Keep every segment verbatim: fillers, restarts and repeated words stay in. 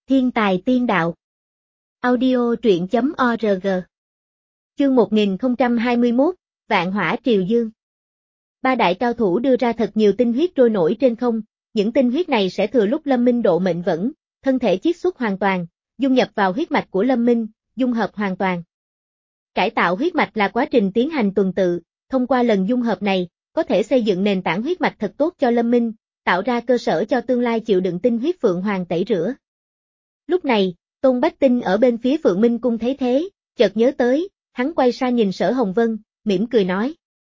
Thiên tài tiên đạo. Audio truyện chấm org. Chương một nghìn không trăm hai mươi mốt, Vạn Hỏa Triều Dương. Ba đại cao thủ đưa ra thật nhiều tinh huyết trôi nổi trên không, những tinh huyết này sẽ thừa lúc Lâm Minh độ mệnh vẫn, thân thể chiết xuất hoàn toàn, dung nhập vào huyết mạch của Lâm Minh, dung hợp hoàn toàn. Cải tạo huyết mạch là quá trình tiến hành tuần tự, thông qua lần dung hợp này, có thể xây dựng nền tảng huyết mạch thật tốt cho Lâm Minh, tạo ra cơ sở cho tương lai chịu đựng tinh huyết Phượng Hoàng tẩy rửa. Lúc này, Tôn Bách Tinh ở bên phía Phượng Minh Cung thấy thế, chợt nhớ tới, hắn quay sang nhìn Sở Hồng Vân, mỉm cười nói.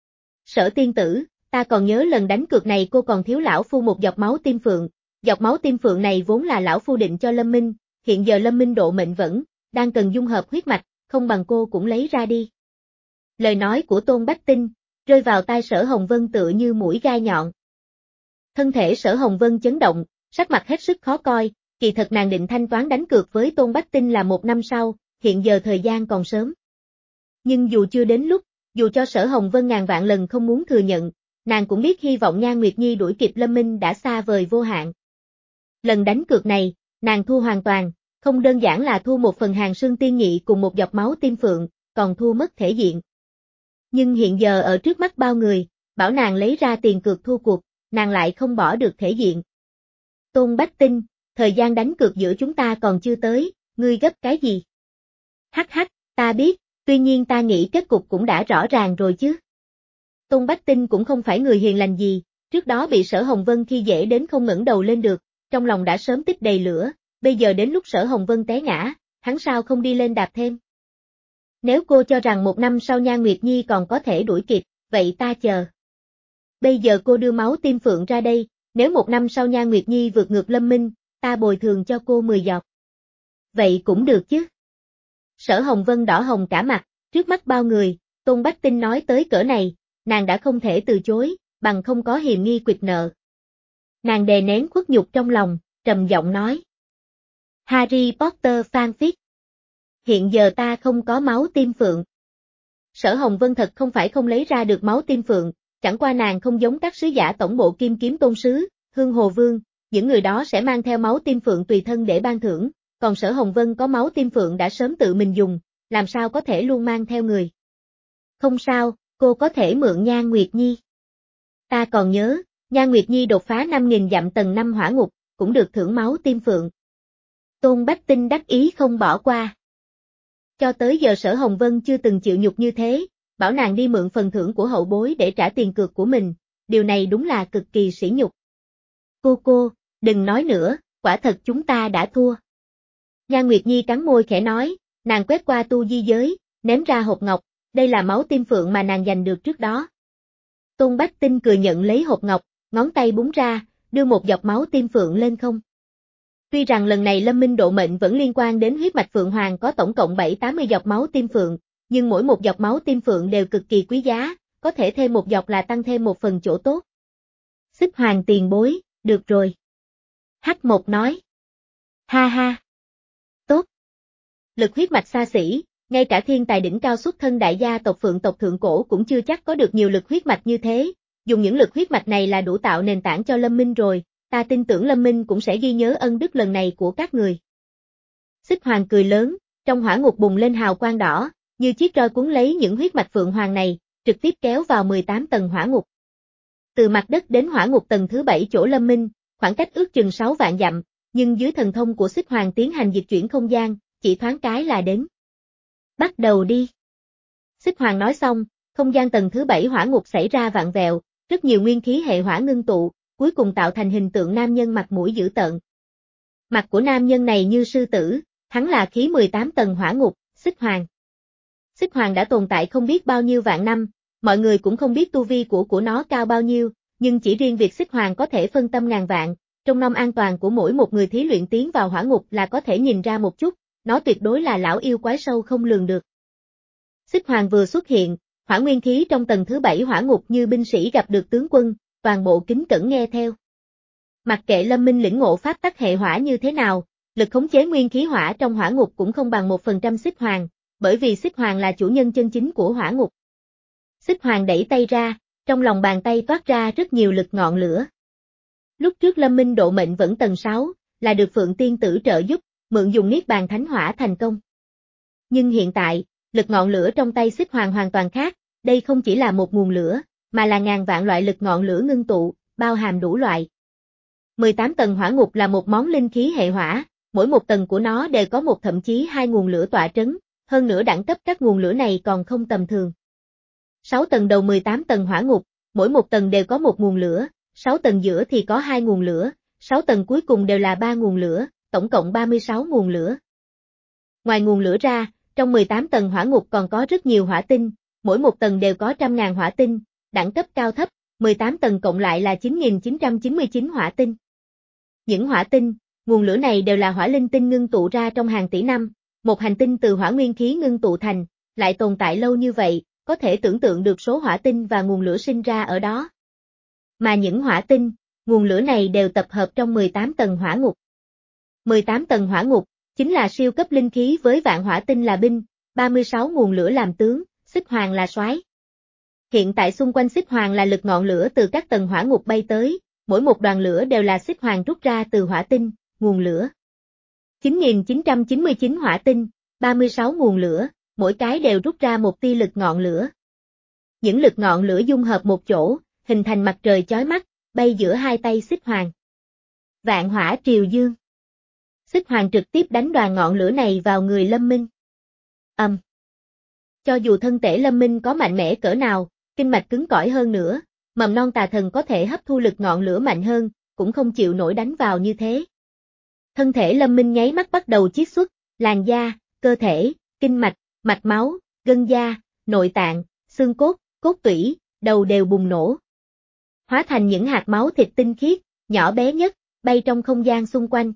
Sở tiên tử, ta còn nhớ lần đánh cược này cô còn thiếu lão phu một giọt máu tim phượng, giọt máu tim phượng này vốn là lão phu định cho Lâm Minh, hiện giờ Lâm Minh độ mệnh vẫn, đang cần dung hợp huyết mạch, không bằng cô cũng lấy ra đi. Lời nói của Tôn Bách Tinh, rơi vào tai Sở Hồng Vân tựa như mũi gai nhọn. Thân thể Sở Hồng Vân chấn động, sắc mặt hết sức khó coi, kỳ thật nàng định thanh toán đánh cược với Tôn Bách Tinh là một năm sau, hiện giờ thời gian còn sớm. Nhưng dù chưa đến lúc, dù cho Sở Hồng Vân ngàn vạn lần không muốn thừa nhận, nàng cũng biết hy vọng Nhan Nguyệt Nhi đuổi kịp Lâm Minh đã xa vời vô hạn. Lần đánh cược này, nàng thua hoàn toàn, không đơn giản là thua một phần hàng xương tiên nhị cùng một giọt máu tim phượng, còn thua mất thể diện. Nhưng hiện giờ ở trước mắt bao người, bảo nàng lấy ra tiền cược thua cuộc, nàng lại không bỏ được thể diện. Tôn Bách Tinh, thời gian đánh cược giữa chúng ta còn chưa tới, ngươi gấp cái gì? Hắc hắc, ta biết, tuy nhiên ta nghĩ kết cục cũng đã rõ ràng rồi chứ. Tôn Bách Tinh cũng không phải người hiền lành gì, trước đó bị Sở Hồng Vân khi dễ đến không ngẩng đầu lên được, trong lòng đã sớm tích đầy lửa, bây giờ đến lúc Sở Hồng Vân té ngã, hắn sao không đi lên đạp thêm. Nếu cô cho rằng một năm sau Nhan Nguyệt Nhi còn có thể đuổi kịp, vậy ta chờ. Bây giờ cô đưa máu tim phượng ra đây, nếu một năm sau Nhan Nguyệt Nhi vượt ngược Lâm Minh, ta bồi thường cho cô mười giọt. Vậy cũng được chứ. Sở Hồng Vân đỏ hồng cả mặt, trước mắt bao người, Tôn Bách Tinh nói tới cỡ này, nàng đã không thể từ chối, bằng không có hiềm nghi quỵt nợ. Nàng đè nén khuất nhục trong lòng, trầm giọng nói. Harry Potter fanfic. Hiện giờ ta không có máu tim phượng. Sở Hồng Vân thật không phải không lấy ra được máu tim phượng, chẳng qua nàng không giống các sứ giả tổng bộ Kim Kiếm Tôn Sứ, Hương Hồ Vương, những người đó sẽ mang theo máu tim phượng tùy thân để ban thưởng, còn Sở Hồng Vân có máu tim phượng đã sớm tự mình dùng, làm sao có thể luôn mang theo người. Không sao, cô có thể mượn Nhan Nguyệt Nhi. Ta còn nhớ, Nhan Nguyệt Nhi đột phá năm nghìn dặm tầng năm hỏa ngục, cũng được thưởng máu tim phượng. Tôn Bách Tinh đắc ý không bỏ qua. Cho tới giờ Sở Hồng Vân chưa từng chịu nhục như thế, bảo nàng đi mượn phần thưởng của hậu bối để trả tiền cược của mình, điều này đúng là cực kỳ sỉ nhục. Cô cô, đừng nói nữa, quả thật chúng ta đã thua. Nhan Nguyệt Nhi cắn môi khẽ nói, nàng quét qua tu di giới, ném ra hộp ngọc, đây là máu tim phượng mà nàng giành được trước đó. Tôn Bách Tinh cười nhận lấy hộp ngọc, ngón tay búng ra, đưa một giọt máu tim phượng lên không. Tuy rằng lần này Lâm Minh độ mệnh vẫn liên quan đến huyết mạch Phượng Hoàng có tổng cộng bảy tám mươi giọt máu tim phượng, nhưng mỗi một giọt máu tim phượng đều cực kỳ quý giá, có thể thêm một giọt là tăng thêm một phần chỗ tốt. Xích Hoàng tiền bối, được rồi. Hắc Mộc nói. Ha ha. Tốt. Lực huyết mạch xa xỉ, ngay cả thiên tài đỉnh cao xuất thân đại gia tộc Phượng tộc thượng cổ cũng chưa chắc có được nhiều lực huyết mạch như thế, dùng những lực huyết mạch này là đủ tạo nền tảng cho Lâm Minh rồi, ta tin tưởng Lâm Minh cũng sẽ ghi nhớ ân đức lần này của các người. Xích Hoàng cười lớn, trong hỏa ngục bùng lên hào quang đỏ, như chiếc roi cuốn lấy những huyết mạch Phượng Hoàng này, trực tiếp kéo vào mười tám tầng hỏa ngục. Từ mặt đất đến hỏa ngục tầng thứ bảy chỗ Lâm Minh, khoảng cách ước chừng sáu vạn dặm, nhưng dưới thần thông của Xích Hoàng tiến hành dịch chuyển không gian, chỉ thoáng cái là đến. Bắt đầu đi. Xích Hoàng nói xong, không gian tầng thứ bảy hỏa ngục xảy ra vạn vẹo, rất nhiều nguyên khí hệ hỏa ngưng tụ, cuối cùng tạo thành hình tượng nam nhân mặt mũi dữ tợn. Mặt của nam nhân này như sư tử, hắn là khí mười tám tầng hỏa ngục, Xích Hoàng. Xích Hoàng đã tồn tại không biết bao nhiêu vạn năm, mọi người cũng không biết tu vi của của nó cao bao nhiêu, nhưng chỉ riêng việc Xích Hoàng có thể phân tâm ngàn vạn, trong năm an toàn của mỗi một người thí luyện tiến vào hỏa ngục là có thể nhìn ra một chút, nó tuyệt đối là lão yêu quái sâu không lường được. Xích Hoàng vừa xuất hiện, hỏa nguyên khí trong tầng thứ bảy hỏa ngục như binh sĩ gặp được tướng quân, toàn bộ kính cẩn nghe theo. Mặc kệ Lâm Minh lĩnh ngộ pháp tắc hệ hỏa như thế nào, lực khống chế nguyên khí hỏa trong hỏa ngục cũng không bằng một phần trăm Xích Hoàng, bởi vì Xích Hoàng là chủ nhân chân chính của hỏa ngục. Xích Hoàng đẩy tay ra, trong lòng bàn tay toát ra rất nhiều lực ngọn lửa. Lúc trước Lâm Minh độ mệnh vẫn tầng sáu, là được Phượng Tiên Tử trợ giúp, mượn dùng Niết Bàn Thánh Hỏa thành công. Nhưng hiện tại, lực ngọn lửa trong tay Xích Hoàng hoàn toàn khác, đây không chỉ là một nguồn lửa, mà là ngàn vạn loại lực ngọn lửa ngưng tụ, bao hàm đủ loại. mười tám tầng hỏa ngục là một món linh khí hệ hỏa, mỗi một tầng của nó đều có một thậm chí hai nguồn lửa tọa trấn, hơn nữa đẳng cấp các nguồn lửa này còn không tầm thường. sáu tầng đầu mười tám tầng hỏa ngục, mỗi một tầng đều có một nguồn lửa, sáu tầng giữa thì có hai nguồn lửa, sáu tầng cuối cùng đều là ba nguồn lửa, tổng cộng ba mươi sáu nguồn lửa. Ngoài nguồn lửa ra, trong mười tám tầng hỏa ngục còn có rất nhiều hỏa tinh, mỗi một tầng đều có trăm ngàn hỏa tinh, đẳng cấp cao thấp, mười tám tầng cộng lại là chín nghìn chín trăm chín mươi chín hỏa tinh. Những hỏa tinh, nguồn lửa này đều là hỏa linh tinh ngưng tụ ra trong hàng tỷ năm, một hành tinh từ hỏa nguyên khí ngưng tụ thành, lại tồn tại lâu như vậy, có thể tưởng tượng được số hỏa tinh và nguồn lửa sinh ra ở đó. Mà những hỏa tinh, nguồn lửa này đều tập hợp trong mười tám tầng hỏa ngục. mười tám tầng hỏa ngục, chính là siêu cấp linh khí với vạn hỏa tinh là binh, ba mươi sáu nguồn lửa làm tướng, Xích Hoàng là soái. Hiện tại xung quanh Xích Hoàng là lực ngọn lửa từ các tầng hỏa ngục bay tới, mỗi một đoàn lửa đều là Xích Hoàng rút ra từ hỏa tinh, nguồn lửa. chín nghìn chín trăm chín mươi chín hỏa tinh, ba mươi sáu nguồn lửa, mỗi cái đều rút ra một tia lực ngọn lửa. Những lực ngọn lửa dung hợp một chỗ, hình thành mặt trời chói mắt, bay giữa hai tay Xích Hoàng. Vạn hỏa triều dương. Xích Hoàng trực tiếp đánh đoàn ngọn lửa này vào người Lâm Minh. Ầm. Um. Cho dù thân thể Lâm Minh có mạnh mẽ cỡ nào, kinh mạch cứng cỏi hơn nữa, mầm non tà thần có thể hấp thu lực ngọn lửa mạnh hơn, cũng không chịu nổi đánh vào như thế. Thân thể Lâm Minh nháy mắt bắt đầu chiết xuất, làn da, cơ thể, kinh mạch, mạch máu, gân da, nội tạng, xương cốt, cốt tủy, đầu đều bùng nổ. Hóa thành những hạt máu thịt tinh khiết, nhỏ bé nhất, bay trong không gian xung quanh.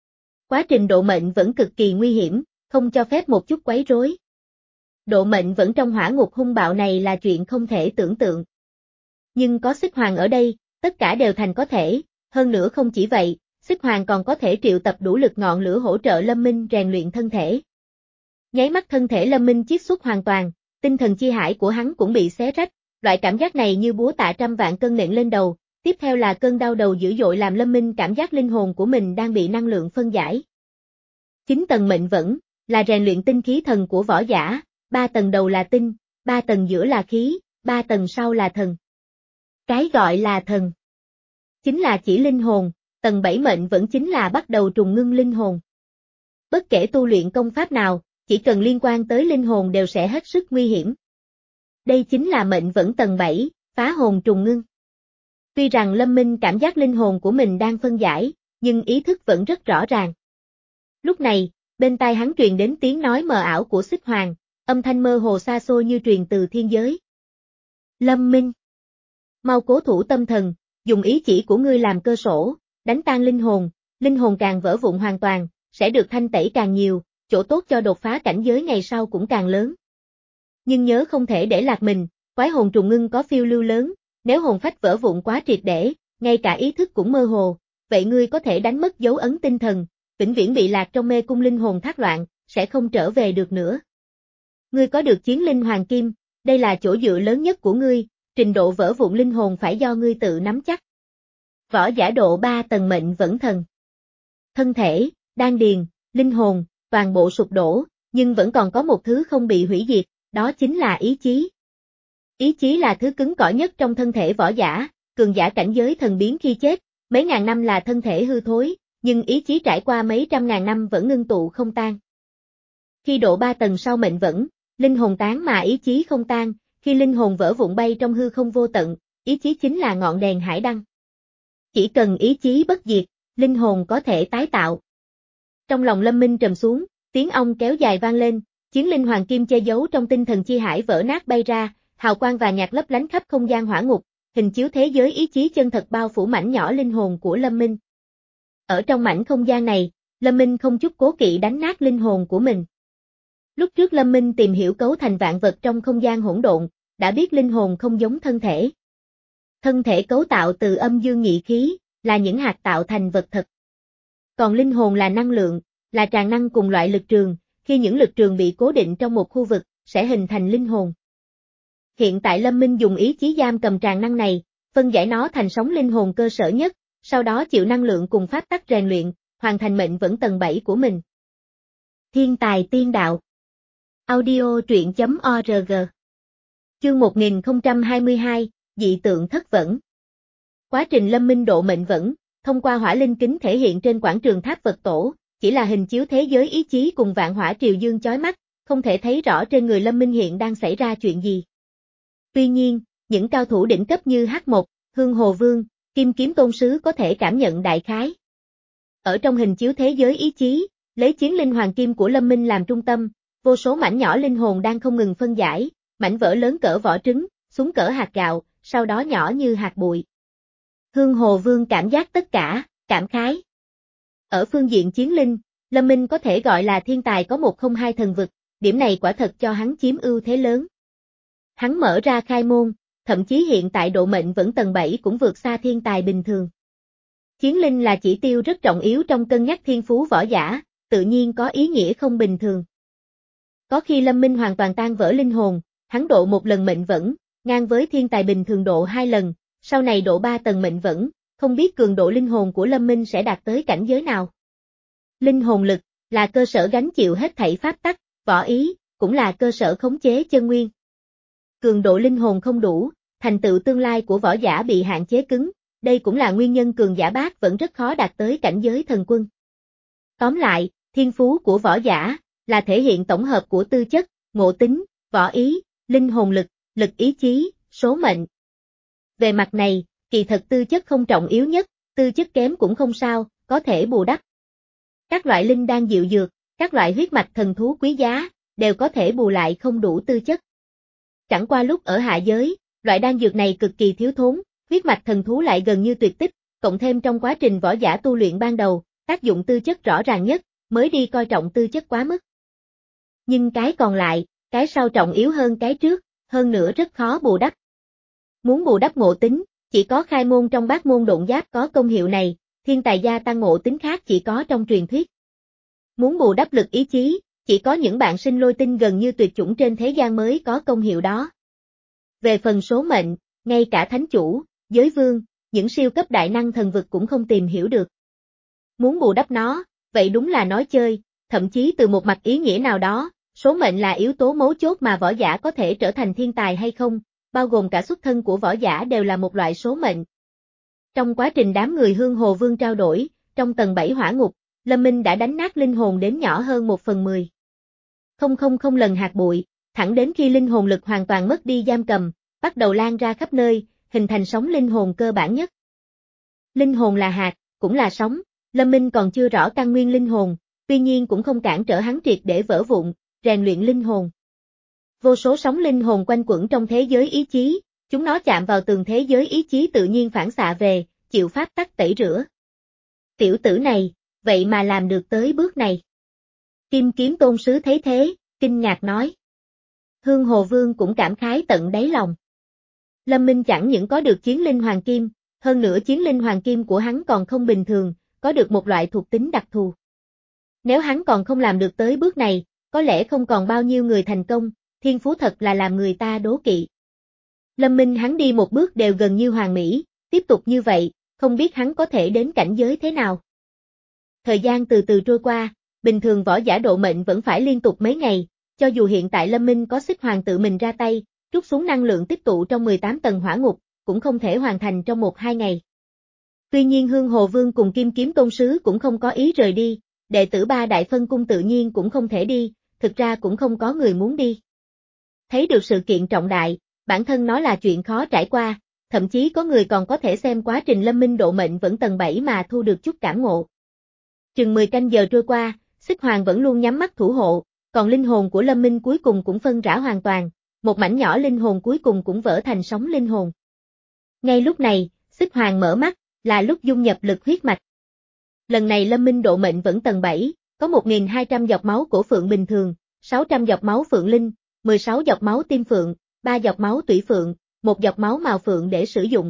Quá trình độ mệnh vẫn cực kỳ nguy hiểm, không cho phép một chút quấy rối. Độ mệnh vẫn trong hỏa ngục hung bạo này là chuyện không thể tưởng tượng. Nhưng có Xích Hoàng ở đây, tất cả đều thành có thể, hơn nữa không chỉ vậy, Xích Hoàng còn có thể triệu tập đủ lực ngọn lửa hỗ trợ Lâm Minh rèn luyện thân thể. Nháy mắt thân thể Lâm Minh chiết xuất hoàn toàn, tinh thần chi hải của hắn cũng bị xé rách, loại cảm giác này như búa tạ trăm vạn cân nện lên đầu, tiếp theo là cơn đau đầu dữ dội làm Lâm Minh cảm giác linh hồn của mình đang bị năng lượng phân giải. chín tầng mệnh vẫn, là rèn luyện tinh khí thần của võ giả, ba tầng đầu là tinh, ba tầng giữa là khí, ba tầng sau là thần. Cái gọi là thần, chính là chỉ linh hồn, tầng bảy mệnh vẫn chính là bắt đầu trùng ngưng linh hồn. Bất kể tu luyện công pháp nào, chỉ cần liên quan tới linh hồn đều sẽ hết sức nguy hiểm. Đây chính là mệnh vẫn tầng bảy, phá hồn trùng ngưng. Tuy rằng Lâm Minh cảm giác linh hồn của mình đang phân giải, nhưng ý thức vẫn rất rõ ràng. Lúc này, bên tai hắn truyền đến tiếng nói mờ ảo của Xích Hoàng, âm thanh mơ hồ xa xôi như truyền từ thiên giới. Lâm Minh, mau cố thủ tâm thần, dùng ý chỉ của ngươi làm cơ sở, đánh tan linh hồn, linh hồn càng vỡ vụn hoàn toàn, sẽ được thanh tẩy càng nhiều, chỗ tốt cho đột phá cảnh giới ngày sau cũng càng lớn. Nhưng nhớ không thể để lạc mình, quái hồn trùng ngưng có phiêu lưu lớn, nếu hồn phách vỡ vụn quá triệt để, ngay cả ý thức cũng mơ hồ, vậy ngươi có thể đánh mất dấu ấn tinh thần, vĩnh viễn bị lạc trong mê cung linh hồn thác loạn, sẽ không trở về được nữa. Ngươi có được chiến linh hoàng kim, đây là chỗ dựa lớn nhất của ngươi, trình độ vỡ vụn linh hồn phải do ngươi tự nắm chắc. Võ giả độ ba tầng mệnh vẫn thần. Thân thể, đan điền, linh hồn, toàn bộ sụp đổ, nhưng vẫn còn có một thứ không bị hủy diệt, đó chính là ý chí. Ý chí là thứ cứng cỏi nhất trong thân thể võ giả, cường giả cảnh giới thần biến khi chết, mấy ngàn năm là thân thể hư thối, nhưng ý chí trải qua mấy trăm ngàn năm vẫn ngưng tụ không tan. Khi độ ba tầng sau mệnh vẫn, linh hồn tán mà ý chí không tan, khi linh hồn vỡ vụn bay trong hư không vô tận, ý chí chính là ngọn đèn hải đăng. Chỉ cần ý chí bất diệt, linh hồn có thể tái tạo. Trong lòng Lâm Minh trầm xuống, tiếng ong kéo dài vang lên, chiến linh hoàng kim che giấu trong tinh thần chi hải vỡ nát bay ra, hào quang và nhạt lấp lánh khắp không gian hỏa ngục, hình chiếu thế giới ý chí chân thật bao phủ mảnh nhỏ linh hồn của Lâm Minh. Ở trong mảnh không gian này, Lâm Minh không chút cố kỵ đánh nát linh hồn của mình. Lúc trước Lâm Minh tìm hiểu cấu thành vạn vật trong không gian hỗn độn, đã biết linh hồn không giống thân thể. Thân thể cấu tạo từ âm dương nhị khí, là những hạt tạo thành vật thật. Còn linh hồn là năng lượng, là tràn năng cùng loại lực trường, khi những lực trường bị cố định trong một khu vực, sẽ hình thành linh hồn. Hiện tại Lâm Minh dùng ý chí giam cầm tràn năng này, phân giải nó thành sóng linh hồn cơ sở nhất, sau đó chịu năng lượng cùng pháp tắc rèn luyện, hoàn thành mệnh vẫn tầng bảy của mình. Thiên tài tiên đạo. Audio truyện chấm org. Chương một nghìn không trăm hai mươi hai, dị tượng thất vẫn. Quá trình lâm minh độ mệnh vẫn, thông qua hỏa linh kính thể hiện trên quảng trường tháp Phật tổ, chỉ là hình chiếu thế giới ý chí cùng vạn hỏa triều dương chói mắt, không thể thấy rõ trên người lâm minh hiện đang xảy ra chuyện gì. Tuy nhiên, những cao thủ đỉnh cấp như Hắc Một, Hương Hồ Vương, Kim Kiếm Tôn Sứ có thể cảm nhận đại khái. Ở trong hình chiếu thế giới ý chí, lấy chiến linh hoàng kim của lâm minh làm trung tâm, vô số mảnh nhỏ linh hồn đang không ngừng phân giải, mảnh vỡ lớn cỡ vỏ trứng, súng cỡ hạt gạo, sau đó nhỏ như hạt bụi. Hương Hồ Vương cảm giác tất cả, cảm khái. Ở phương diện chiến linh, lâm minh có thể gọi là thiên tài có một không hai thần vực, điểm này quả thật cho hắn chiếm ưu thế lớn. Hắn mở ra khai môn, thậm chí hiện tại độ mệnh vẫn tầng bảy cũng vượt xa thiên tài bình thường. Chiến linh là chỉ tiêu rất trọng yếu trong cân nhắc thiên phú võ giả, tự nhiên có ý nghĩa không bình thường. Có khi lâm minh hoàn toàn tan vỡ linh hồn, hắn độ một lần mệnh vẫn, ngang với thiên tài bình thường độ hai lần, sau này độ ba tầng mệnh vẫn, không biết cường độ linh hồn của lâm minh sẽ đạt tới cảnh giới nào. Linh hồn lực là cơ sở gánh chịu hết thảy pháp tắc, võ ý, cũng là cơ sở khống chế chân nguyên. Cường độ linh hồn không đủ, thành tựu tương lai của võ giả bị hạn chế cứng, đây cũng là nguyên nhân cường giả bát vẫn rất khó đạt tới cảnh giới thần quân. Tóm lại, thiên phú của võ giả là thể hiện tổng hợp của tư chất, ngộ tính, võ ý, linh hồn lực, lực ý chí, số mệnh. Về mặt này, kỳ thật tư chất không trọng yếu nhất, tư chất kém cũng không sao, có thể bù đắp. Các loại linh đan diệu dược, các loại huyết mạch thần thú quý giá, đều có thể bù lại không đủ tư chất. Chẳng qua lúc ở hạ giới, loại đan dược này cực kỳ thiếu thốn, huyết mạch thần thú lại gần như tuyệt tích, cộng thêm trong quá trình võ giả tu luyện ban đầu, tác dụng tư chất rõ ràng nhất, mới đi coi trọng tư chất quá mức. Nhưng cái còn lại, cái sau trọng yếu hơn cái trước, hơn nữa rất khó bù đắp. Muốn bù đắp ngộ tính, chỉ có khai môn trong bát môn độn giáp có công hiệu này, thiên tài gia tăng ngộ tính khác chỉ có trong truyền thuyết. Muốn bù đắp lực ý chí, chỉ có những bạn sinh lôi tinh gần như tuyệt chủng trên thế gian mới có công hiệu đó. Về phần số mệnh, ngay cả thánh chủ, giới vương, những siêu cấp đại năng thần vực cũng không tìm hiểu được. Muốn bù đắp nó, vậy đúng là nói chơi, thậm chí từ một mặt ý nghĩa nào đó, số mệnh là yếu tố mấu chốt mà võ giả có thể trở thành thiên tài hay không, bao gồm cả xuất thân của võ giả đều là một loại số mệnh. Trong quá trình đám người Hương Hồ Vương trao đổi, trong tầng bảy hỏa ngục, Lâm Minh đã đánh nát linh hồn đến nhỏ hơn một phần mười. Không không không lần hạt bụi, thẳng đến khi linh hồn lực hoàn toàn mất đi giam cầm, bắt đầu lan ra khắp nơi, hình thành sóng linh hồn cơ bản nhất. Linh hồn là hạt, cũng là sóng, Lâm Minh còn chưa rõ căn nguyên linh hồn, tuy nhiên cũng không cản trở hắn triệt để vỡ vụn, rèn luyện linh hồn. Vô số sóng linh hồn quanh quẩn trong thế giới ý chí, chúng nó chạm vào tường thế giới ý chí tự nhiên phản xạ về, chịu pháp tắc tẩy rửa. Tiểu tử này, vậy mà làm được tới bước này. Kim Kiếm Tôn Sứ thấy thế, kinh ngạc nói. Hương Hồ Vương cũng cảm khái tận đáy lòng. Lâm Minh chẳng những có được chiến linh hoàng kim, hơn nữa chiến linh hoàng kim của hắn còn không bình thường, có được một loại thuộc tính đặc thù. Nếu hắn còn không làm được tới bước này, có lẽ không còn bao nhiêu người thành công, thiên phú thật là làm người ta đố kỵ. Lâm Minh hắn đi một bước đều gần như hoàn mỹ, tiếp tục như vậy, không biết hắn có thể đến cảnh giới thế nào. Thời gian từ từ trôi qua, bình thường võ giả độ mệnh vẫn phải liên tục mấy ngày, cho dù hiện tại Lâm Minh có Xích Hoàng tự mình ra tay, trút xuống năng lượng tích tụ trong mười tám tầng hỏa ngục, cũng không thể hoàn thành trong một hai ngày. Tuy nhiên Hương Hồ Vương cùng Kim Kiếm Tôn Sứ cũng không có ý rời đi, đệ tử ba đại phân cung tự nhiên cũng không thể đi, thực ra cũng không có người muốn đi. Thấy được sự kiện trọng đại, bản thân nó là chuyện khó trải qua, thậm chí có người còn có thể xem quá trình Lâm Minh độ mệnh vẫn tầng bảy mà thu được chút cảm ngộ. Chừng mười canh giờ trôi qua, Xích Hoàng vẫn luôn nhắm mắt thủ hộ, còn linh hồn của Lâm Minh cuối cùng cũng phân rã hoàn toàn, một mảnh nhỏ linh hồn cuối cùng cũng vỡ thành sóng linh hồn. Ngay lúc này, Xích Hoàng mở mắt, là lúc dung nhập lực huyết mạch. Lần này Lâm Minh độ mệnh vẫn tầng bảy, có một nghìn hai trăm giọt máu cổ phượng bình thường, sáu trăm giọt máu phượng linh, mười sáu giọt máu tim phượng, ba giọt máu tủy phượng, một giọt máu mào phượng để sử dụng.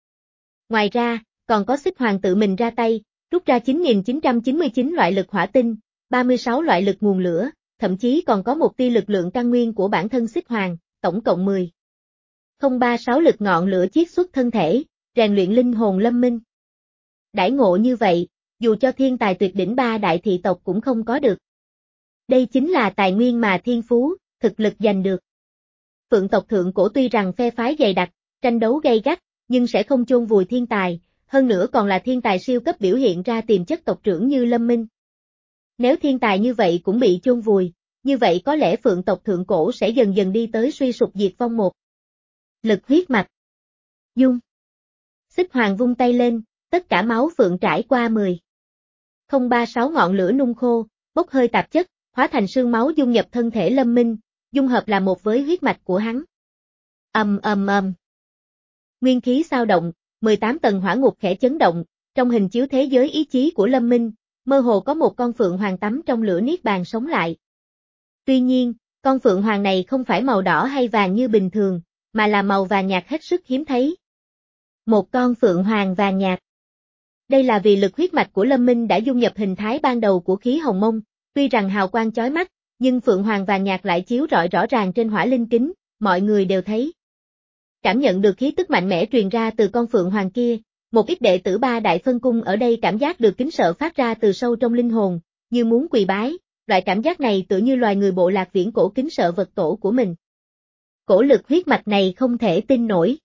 Ngoài ra, còn có Xích Hoàng tự mình ra tay, rút ra chín nghìn chín trăm chín mươi chín loại lực hỏa tinh, ba mươi sáu loại lực nguồn lửa, thậm chí còn có một tia lực lượng căn nguyên của bản thân Xích Hoàng, tổng cộng mười. không ba sáu lực ngọn lửa chiết xuất thân thể, rèn luyện linh hồn Lâm Minh. Đãi ngộ như vậy, dù cho thiên tài tuyệt đỉnh ba đại thị tộc cũng không có được. Đây chính là tài nguyên mà thiên phú, thực lực giành được. Phượng tộc thượng cổ tuy rằng phe phái dày đặc, tranh đấu gay gắt, nhưng sẽ không chôn vùi thiên tài, hơn nữa còn là thiên tài siêu cấp biểu hiện ra tiềm chất tộc trưởng như Lâm Minh. Nếu thiên tài như vậy cũng bị chôn vùi, như vậy có lẽ Phượng tộc thượng cổ sẽ dần dần đi tới suy sụp diệt vong một. Lực huyết mạch. Dung. Xích Hoàng vung tay lên, tất cả máu Phượng trải qua mười. không ba sáu ngọn lửa nung khô, bốc hơi tạp chất, hóa thành sương máu dung nhập thân thể Lâm Minh, dung hợp là một với huyết mạch của hắn. Ầm ầm ầm. Nguyên khí sao động, mười tám tầng hỏa ngục khẽ chấn động, trong hình chiếu thế giới ý chí của Lâm Minh, mơ hồ có một con phượng hoàng tắm trong lửa niết bàn sống lại. Tuy nhiên, con phượng hoàng này không phải màu đỏ hay vàng như bình thường, mà là màu vàng nhạt hết sức hiếm thấy. Một con phượng hoàng vàng nhạt. Đây là vì lực huyết mạch của Lâm Minh đã dung nhập hình thái ban đầu của khí hồng mông, tuy rằng hào quang chói mắt, nhưng phượng hoàng vàng nhạt lại chiếu rọi rõ ràng trên hỏa linh kính, mọi người đều thấy. Cảm nhận được khí tức mạnh mẽ truyền ra từ con phượng hoàng kia, một ít đệ tử ba đại phân cung ở đây cảm giác được kính sợ phát ra từ sâu trong linh hồn, như muốn quỳ bái, loại cảm giác này tựa như loài người bộ lạc viễn cổ kính sợ vật tổ của mình. Cổ lực huyết mạch này không thể tin nổi.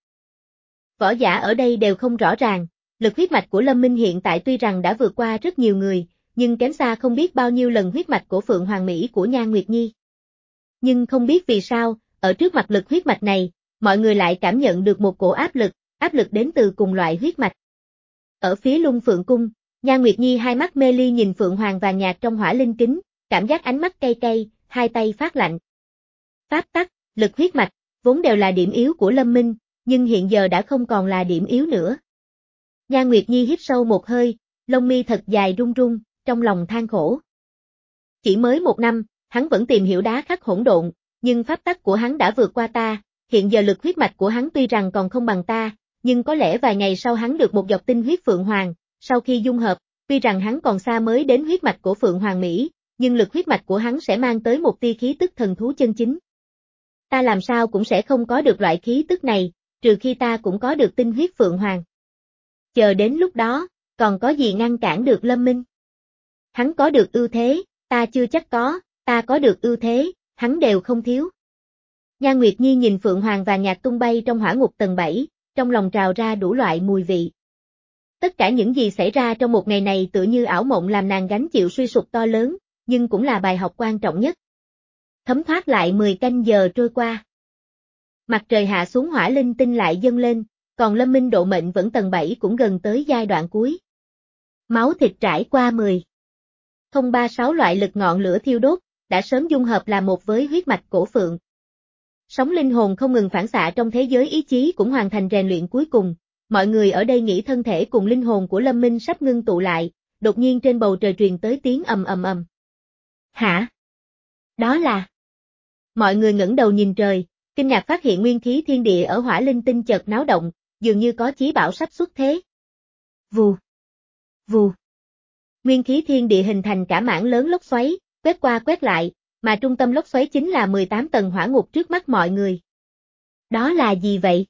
Võ giả ở đây đều không rõ ràng, lực huyết mạch của Lâm Minh hiện tại tuy rằng đã vượt qua rất nhiều người, nhưng kém xa không biết bao nhiêu lần huyết mạch của Phượng Hoàng Mỹ của Nhan Nguyệt Nhi. Nhưng không biết vì sao, ở trước mặt lực huyết mạch này, mọi người lại cảm nhận được một cổ áp lực, áp lực đến từ cùng loại huyết mạch. Ở phía Lung Phượng Cung, Nhan Nguyệt Nhi hai mắt mê ly nhìn Phượng Hoàng vàng nhạt trong hỏa linh kính, cảm giác ánh mắt cay cay, hai tay phát lạnh. Pháp tắc, lực huyết mạch, vốn đều là điểm yếu của Lâm Minh, nhưng hiện giờ đã không còn là điểm yếu nữa. Nhan Nguyệt Nhi hít sâu một hơi, lông mi thật dài run run, trong lòng than khổ. Chỉ mới một năm, hắn vẫn tìm hiểu đá khắc hỗn độn, nhưng pháp tắc của hắn đã vượt qua ta, hiện giờ lực huyết mạch của hắn tuy rằng còn không bằng ta, nhưng có lẽ vài ngày sau hắn được một giọt tinh huyết Phượng Hoàng, sau khi dung hợp, tuy rằng hắn còn xa mới đến huyết mạch của Phượng Hoàng Mỹ, nhưng lực huyết mạch của hắn sẽ mang tới một tia khí tức thần thú chân chính. Ta làm sao cũng sẽ không có được loại khí tức này, trừ khi ta cũng có được tinh huyết Phượng Hoàng. Chờ đến lúc đó, còn có gì ngăn cản được Lâm Minh? Hắn có được ưu thế, ta chưa chắc có, ta có được ưu thế, hắn đều không thiếu. Nhan Nguyệt Nhi nhìn Phượng Hoàng vàng nhạt tung bay trong hỏa ngục tầng bảy, trong lòng trào ra đủ loại mùi vị. Tất cả những gì xảy ra trong một ngày này tựa như ảo mộng làm nàng gánh chịu suy sụp to lớn, nhưng cũng là bài học quan trọng nhất. Thấm thoát lại mười canh giờ trôi qua. Mặt trời hạ xuống hỏa linh tinh lại dâng lên, còn Lâm Minh độ mệnh vẫn tầng bảy cũng gần tới giai đoạn cuối. Máu thịt trải qua mười. không ba sáu loại lực ngọn lửa thiêu đốt, đã sớm dung hợp là một với huyết mạch cổ phượng. Sóng linh hồn không ngừng phản xạ trong thế giới ý chí cũng hoàn thành rèn luyện cuối cùng, mọi người ở đây nghĩ thân thể cùng linh hồn của Lâm Minh sắp ngưng tụ lại, đột nhiên trên bầu trời truyền tới tiếng ầm ầm ầm. Hả? Đó là... Mọi người ngẩng đầu nhìn trời, kinh ngạc phát hiện nguyên khí thiên địa ở hỏa linh tinh chợt náo động, dường như có chí bảo sắp xuất thế. Vù. Vù. Nguyên khí thiên địa hình thành cả mảng lớn lốc xoáy, quét qua quét lại, mà trung tâm lốc xoáy chính là mười tám tầng hỏa ngục trước mắt mọi người. Đó là gì vậy?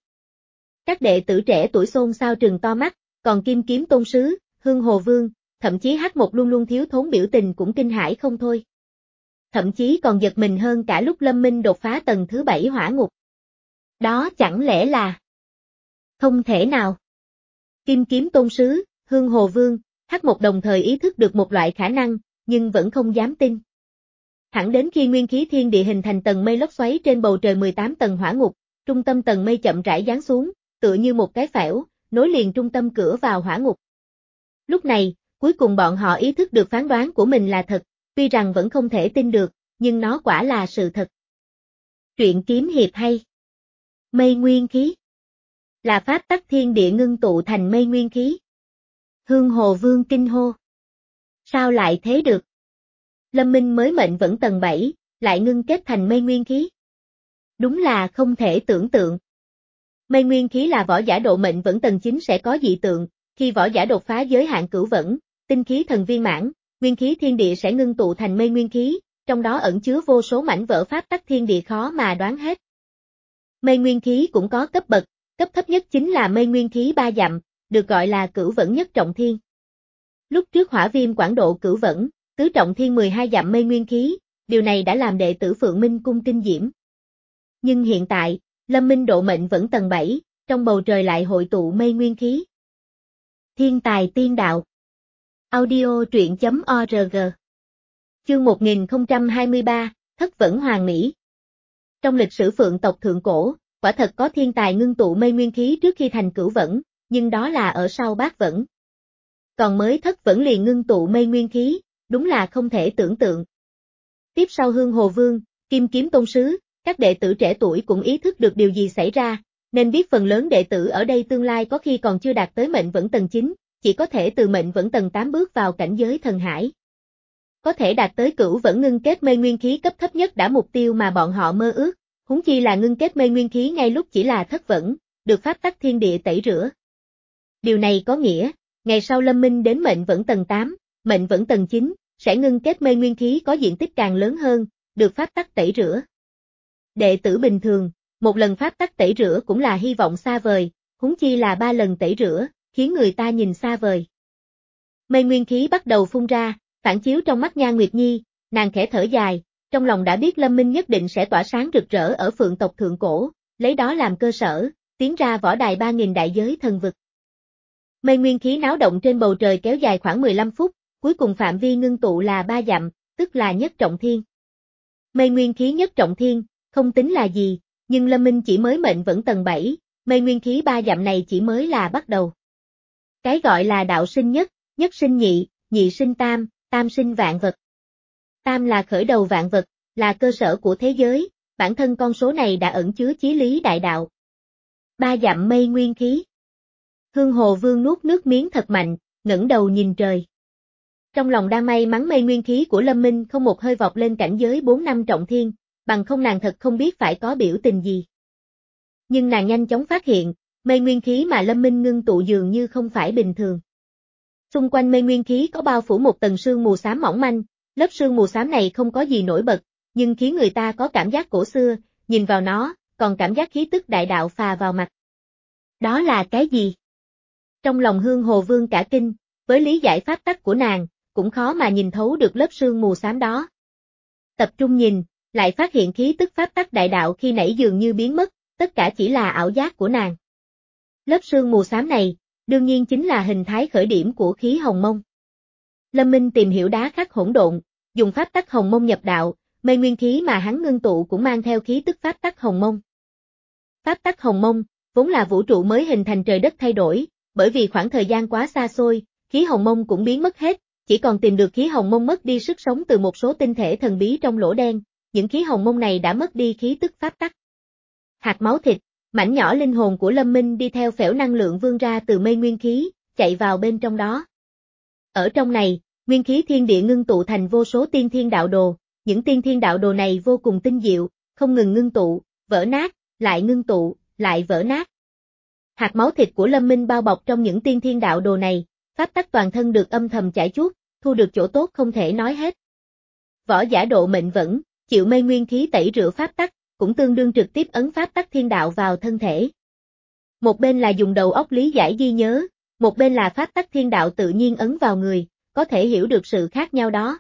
Các đệ tử trẻ tuổi xôn xao trừng to mắt, còn Kim Kiếm Tôn Sứ, Hương Hồ Vương, thậm chí Hắc Một luôn luôn thiếu thốn biểu tình cũng kinh hãi không thôi. Thậm chí còn giật mình hơn cả lúc Lâm Minh đột phá tầng thứ bảy hỏa ngục. Đó chẳng lẽ là... Không thể nào. Kim Kiếm Tôn Sứ, Hương Hồ Vương, Hắc Một đồng thời ý thức được một loại khả năng, nhưng vẫn không dám tin. Thẳng đến khi nguyên khí thiên địa hình thành tầng mây lốc xoáy trên bầu trời mười tám tầng hỏa ngục, trung tâm tầng mây chậm rãi giáng xuống, tựa như một cái phễu, nối liền trung tâm cửa vào hỏa ngục. Lúc này, cuối cùng bọn họ ý thức được phán đoán của mình là thật, tuy rằng vẫn không thể tin được, nhưng nó quả là sự thật. Truyện kiếm hiệp hay. Mây nguyên khí. Là pháp tắc thiên địa ngưng tụ thành mây nguyên khí. Hương Hồ Vương kinh hô. Sao lại thế được? Lâm Minh mới mệnh vẫn tầng bảy, lại ngưng kết thành mây nguyên khí. Đúng là không thể tưởng tượng. Mây nguyên khí là võ giả độ mệnh vẫn tầng chín sẽ có dị tượng, khi võ giả đột phá giới hạn cửu vẫn, tinh khí thần viên mãn, nguyên khí thiên địa sẽ ngưng tụ thành mây nguyên khí, trong đó ẩn chứa vô số mảnh vỡ pháp tắc thiên địa khó mà đoán hết. Mây nguyên khí cũng có cấp bậc, cấp thấp nhất chính là mây nguyên khí ba dặm, được gọi là cửu vẫn nhất trọng thiên. Lúc trước hỏa viêm quảng độ cửu vẫn, tứ trọng thiên mười hai dặm mây nguyên khí, điều này đã làm đệ tử Phượng Minh Cung kinh diễm. Nhưng hiện tại, Lâm Minh độ mệnh vẫn tầng bảy, trong bầu trời lại hội tụ mây nguyên khí. Thiên tài tiên đạo. Audio truyện chấm org. Chương một nghìn không trăm hai mươi ba, Thất Vẫn Hoàng Mỹ. Trong lịch sử Phượng tộc thượng cổ, quả thật có thiên tài ngưng tụ mây nguyên khí trước khi thành Cửu Vẫn, nhưng đó là ở sau Bát Vẫn. Còn mới Thất Vẫn liền ngưng tụ mây nguyên khí, đúng là không thể tưởng tượng. Tiếp sau Hương Hồ Vương, Kim Kiếm Tôn Sứ, các đệ tử trẻ tuổi cũng ý thức được điều gì xảy ra, nên biết phần lớn đệ tử ở đây tương lai có khi còn chưa đạt tới mệnh vẫn tầng chín, chỉ có thể từ mệnh vẫn tầng tám bước vào cảnh giới thần hải. Có thể đạt tới Cửu Vẫn ngưng kết mây nguyên khí cấp thấp nhất đã mục tiêu mà bọn họ mơ ước, huống chi là ngưng kết mây nguyên khí ngay lúc chỉ là Thất Vẫn, được pháp tắc thiên địa tẩy rửa. Điều này có nghĩa, ngày sau Lâm Minh đến mệnh vẫn tầng tám, mệnh vẫn tầng chín, sẽ ngưng kết mây nguyên khí có diện tích càng lớn hơn, được pháp tắc tẩy rửa. Đệ tử bình thường, một lần pháp tắc tẩy rửa cũng là hy vọng xa vời, huống chi là ba lần tẩy rửa, khiến người ta nhìn xa vời. Mây nguyên khí bắt đầu phun ra, phản chiếu trong mắt Nhan Nguyệt Nhi, nàng khẽ thở dài, trong lòng đã biết Lâm Minh nhất định sẽ tỏa sáng rực rỡ ở Phượng tộc thượng cổ, lấy đó làm cơ sở, tiến ra võ đài ba nghìn đại giới thần vực. Mây nguyên khí náo động trên bầu trời kéo dài khoảng mười lăm phút, cuối cùng phạm vi ngưng tụ là ba dặm, tức là nhất trọng thiên. Mây nguyên khí nhất trọng thiên, không tính là gì, nhưng Lâm Minh chỉ mới mệnh vẫn tầng bảy, mây nguyên khí ba dặm này chỉ mới là bắt đầu. Cái gọi là đạo sinh nhất, nhất sinh nhị, nhị sinh tam, tam sinh vạn vật. Tam là khởi đầu vạn vật, là cơ sở của thế giới, bản thân con số này đã ẩn chứa chí lý đại đạo. Ba dặm mây nguyên khí. Hương Hồ Vương nuốt nước miếng thật mạnh, ngẩng đầu nhìn trời. Trong lòng đang may mắn mây nguyên khí của Lâm Minh không một hơi vọt lên cảnh giới bốn năm trọng thiên, bằng không nàng thật không biết phải có biểu tình gì. Nhưng nàng nhanh chóng phát hiện, mây nguyên khí mà Lâm Minh ngưng tụ dường như không phải bình thường. Xung quanh mây nguyên khí có bao phủ một tầng sương mù xám mỏng manh, lớp sương mù xám này không có gì nổi bật, nhưng khiến người ta có cảm giác cổ xưa, nhìn vào nó, còn cảm giác khí tức đại đạo phà vào mặt. Đó là cái gì? Trong lòng Hương Hồ Vương cả kinh, với lý giải pháp tắc của nàng, cũng khó mà nhìn thấu được lớp sương mù xám đó. Tập trung nhìn, lại phát hiện khí tức pháp tắc đại đạo khi nãy dường như biến mất, tất cả chỉ là ảo giác của nàng. Lớp sương mù xám này, đương nhiên chính là hình thái khởi điểm của khí hồng mông. Lâm Minh tìm hiểu đá khắc hỗn độn, dùng pháp tắc hồng mông nhập đạo, mây nguyên khí mà hắn ngưng tụ cũng mang theo khí tức pháp tắc hồng mông. Pháp tắc hồng mông, vốn là vũ trụ mới hình thành trời đất thay đổi, bởi vì khoảng thời gian quá xa xôi, khí hồng mông cũng biến mất hết, chỉ còn tìm được khí hồng mông mất đi sức sống từ một số tinh thể thần bí trong lỗ đen, những khí hồng mông này đã mất đi khí tức pháp tắc. Hạt máu thịt, mảnh nhỏ linh hồn của Lâm Minh đi theo phễu năng lượng vươn ra từ mây nguyên khí, chạy vào bên trong đó. Ở trong này, nguyên khí thiên địa ngưng tụ thành vô số tiên thiên đạo đồ, những tiên thiên đạo đồ này vô cùng tinh diệu, không ngừng ngưng tụ, vỡ nát, lại ngưng tụ, lại vỡ nát. Hạt máu thịt của Lâm Minh bao bọc trong những tiên thiên đạo đồ này, pháp tắc toàn thân được âm thầm chảy chuốt, thu được chỗ tốt không thể nói hết. Võ giả độ mệnh vẫn, chịu mây nguyên khí tẩy rửa pháp tắc, cũng tương đương trực tiếp ấn pháp tắc thiên đạo vào thân thể. Một bên là dùng đầu óc lý giải ghi nhớ, một bên là pháp tắc thiên đạo tự nhiên ấn vào người, có thể hiểu được sự khác nhau đó.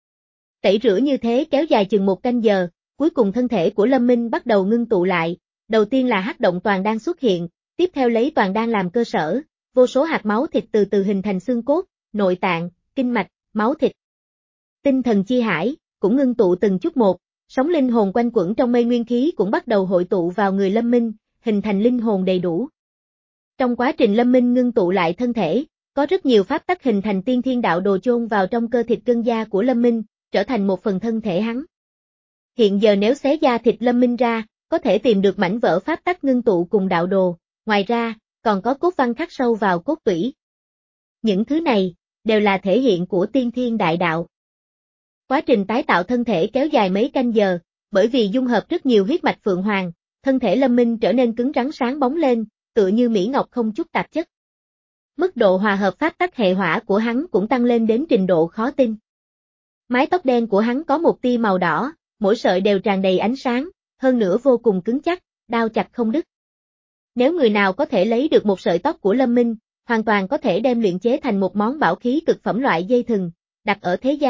Tẩy rửa như thế kéo dài chừng một canh giờ, cuối cùng thân thể của Lâm Minh bắt đầu ngưng tụ lại, đầu tiên là hắc động toàn đan xuất hiện, tiếp theo lấy toàn đan làm cơ sở, vô số hạt máu thịt từ từ hình thành xương cốt, nội tạng, kinh mạch, máu thịt. Tinh thần chi hải, cũng ngưng tụ từng chút một, sóng linh hồn quanh quẩn trong mây nguyên khí cũng bắt đầu hội tụ vào người Lâm Minh, hình thành linh hồn đầy đủ. Trong quá trình Lâm Minh ngưng tụ lại thân thể, có rất nhiều pháp tắc hình thành tiên thiên đạo đồ chôn vào trong cơ thịt gân da của Lâm Minh, trở thành một phần thân thể hắn. Hiện giờ nếu xé da thịt Lâm Minh ra, có thể tìm được mảnh vỡ pháp tắc ngưng tụ cùng đạo đồ, ngoài ra, còn có cốt văn khắc sâu vào cốt tủy. Những thứ này, đều là thể hiện của tiên thiên đại đạo. Quá trình tái tạo thân thể kéo dài mấy canh giờ, bởi vì dung hợp rất nhiều huyết mạch Phượng Hoàng, thân thể Lâm Minh trở nên cứng rắn sáng bóng lên, tựa như mỹ ngọc không chút tạp chất. Mức độ hòa hợp pháp tắc hệ hỏa của hắn cũng tăng lên đến trình độ khó tin. Mái tóc đen của hắn có một tia màu đỏ, mỗi sợi đều tràn đầy ánh sáng, hơn nữa vô cùng cứng chắc, đao chặt không đứt. Nếu người nào có thể lấy được một sợi tóc của Lâm Minh, hoàn toàn có thể đem luyện chế thành một món bảo khí cực phẩm loại dây thừng, đặt ở thế gian,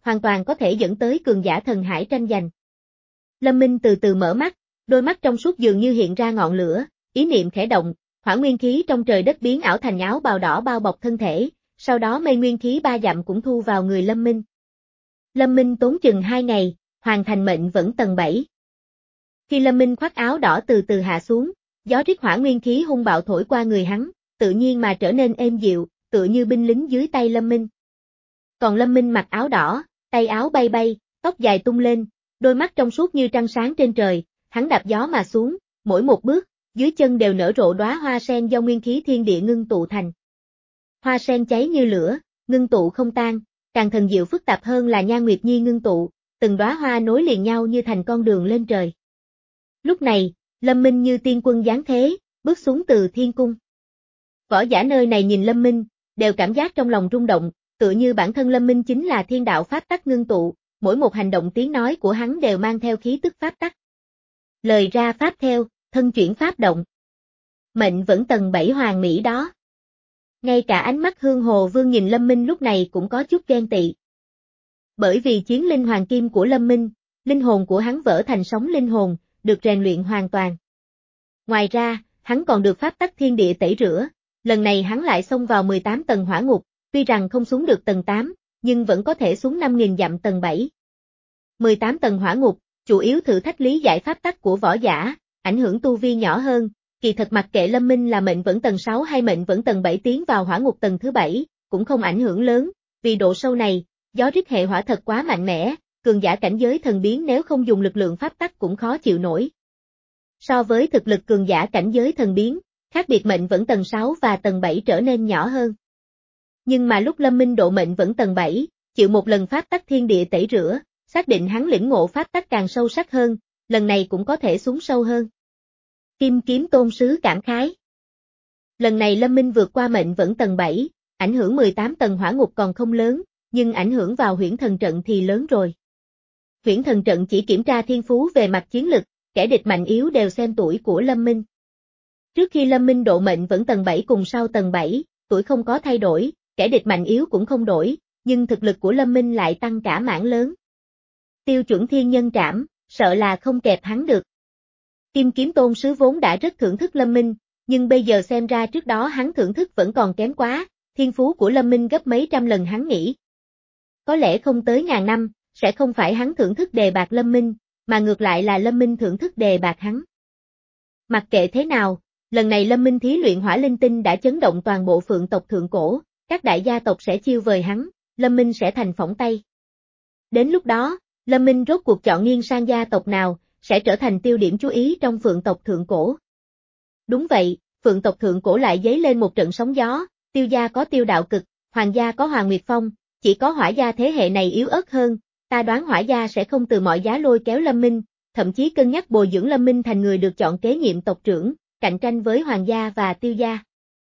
hoàn toàn có thể dẫn tới cường giả thần hải tranh giành. Lâm Minh từ từ mở mắt, đôi mắt trong suốt dường như hiện ra ngọn lửa, ý niệm khẽ động, hỏa nguyên khí trong trời đất biến ảo thành áo bào đỏ bao bọc thân thể, sau đó mây nguyên khí ba dặm cũng thu vào người Lâm Minh. Lâm Minh tốn chừng hai ngày, hoàn thành mệnh vẫn tầng bảy. Khi Lâm Minh khoác áo đỏ từ từ hạ xuống, gió rít hỏa nguyên khí hung bạo thổi qua người hắn, tự nhiên mà trở nên êm dịu, tựa như binh lính dưới tay Lâm Minh. Còn Lâm Minh mặc áo đỏ, tay áo bay bay, tóc dài tung lên, đôi mắt trong suốt như trăng sáng trên trời, hắn đạp gió mà xuống, mỗi một bước, dưới chân đều nở rộ đóa hoa sen do nguyên khí thiên địa ngưng tụ thành. Hoa sen cháy như lửa, ngưng tụ không tan, càng thần diệu phức tạp hơn là Nhan Nguyệt Nhi ngưng tụ, từng đóa hoa nối liền nhau như thành con đường lên trời. Lúc này, Lâm Minh như tiên quân giáng thế, bước xuống từ thiên cung. Võ giả nơi này nhìn Lâm Minh, đều cảm giác trong lòng rung động, tựa như bản thân Lâm Minh chính là thiên đạo pháp tắc ngưng tụ, mỗi một hành động tiếng nói của hắn đều mang theo khí tức pháp tắc. Lời ra pháp theo, thân chuyển pháp động. Mệnh vẫn tầng bảy hoàn mỹ đó. Ngay cả ánh mắt Hương Hồ Vương nhìn Lâm Minh lúc này cũng có chút ghen tị. Bởi vì chiến linh hoàng kim của Lâm Minh, linh hồn của hắn vỡ thành sóng linh hồn, được rèn luyện hoàn toàn. Ngoài ra, hắn còn được pháp tắc thiên địa tẩy rửa, lần này hắn lại xông vào mười tám tầng hỏa ngục, tuy rằng không xuống được tầng tám, nhưng vẫn có thể xuống năm nghìn dặm tầng bảy. mười tám tầng hỏa ngục, chủ yếu thử thách lý giải pháp tắc của võ giả, ảnh hưởng tu vi nhỏ hơn, kỳ thật mặc kệ Lâm Minh là mệnh vẫn tầng sáu hay mệnh vẫn tầng bảy tiến vào hỏa ngục tầng thứ bảy, cũng không ảnh hưởng lớn, vì độ sâu này, gió rít hệ hỏa thật quá mạnh mẽ, cường giả cảnh giới thần biến nếu không dùng lực lượng pháp tắc cũng khó chịu nổi. So với thực lực cường giả cảnh giới thần biến, khác biệt mệnh vẫn tầng sáu và tầng bảy trở nên nhỏ hơn. Nhưng mà lúc Lâm Minh độ mệnh vẫn tầng bảy, chịu một lần pháp tắc thiên địa tẩy rửa, xác định hắn lĩnh ngộ pháp tắc càng sâu sắc hơn, lần này cũng có thể xuống sâu hơn. Kim Kiếm Tôn Sứ cảm khái. Lần này Lâm Minh vượt qua mệnh vẫn tầng bảy, ảnh hưởng mười tám tầng hỏa ngục còn không lớn, nhưng ảnh hưởng vào huyễn thần trận thì lớn rồi. Huyễn thần trận chỉ kiểm tra thiên phú về mặt chiến lực, kẻ địch mạnh yếu đều xem tuổi của Lâm Minh. Trước khi Lâm Minh độ mệnh vẫn tầng bảy cùng sau tầng bảy, tuổi không có thay đổi, kẻ địch mạnh yếu cũng không đổi, nhưng thực lực của Lâm Minh lại tăng cả mảng lớn. Tiêu chuẩn thiên nhân trảm, sợ là không kẹp hắn được. Kim Kiếm Tôn Sứ vốn đã rất thưởng thức Lâm Minh, nhưng bây giờ xem ra trước đó hắn thưởng thức vẫn còn kém quá, thiên phú của Lâm Minh gấp mấy trăm lần hắn nghĩ. Có lẽ không tới ngàn năm, sẽ không phải hắn thưởng thức đề bạt Lâm Minh, mà ngược lại là Lâm Minh thưởng thức đề bạt hắn. Mặc kệ thế nào, lần này Lâm Minh thí luyện hỏa linh tinh đã chấn động toàn bộ phượng tộc thượng cổ, các đại gia tộc sẽ chiêu vời hắn, Lâm Minh sẽ thành phỏng tay. Đến lúc đó, Lâm Minh rốt cuộc chọn nghiêng sang gia tộc nào, sẽ trở thành tiêu điểm chú ý trong phượng tộc thượng cổ. Đúng vậy, phượng tộc thượng cổ lại dấy lên một trận sóng gió, tiêu gia có tiêu đạo cực, hoàng gia có Hoàng Nguyệt Phong, chỉ có hỏa gia thế hệ này yếu ớt hơn, ta đoán hỏa gia sẽ không từ mọi giá lôi kéo Lâm Minh, thậm chí cân nhắc bồi dưỡng Lâm Minh thành người được chọn kế nhiệm tộc trưởng, cạnh tranh với hoàng gia và tiêu gia.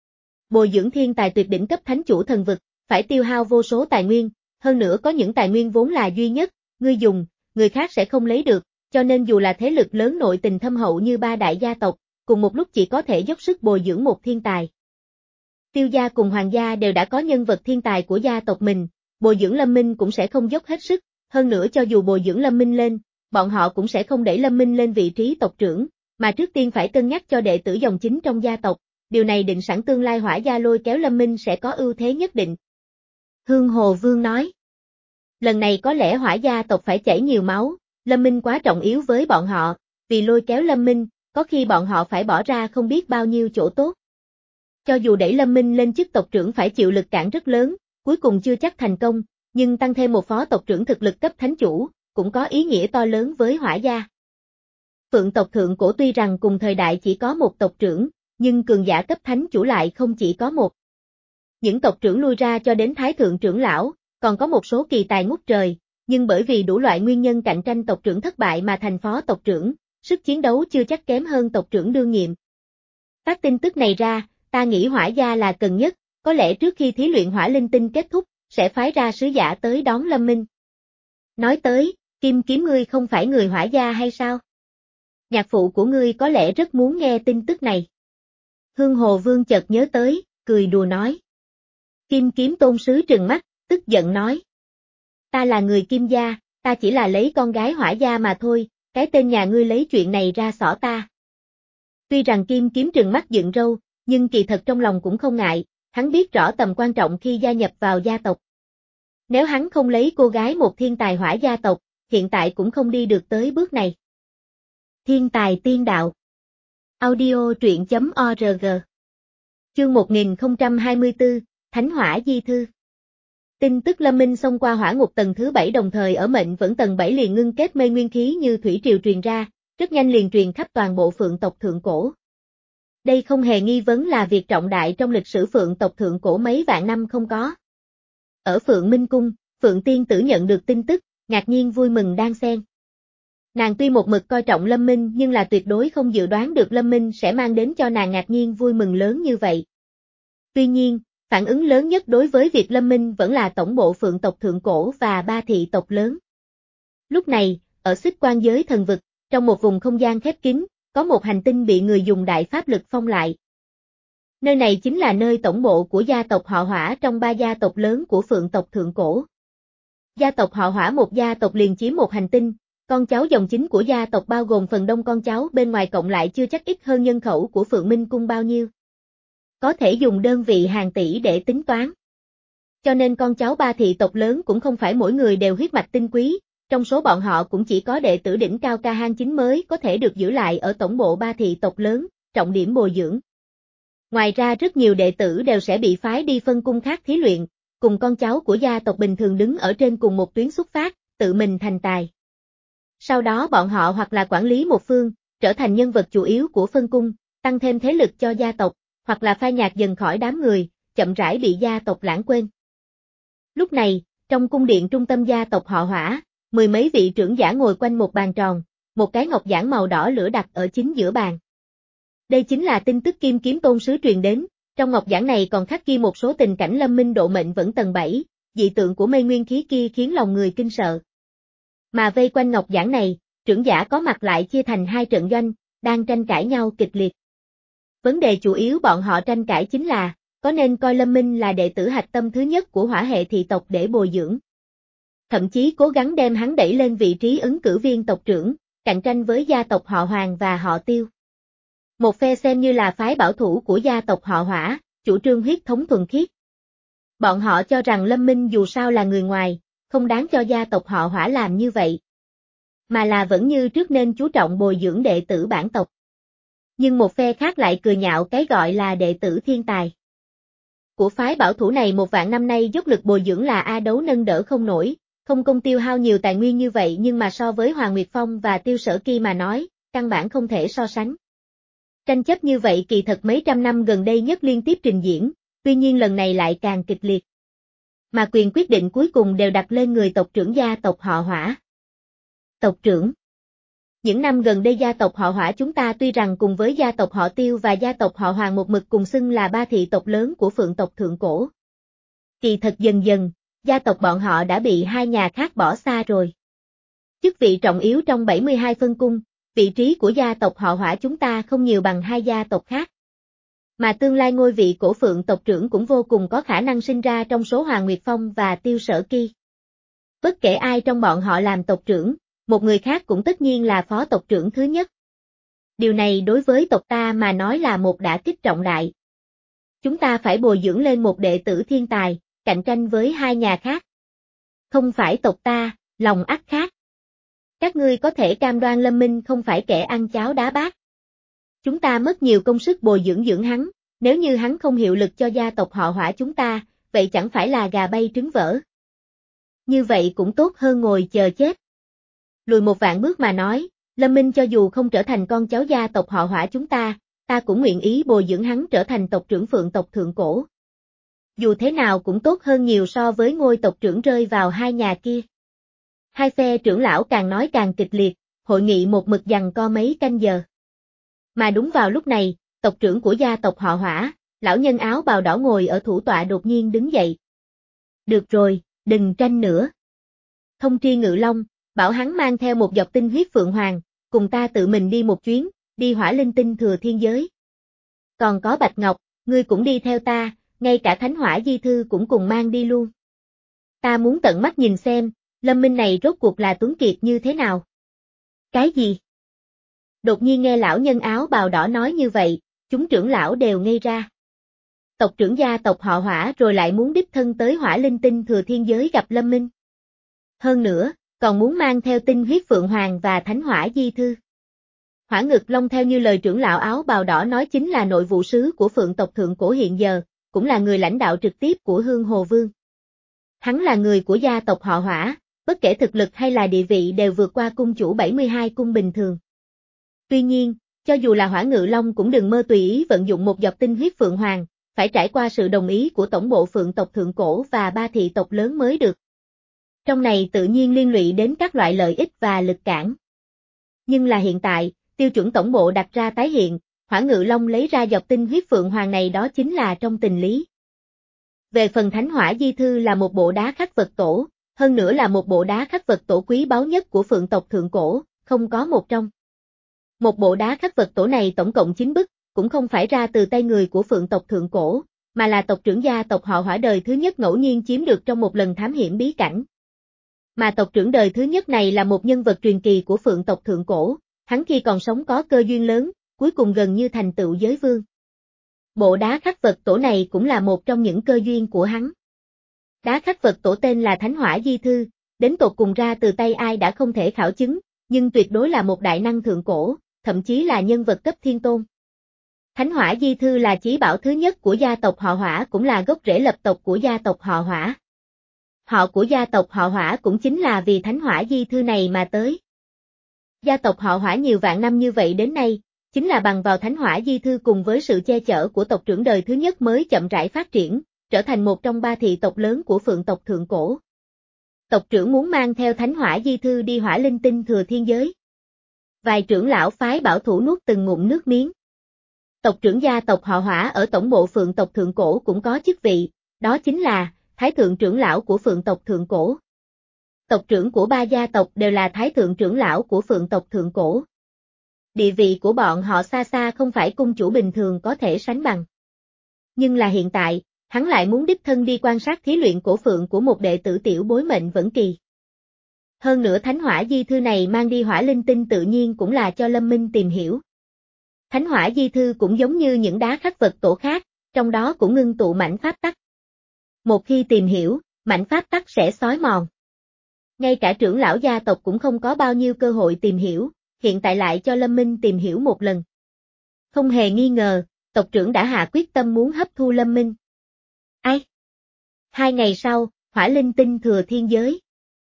Bồi dưỡng thiên tài tuyệt đỉnh cấp thánh chủ thần vực, phải tiêu hao vô số tài nguyên, hơn nữa có những tài nguyên vốn là duy nhất, ngươi dùng, người khác sẽ không lấy được, cho nên dù là thế lực lớn nội tình thâm hậu như ba đại gia tộc, cùng một lúc chỉ có thể dốc sức bồi dưỡng một thiên tài. Tiêu gia cùng hoàng gia đều đã có nhân vật thiên tài của gia tộc mình, bồi dưỡng Lâm Minh cũng sẽ không dốc hết sức, hơn nữa cho dù bồi dưỡng Lâm Minh lên, bọn họ cũng sẽ không đẩy Lâm Minh lên vị trí tộc trưởng, mà trước tiên phải cân nhắc cho đệ tử dòng chính trong gia tộc, điều này định sẵn tương lai hỏa gia lôi kéo Lâm Minh sẽ có ưu thế nhất định. Hương Hồ Vương nói. Lần này có lẽ hỏa gia tộc phải chảy nhiều máu, Lâm Minh quá trọng yếu với bọn họ, vì lôi kéo Lâm Minh, có khi bọn họ phải bỏ ra không biết bao nhiêu chỗ tốt. Cho dù đẩy Lâm Minh lên chức tộc trưởng phải chịu lực cản rất lớn, cuối cùng chưa chắc thành công, nhưng tăng thêm một phó tộc trưởng thực lực cấp thánh chủ, cũng có ý nghĩa to lớn với hỏa gia. Phượng tộc thượng cổ tuy rằng cùng thời đại chỉ có một tộc trưởng, nhưng cường giả cấp thánh chủ lại không chỉ có một. Những tộc trưởng lui ra cho đến thái thượng trưởng lão, còn có một số kỳ tài ngút trời, nhưng bởi vì đủ loại nguyên nhân cạnh tranh tộc trưởng thất bại mà thành phó tộc trưởng, sức chiến đấu chưa chắc kém hơn tộc trưởng đương nhiệm. Phát tin tức này ra, ta nghĩ hỏa gia là cần nhất, có lẽ trước khi thí luyện hỏa linh tinh kết thúc, sẽ phái ra sứ giả tới đón Lâm Minh. Nói tới, Kim Kiếm ngươi không phải người hỏa gia hay sao? Nhạc phụ của ngươi có lẽ rất muốn nghe tin tức này. Hương Hồ Vương chợt nhớ tới, cười đùa nói. Kim Kiếm Tôn Sứ trừng mắt, tức giận nói. Ta là người Kim gia, ta chỉ là lấy con gái Hỏa gia mà thôi, cái tên nhà ngươi lấy chuyện này ra xỏ ta. Tuy rằng Kim Kiếm trừng mắt dựng râu, nhưng kỳ thật trong lòng cũng không ngại, hắn biết rõ tầm quan trọng khi gia nhập vào gia tộc. Nếu hắn không lấy cô gái một thiên tài Hỏa gia tộc, hiện tại cũng không đi được tới bước này. Thiên tài tiên đạo. Audio truyện chấm org. Chương một nghìn không trăm hai mươi tư, Thánh Hỏa Di Thư. Tin tức Lâm Minh xông qua hỏa ngục tầng thứ bảy đồng thời ở mệnh vẫn tầng bảy liền ngưng kết mê nguyên khí như thủy triều truyền ra, rất nhanh liền truyền khắp toàn bộ Phượng tộc Thượng Cổ. Đây không hề nghi vấn là việc trọng đại trong lịch sử Phượng tộc Thượng Cổ mấy vạn năm không có. Ở Phượng Minh Cung, Phượng Tiên Tử nhận được tin tức, ngạc nhiên vui mừng đan xen. Nàng tuy một mực coi trọng Lâm Minh nhưng là tuyệt đối không dự đoán được Lâm Minh sẽ mang đến cho nàng ngạc nhiên vui mừng lớn như vậy. Tuy nhiên, phản ứng lớn nhất đối với việc Lâm Minh vẫn là tổng bộ Phượng tộc Thượng Cổ và ba thị tộc lớn. Lúc này, ở Xích Quan giới thần vực, trong một vùng không gian khép kín, có một hành tinh bị người dùng đại pháp lực phong lại. Nơi này chính là nơi tổng bộ của gia tộc họ Hỏa trong ba gia tộc lớn của Phượng tộc Thượng Cổ. Gia tộc họ Hỏa một gia tộc liền chiếm một hành tinh, con cháu dòng chính của gia tộc bao gồm phần đông con cháu bên ngoài cộng lại chưa chắc ít hơn nhân khẩu của Phượng Minh Cung bao nhiêu. Có thể dùng đơn vị hàng tỷ để tính toán. Cho nên con cháu ba thị tộc lớn cũng không phải mỗi người đều huyết mạch tinh quý, trong số bọn họ cũng chỉ có đệ tử đỉnh cao ca hang chính mới có thể được giữ lại ở tổng bộ ba thị tộc lớn, trọng điểm bồi dưỡng. Ngoài ra rất nhiều đệ tử đều sẽ bị phái đi phân cung khác thí luyện, cùng con cháu của gia tộc bình thường đứng ở trên cùng một tuyến xuất phát, tự mình thành tài. Sau đó bọn họ hoặc là quản lý một phương, trở thành nhân vật chủ yếu của phân cung, tăng thêm thế lực cho gia tộc, hoặc là phai nhạt dần khỏi đám người, chậm rãi bị gia tộc lãng quên. Lúc này, trong cung điện trung tâm gia tộc họ Hỏa, mười mấy vị trưởng giả ngồi quanh một bàn tròn, một cái ngọc giản màu đỏ lửa đặt ở chính giữa bàn. Đây chính là tin tức Kim Kiếm Tôn sứ truyền đến, trong ngọc giản này còn khắc ghi một số tình cảnh Lâm Minh độ mệnh vẫn tầng bảy, dị tượng của mê nguyên khí kia khiến lòng người kinh sợ. Mà vây quanh ngọc giản này, trưởng giả có mặt lại chia thành hai trận doanh, đang tranh cãi nhau kịch liệt. Vấn đề chủ yếu bọn họ tranh cãi chính là, có nên coi Lâm Minh là đệ tử hạch tâm thứ nhất của hỏa hệ thị tộc để bồi dưỡng. Thậm chí cố gắng đem hắn đẩy lên vị trí ứng cử viên tộc trưởng, cạnh tranh với gia tộc họ Hoàng và họ Tiêu. Một phe xem như là phái bảo thủ của gia tộc họ Hỏa, chủ trương huyết thống thuần khiết. Bọn họ cho rằng Lâm Minh dù sao là người ngoài, không đáng cho gia tộc họ Hỏa làm như vậy. Mà là vẫn như trước nên chú trọng bồi dưỡng đệ tử bản tộc. Nhưng một phe khác lại cười nhạo cái gọi là đệ tử thiên tài. Của phái bảo thủ này một vạn năm nay dốc lực bồi dưỡng là A Đấu nâng đỡ không nổi, không công tiêu hao nhiều tài nguyên như vậy nhưng mà so với Hoàng Nguyệt Phong và Tiêu Sở Kỳ mà nói, căn bản không thể so sánh. Tranh chấp như vậy kỳ thật mấy trăm năm gần đây nhất liên tiếp trình diễn, tuy nhiên lần này lại càng kịch liệt. Mà quyền quyết định cuối cùng đều đặt lên người tộc trưởng gia tộc họ Hỏa. Tộc trưởng. Những năm gần đây gia tộc họ Hỏa chúng ta tuy rằng cùng với gia tộc họ Tiêu và gia tộc họ Hoàng một mực cùng xưng là ba thị tộc lớn của Phượng tộc Thượng Cổ. Kỳ thật dần dần, gia tộc bọn họ đã bị hai nhà khác bỏ xa rồi. Chức vị trọng yếu trong bảy mươi hai phân cung, vị trí của gia tộc họ Hỏa chúng ta không nhiều bằng hai gia tộc khác. Mà tương lai ngôi vị cổ Phượng tộc trưởng cũng vô cùng có khả năng sinh ra trong số Hoàng Nguyệt Phong và Tiêu Sở Kỳ. Bất kể ai trong bọn họ làm tộc trưởng, một người khác cũng tất nhiên là phó tộc trưởng thứ nhất. Điều này đối với tộc ta mà nói là một đả kích trọng đại. Chúng ta phải bồi dưỡng lên một đệ tử thiên tài, cạnh tranh với hai nhà khác. Không phải tộc ta, lòng ắt khác. Các ngươi có thể cam đoan Lâm Minh không phải kẻ ăn cháo đá bát. Chúng ta mất nhiều công sức bồi dưỡng dưỡng hắn, nếu như hắn không hiệu lực cho gia tộc họ Hỏa chúng ta, vậy chẳng phải là gà bay trứng vỡ. Như vậy cũng tốt hơn ngồi chờ chết. Lùi một vạn bước mà nói, Lâm Minh cho dù không trở thành con cháu gia tộc họ Hỏa chúng ta, ta cũng nguyện ý bồi dưỡng hắn trở thành tộc trưởng Phượng tộc Thượng Cổ. Dù thế nào cũng tốt hơn nhiều so với ngôi tộc trưởng rơi vào hai nhà kia. Hai phe trưởng lão càng nói càng kịch liệt, hội nghị một mực giằng co mấy canh giờ. Mà đúng vào lúc này, tộc trưởng của gia tộc họ Hỏa, lão nhân áo bào đỏ ngồi ở thủ tọa đột nhiên đứng dậy. Được rồi, đừng tranh nữa. Thông tri Ngự Long, bảo hắn mang theo một giọt tinh huyết Phượng Hoàng, cùng ta tự mình đi một chuyến, đi Hỏa Linh Tinh Thừa Thiên Giới. Còn có Bạch Ngọc, ngươi cũng đi theo ta, ngay cả Thánh Hỏa Di Thư cũng cùng mang đi luôn. Ta muốn tận mắt nhìn xem, Lâm Minh này rốt cuộc là tuấn kiệt như thế nào? Cái gì? Đột nhiên nghe lão nhân áo bào đỏ nói như vậy, chúng trưởng lão đều ngây ra. Tộc trưởng gia tộc họ Hỏa rồi lại muốn đích thân tới Hỏa Linh Tinh Thừa Thiên Giới gặp Lâm Minh. Hơn nữa, còn muốn mang theo tinh huyết Phượng Hoàng và Thánh Hỏa Di Thư. Hỏa Ngực Long theo như lời trưởng lão áo bào đỏ nói chính là nội vụ sứ của Phượng tộc Thượng Cổ hiện giờ, cũng là người lãnh đạo trực tiếp của Hương Hồ Vương. Hắn là người của gia tộc họ Hỏa, bất kể thực lực hay là địa vị đều vượt qua cung chủ bảy mươi hai cung bình thường. Tuy nhiên, cho dù là Hỏa Ngự Long cũng đừng mơ tùy ý vận dụng một giọt tinh huyết Phượng Hoàng, phải trải qua sự đồng ý của tổng bộ Phượng tộc Thượng Cổ và ba thị tộc lớn mới được. Trong này tự nhiên liên lụy đến các loại lợi ích và lực cản. Nhưng là hiện tại, tiêu chuẩn tổng bộ đặt ra tái hiện, Hỏa Ngự Long lấy ra giọt tinh huyết Phượng Hoàng này đó chính là trong tình lý. Về phần Thánh Hỏa Di Thư là một bộ đá khắc vật tổ, hơn nữa là một bộ đá khắc vật tổ quý báu nhất của Phượng tộc Thượng Cổ, không có một trong. Một bộ đá khắc vật tổ này tổng cộng chín bức, cũng không phải ra từ tay người của Phượng tộc Thượng Cổ, mà là tộc trưởng gia tộc họ Hỏa đời thứ nhất ngẫu nhiên chiếm được trong một lần thám hiểm bí cảnh. Mà tộc trưởng đời thứ nhất này là một nhân vật truyền kỳ của Phượng tộc Thượng Cổ, hắn khi còn sống có cơ duyên lớn, cuối cùng gần như thành tựu giới vương. Bộ đá khắc vật tổ này cũng là một trong những cơ duyên của hắn. Đá khắc vật tổ tên là Thánh Hỏa Di Thư, đến tột cùng ra từ tay ai đã không thể khảo chứng, nhưng tuyệt đối là một đại năng thượng cổ, thậm chí là nhân vật cấp thiên tôn. Thánh Hỏa Di Thư là chí bảo thứ nhất của gia tộc họ Hỏa cũng là gốc rễ lập tộc của gia tộc họ Hỏa. Họ của gia tộc họ Hỏa cũng chính là vì Thánh Hỏa Di Thư này mà tới. Gia tộc họ Hỏa nhiều vạn năm như vậy đến nay, chính là bằng vào Thánh Hỏa Di Thư cùng với sự che chở của tộc trưởng đời thứ nhất mới chậm rãi phát triển, trở thành một trong ba thị tộc lớn của Phượng tộc Thượng Cổ. Tộc trưởng muốn mang theo Thánh Hỏa Di Thư đi Hỏa Linh Tinh Thừa Thiên Giới. Vài trưởng lão phái bảo thủ nuốt từng ngụm nước miếng. Tộc trưởng gia tộc họ Hỏa ở tổng bộ Phượng tộc Thượng Cổ cũng có chức vị, đó chính là Thái thượng trưởng lão của Phượng tộc Thượng Cổ. Tộc trưởng của ba gia tộc đều là Thái thượng trưởng lão của Phượng tộc Thượng Cổ. Địa vị của bọn họ xa xa không phải cung chủ bình thường có thể sánh bằng. Nhưng là hiện tại, hắn lại muốn đích thân đi quan sát thí luyện cổ phượng của một đệ tử tiểu bối mệnh vẫn kỳ. Hơn nữa Thánh Hỏa Di Thư này mang đi Hỏa Linh Tinh tự nhiên cũng là cho Lâm Minh tìm hiểu. Thánh Hỏa Di Thư cũng giống như những đá khắc vật tổ khác, trong đó cũng ngưng tụ mảnh pháp tắc. Một khi tìm hiểu, mảnh pháp tắc sẽ xói mòn. Ngay cả trưởng lão gia tộc cũng không có bao nhiêu cơ hội tìm hiểu, hiện tại lại cho Lâm Minh tìm hiểu một lần. Không hề nghi ngờ, tộc trưởng đã hạ quyết tâm muốn hấp thu Lâm Minh. Ai? Hai ngày sau, Hỏa Linh Tinh Thừa Thiên Giới.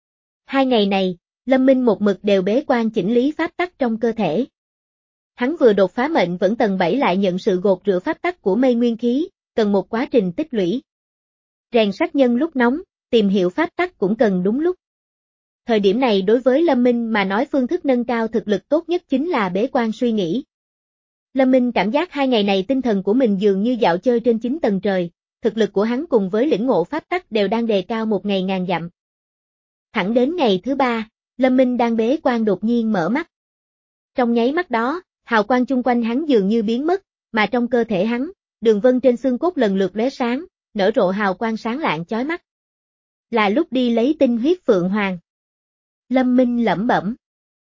Hai ngày này, Lâm Minh một mực đều bế quan chỉnh lý pháp tắc trong cơ thể. Hắn vừa đột phá mệnh vẫn tầng bảy lại nhận sự gột rửa pháp tắc của mây nguyên khí, cần một quá trình tích lũy. Rèn sát nhân lúc nóng, tìm hiểu pháp tắc cũng cần đúng lúc. Thời điểm này đối với Lâm Minh mà nói phương thức nâng cao thực lực tốt nhất chính là bế quan suy nghĩ. Lâm Minh cảm giác hai ngày này tinh thần của mình dường như dạo chơi trên chín tầng trời, thực lực của hắn cùng với lĩnh ngộ pháp tắc đều đang đề cao một ngày ngàn dặm. Thẳng đến ngày thứ ba, Lâm Minh đang bế quan đột nhiên mở mắt. Trong nháy mắt đó, hào quang chung quanh hắn dường như biến mất, mà trong cơ thể hắn, đường vân trên xương cốt lần lượt lóe sáng, nở rộ hào quang sáng lạng chói mắt. Là lúc đi lấy tinh huyết Phượng Hoàng. Lâm Minh lẩm bẩm.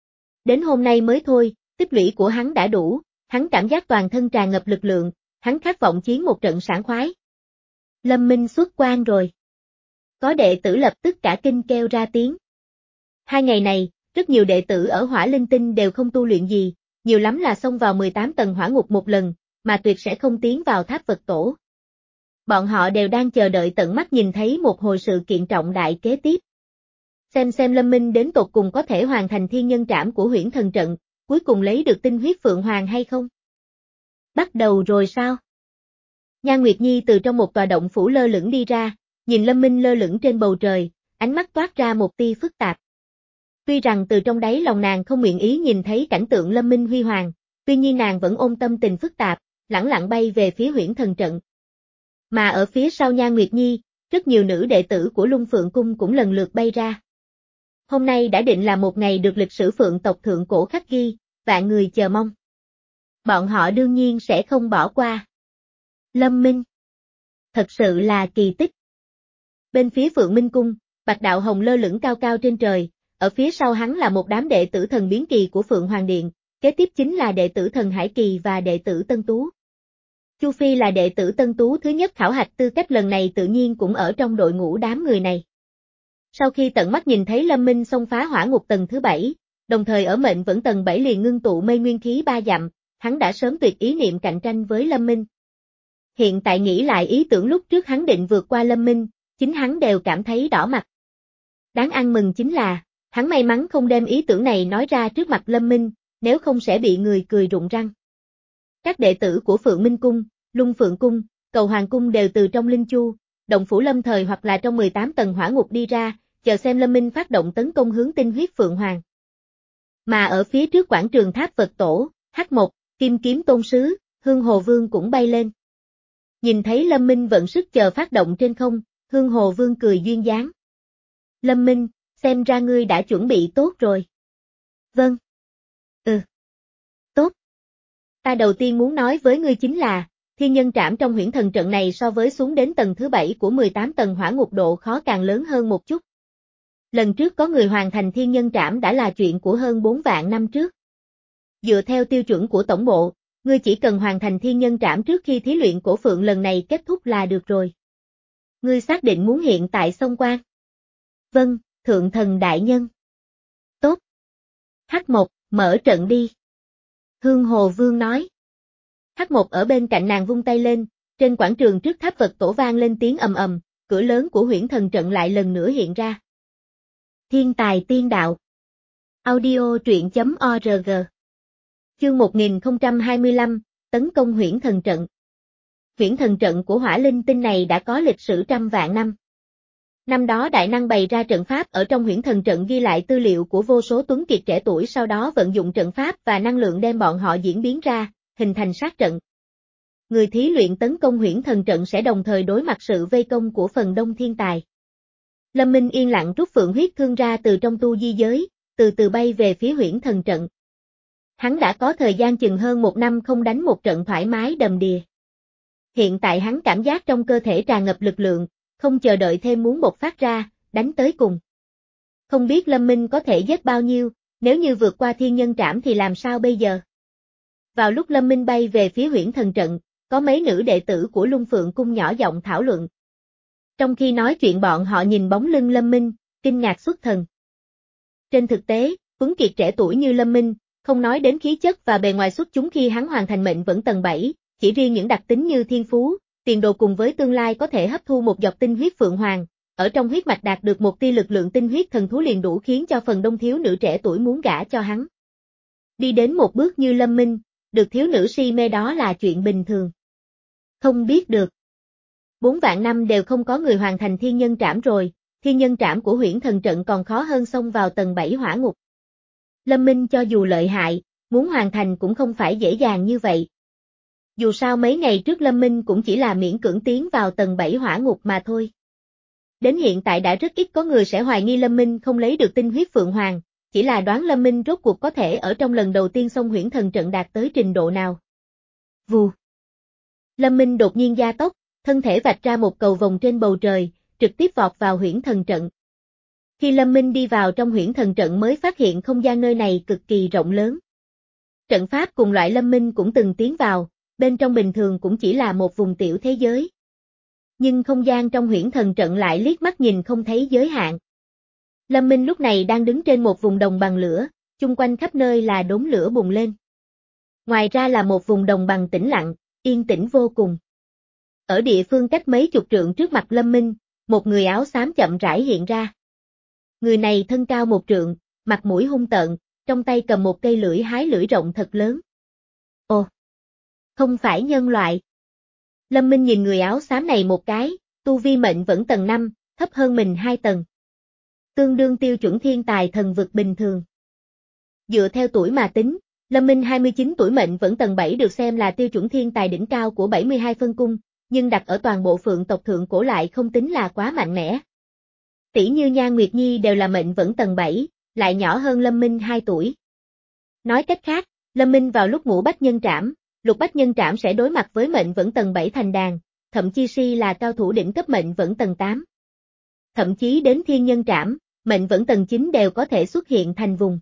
Đến hôm nay mới thôi, tích lũy của hắn đã đủ, hắn cảm giác toàn thân tràn ngập lực lượng, hắn khát vọng chiến một trận sảng khoái. Lâm Minh xuất quan rồi. Có đệ tử lập tức cả kinh kêu ra tiếng. Hai ngày này, rất nhiều đệ tử ở Hỏa Linh Tinh đều không tu luyện gì, nhiều lắm là xông vào mười tám tầng hỏa ngục một lần, mà tuyệt sẽ không tiến vào tháp vật tổ. Bọn họ đều đang chờ đợi tận mắt nhìn thấy một hồi sự kiện trọng đại kế tiếp. Xem xem Lâm Minh đến tột cùng có thể hoàn thành thiên nhân trảm của huyễn thần trận, cuối cùng lấy được tinh huyết Phượng Hoàng hay không? Bắt đầu rồi sao? Nhan Nguyệt Nhi từ trong một tòa động phủ lơ lửng đi ra, nhìn Lâm Minh lơ lửng trên bầu trời, ánh mắt toát ra một tia phức tạp. Tuy rằng từ trong đáy lòng nàng không nguyện ý nhìn thấy cảnh tượng Lâm Minh huy hoàng, tuy nhiên nàng vẫn ôm tâm tình phức tạp, lẳng lặng bay về phía huyễn thần trận. Mà ở phía sau Nhan Nguyệt Nhi, rất nhiều nữ đệ tử của Lung Phượng Cung cũng lần lượt bay ra. Hôm nay đã định là một ngày được lịch sử Phượng tộc Thượng Cổ khắc ghi, vạn người chờ mong. Bọn họ đương nhiên sẽ không bỏ qua. Lâm Minh. Thật sự là kỳ tích. Bên phía Phượng Minh Cung, Bạch Đạo Hồng lơ lửng cao cao trên trời, ở phía sau hắn là một đám đệ tử thần biến kỳ của Phượng Hoàng Điện, kế tiếp chính là đệ tử thần Hải Kỳ và đệ tử Tân Tú. Chu Phi là đệ tử Tân Tú thứ nhất khảo hạch tư cách lần này tự nhiên cũng ở trong đội ngũ đám người này. Sau khi tận mắt nhìn thấy Lâm Minh xông phá hỏa ngục tầng thứ bảy, đồng thời ở mệnh vẫn tầng bảy liền ngưng tụ mây nguyên khí ba dặm, hắn đã sớm tuyệt ý niệm cạnh tranh với Lâm Minh. Hiện tại nghĩ lại ý tưởng lúc trước hắn định vượt qua Lâm Minh, chính hắn đều cảm thấy đỏ mặt. Đáng ăn mừng chính là, hắn may mắn không đem ý tưởng này nói ra trước mặt Lâm Minh, nếu không sẽ bị người cười rụng răng. Các đệ tử của Phượng Minh Cung, Lung Phượng Cung, Cầu Hoàng Cung đều từ trong Linh Chu, động phủ lâm thời hoặc là trong mười tám tầng hỏa ngục đi ra, chờ xem Lâm Minh phát động tấn công hướng tinh huyết Phượng Hoàng. Mà ở phía trước quảng trường tháp Phật Tổ, Hắc Một, Kim Kiếm Tôn Sứ, Hương Hồ Vương cũng bay lên. Nhìn thấy Lâm Minh vận sức chờ phát động trên không, Hương Hồ Vương cười duyên dáng. Lâm Minh, xem ra ngươi đã chuẩn bị tốt rồi. Vâng. Ừ. Tốt. Ta đầu tiên muốn nói với ngươi chính là, thiên nhân trảm trong huyễn thần trận này so với xuống đến tầng thứ bảy của mười tám tầng hỏa ngục độ khó càng lớn hơn một chút. Lần trước có người hoàn thành thiên nhân trảm đã là chuyện của hơn bốn vạn năm trước. Dựa theo tiêu chuẩn của tổng bộ, ngươi chỉ cần hoàn thành thiên nhân trảm trước khi thí luyện cổ phượng lần này kết thúc là được rồi. Ngươi xác định muốn hiện tại xông quan? Vâng, thượng thần đại nhân. Tốt. Hắc Một, mở trận đi. Hương Hồ Vương nói. Hắc Một ở bên cạnh nàng vung tay lên, trên quảng trường trước tháp Phật Tổ vang lên tiếng ầm ầm, cửa lớn của huyễn thần trận lại lần nữa hiện ra. Thiên tài tiên đạo. Audio truyện chấm org. Chương một nghìn không trăm hai mươi lăm, tấn công huyễn thần trận. Huyễn thần trận của hỏa linh tinh này đã có lịch sử trăm vạn năm. Năm đó đại năng bày ra trận pháp ở trong huyễn thần trận ghi lại tư liệu của vô số tuấn kiệt trẻ tuổi sau đó vận dụng trận pháp và năng lượng đem bọn họ diễn biến ra, hình thành sát trận. Người thí luyện tấn công huyễn thần trận sẽ đồng thời đối mặt sự vây công của phần đông thiên tài. Lâm Minh yên lặng rút phượng huyết thương ra từ trong tu di giới, từ từ bay về phía huyễn thần trận. Hắn đã có thời gian chừng hơn một năm không đánh một trận thoải mái đầm đìa. Hiện tại hắn cảm giác trong cơ thể tràn ngập lực lượng, không chờ đợi thêm muốn bộc phát ra, đánh tới cùng. Không biết Lâm Minh có thể giết bao nhiêu, nếu như vượt qua thiên nhân trảm thì làm sao bây giờ? Vào lúc Lâm Minh bay về phía huyễn thần trận, có mấy nữ đệ tử của Lung Phượng Cung nhỏ giọng thảo luận. Trong khi nói chuyện bọn họ nhìn bóng lưng Lâm Minh, kinh ngạc xuất thần. Trên thực tế, tuấn kiệt trẻ tuổi như Lâm Minh, không nói đến khí chất và bề ngoài xuất chúng khi hắn hoàn thành mệnh vẫn tầng bảy, chỉ riêng những đặc tính như thiên phú, tiền đồ cùng với tương lai có thể hấp thu một giọt tinh huyết Phượng Hoàng, ở trong huyết mạch đạt được một tia lực lượng tinh huyết thần thú liền đủ khiến cho phần đông thiếu nữ trẻ tuổi muốn gả cho hắn. Đi đến một bước như Lâm Minh, được thiếu nữ si mê đó là chuyện bình thường. Không biết được. Bốn vạn năm đều không có người hoàn thành thiên nhân trảm rồi, thiên nhân trảm của huyễn thần trận còn khó hơn xông vào tầng bảy hỏa ngục. Lâm Minh cho dù lợi hại, muốn hoàn thành cũng không phải dễ dàng như vậy. Dù sao mấy ngày trước Lâm Minh cũng chỉ là miễn cưỡng tiến vào tầng bảy hỏa ngục mà thôi. Đến hiện tại đã rất ít có người sẽ hoài nghi Lâm Minh không lấy được tinh huyết Phượng Hoàng, chỉ là đoán Lâm Minh rốt cuộc có thể ở trong lần đầu tiên xông huyễn thần trận đạt tới trình độ nào. Vù. Lâm Minh đột nhiên gia tốc, thân thể vạch ra một cầu vòng trên bầu trời, trực tiếp vọt vào huyễn thần trận. Khi Lâm Minh đi vào trong huyễn thần trận mới phát hiện không gian nơi này cực kỳ rộng lớn. Trận pháp cùng loại Lâm Minh cũng từng tiến vào, bên trong bình thường cũng chỉ là một vùng tiểu thế giới. Nhưng không gian trong huyễn thần trận lại liếc mắt nhìn không thấy giới hạn. Lâm Minh lúc này đang đứng trên một vùng đồng bằng lửa, chung quanh khắp nơi là đốm lửa bùng lên. Ngoài ra là một vùng đồng bằng tĩnh lặng, yên tĩnh vô cùng. Ở địa phương cách mấy chục trượng trước mặt Lâm Minh, một người áo xám chậm rãi hiện ra. Người này thân cao một trượng, mặt mũi hung tợn, trong tay cầm một cây lưỡi hái lưỡi rộng thật lớn. Ồ! Không phải nhân loại. Lâm Minh nhìn người áo xám này một cái, tu vi mệnh vẫn tầng năm, thấp hơn mình hai tầng. Tương đương tiêu chuẩn thiên tài thần vực bình thường. Dựa theo tuổi mà tính, Lâm Minh hai mươi chín tuổi mệnh vẫn tầng bảy được xem là tiêu chuẩn thiên tài đỉnh cao của bảy mươi hai phân cung, nhưng đặt ở toàn bộ Phượng tộc thượng cổ lại không tính là quá mạnh mẽ. Tỷ như Nhan Nguyệt Nhi đều là mệnh vẫn tầng bảy, lại nhỏ hơn Lâm Minh hai tuổi. Nói cách khác, Lâm Minh vào lúc ngũ bách nhân trảm, lục bách nhân trảm sẽ đối mặt với mệnh vẫn tầng bảy thành đàn, thậm chí si là cao thủ đỉnh cấp mệnh vẫn tầng tám. Thậm chí đến thiên nhân trảm, mệnh vẫn tầng chín đều có thể xuất hiện thành vùng.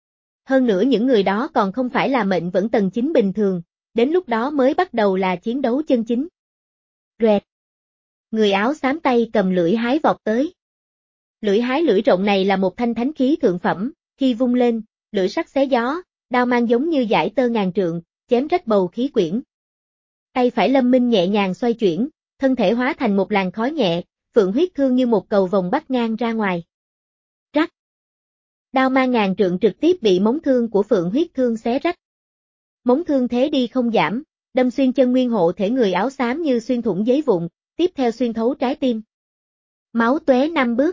Hơn nữa những người đó còn không phải là mệnh vẫn tầng chín bình thường, đến lúc đó mới bắt đầu là chiến đấu chân chính. Rẹt. Người áo xám tay cầm lưỡi hái vọt tới. Lưỡi hái lưỡi rộng này là một thanh thánh khí thượng phẩm, khi vung lên, lưỡi sắc xé gió, đao mang giống như dải tơ ngàn trượng, chém rách bầu khí quyển. Tay phải Lâm Minh nhẹ nhàng xoay chuyển, thân thể hóa thành một làn khói nhẹ, phượng huyết thương như một cầu vồng bắt ngang ra ngoài. Rắc. Đao mang ngàn trượng trực tiếp bị móng thương của phượng huyết thương xé rách. Móng thương thế đi không giảm, đâm xuyên chân nguyên hộ thể người áo xám như xuyên thủng giấy vụn, tiếp theo xuyên thấu trái tim. Máu tóe năm bước.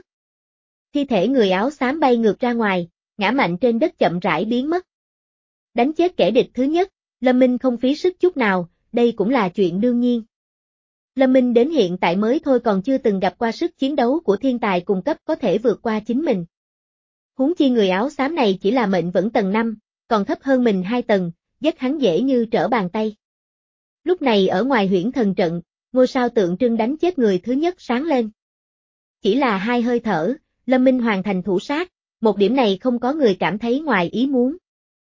Thi thể người áo xám bay ngược ra ngoài, ngã mạnh trên đất chậm rãi biến mất. Đánh chết kẻ địch thứ nhất, Lâm Minh không phí sức chút nào, đây cũng là chuyện đương nhiên. Lâm Minh đến hiện tại mới thôi còn chưa từng gặp qua sức chiến đấu của thiên tài cùng cấp có thể vượt qua chính mình. Huống chi người áo xám này chỉ là mệnh vẫn tầng năm, còn thấp hơn mình hai tầng, giết hắn dễ như trở bàn tay. Lúc này ở ngoài huyễn thần trận, ngôi sao tượng trưng đánh chết người thứ nhất sáng lên. Chỉ là hai hơi thở, Lâm Minh hoàn thành thủ sát, một điểm này không có người cảm thấy ngoài ý muốn.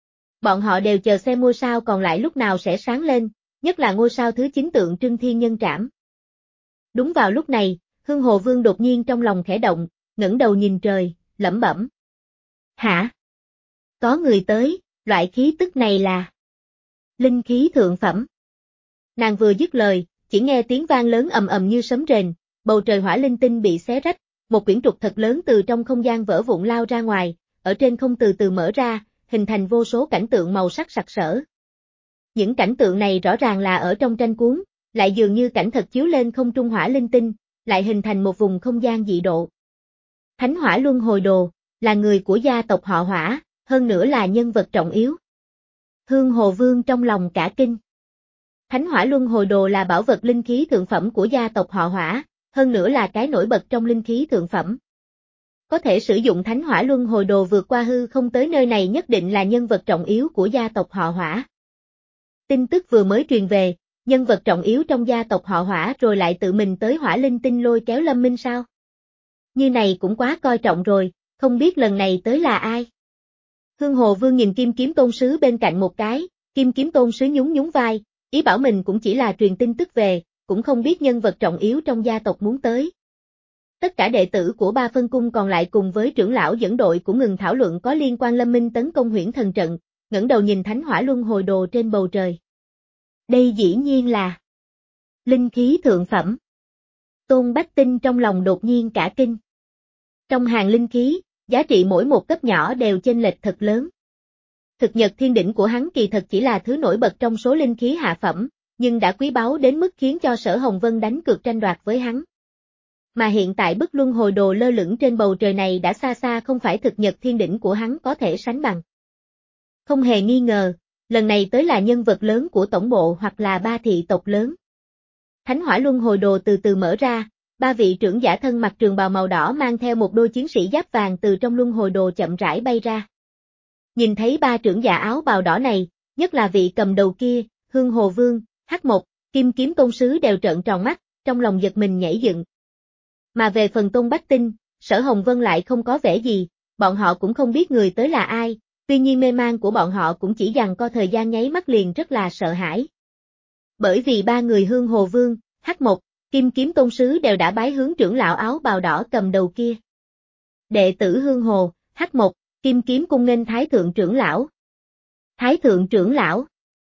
Bọn họ đều chờ xem ngôi sao còn lại lúc nào sẽ sáng lên, nhất là ngôi sao thứ chín tượng trưng thiên nhân trảm. Đúng vào lúc này, Hương Hồ Vương đột nhiên trong lòng khẽ động, ngẩng đầu nhìn trời, lẩm bẩm. Hả? Có người tới, loại khí tức này là linh khí thượng phẩm. Nàng vừa dứt lời, chỉ nghe tiếng vang lớn ầm ầm như sấm rền, bầu trời hỏa linh tinh bị xé rách, một quyển trục thật lớn từ trong không gian vỡ vụn lao ra ngoài, ở trên không từ từ mở ra, hình thành vô số cảnh tượng màu sắc sặc sỡ. Những cảnh tượng này rõ ràng là ở trong tranh cuốn, lại dường như cảnh thật chiếu lên không trung hỏa linh tinh, lại hình thành một vùng không gian dị độ. Thánh Hỏa Luân Hồi Đồ, là người của gia tộc họ Hỏa, hơn nữa là nhân vật trọng yếu. Hương Hồ Vương trong lòng cả kinh. Thánh Hỏa Luân Hồi Đồ là bảo vật linh khí thượng phẩm của gia tộc họ Hỏa, hơn nữa là cái nổi bật trong linh khí thượng phẩm. Có thể sử dụng Thánh Hỏa Luân Hồi Đồ vượt qua hư không tới nơi này nhất định là nhân vật trọng yếu của gia tộc họ Hỏa. Tin tức vừa mới truyền về, nhân vật trọng yếu trong gia tộc họ Hỏa rồi lại tự mình tới Hỏa Linh Tinh lôi kéo Lâm Minh sao? Như này cũng quá coi trọng rồi, không biết lần này tới là ai? Hương Hồ Vương nhìn Kim Kiếm Tôn Sứ bên cạnh một cái, Kim Kiếm Tôn Sứ nhún nhún vai, ý bảo mình cũng chỉ là truyền tin tức về, cũng không biết nhân vật trọng yếu trong gia tộc muốn tới. Tất cả đệ tử của ba phân cung còn lại cùng với trưởng lão dẫn đội cũng ngừng thảo luận có liên quan Lâm Minh tấn công huyễn thần trận, ngẩng đầu nhìn Thánh Hỏa Luân Hồi Đồ trên bầu trời. Đây dĩ nhiên là linh khí thượng phẩm. Tôn Bách Tinh trong lòng đột nhiên cả kinh. Trong hàng linh khí, giá trị mỗi một cấp nhỏ đều chênh lệch thật lớn. Thực nhật thiên đỉnh của hắn kỳ thật chỉ là thứ nổi bật trong số linh khí hạ phẩm, nhưng đã quý báu đến mức khiến cho Sở Hồng Vân đánh cược tranh đoạt với hắn. Mà hiện tại bức luân hồi đồ lơ lửng trên bầu trời này đã xa xa không phải thực nhật thiên đỉnh của hắn có thể sánh bằng. Không hề nghi ngờ, lần này tới là nhân vật lớn của tổng bộ hoặc là ba thị tộc lớn. Thánh Hỏa Luân Hồi Đồ từ từ mở ra, ba vị trưởng giả thân mặc trường bào màu đỏ mang theo một đôi chiến sĩ giáp vàng từ trong luân hồi đồ chậm rãi bay ra. Nhìn thấy ba trưởng giả áo bào đỏ này, nhất là vị cầm đầu kia, Hương Hồ Vương, Hắc Mộc, Kim Kiếm Tôn Sứ đều trợn tròn mắt, trong lòng giật mình nhảy dựng. Mà về phần Tôn Bách Tinh, Sở Hồng Vân lại không có vẻ gì, bọn họ cũng không biết người tới là ai, tuy nhiên mê man của bọn họ cũng chỉ giằng co thời gian nháy mắt liền rất là sợ hãi. Bởi vì ba người Hương Hồ Vương, Hắc Mộc, Kim Kiếm Tôn Sứ đều đã bái hướng trưởng lão áo bào đỏ cầm đầu kia. Đệ tử Hương Hồ, Hắc Mộc, Kim Kiếm cung nghênh Thái Thượng trưởng lão. Thái Thượng trưởng lão.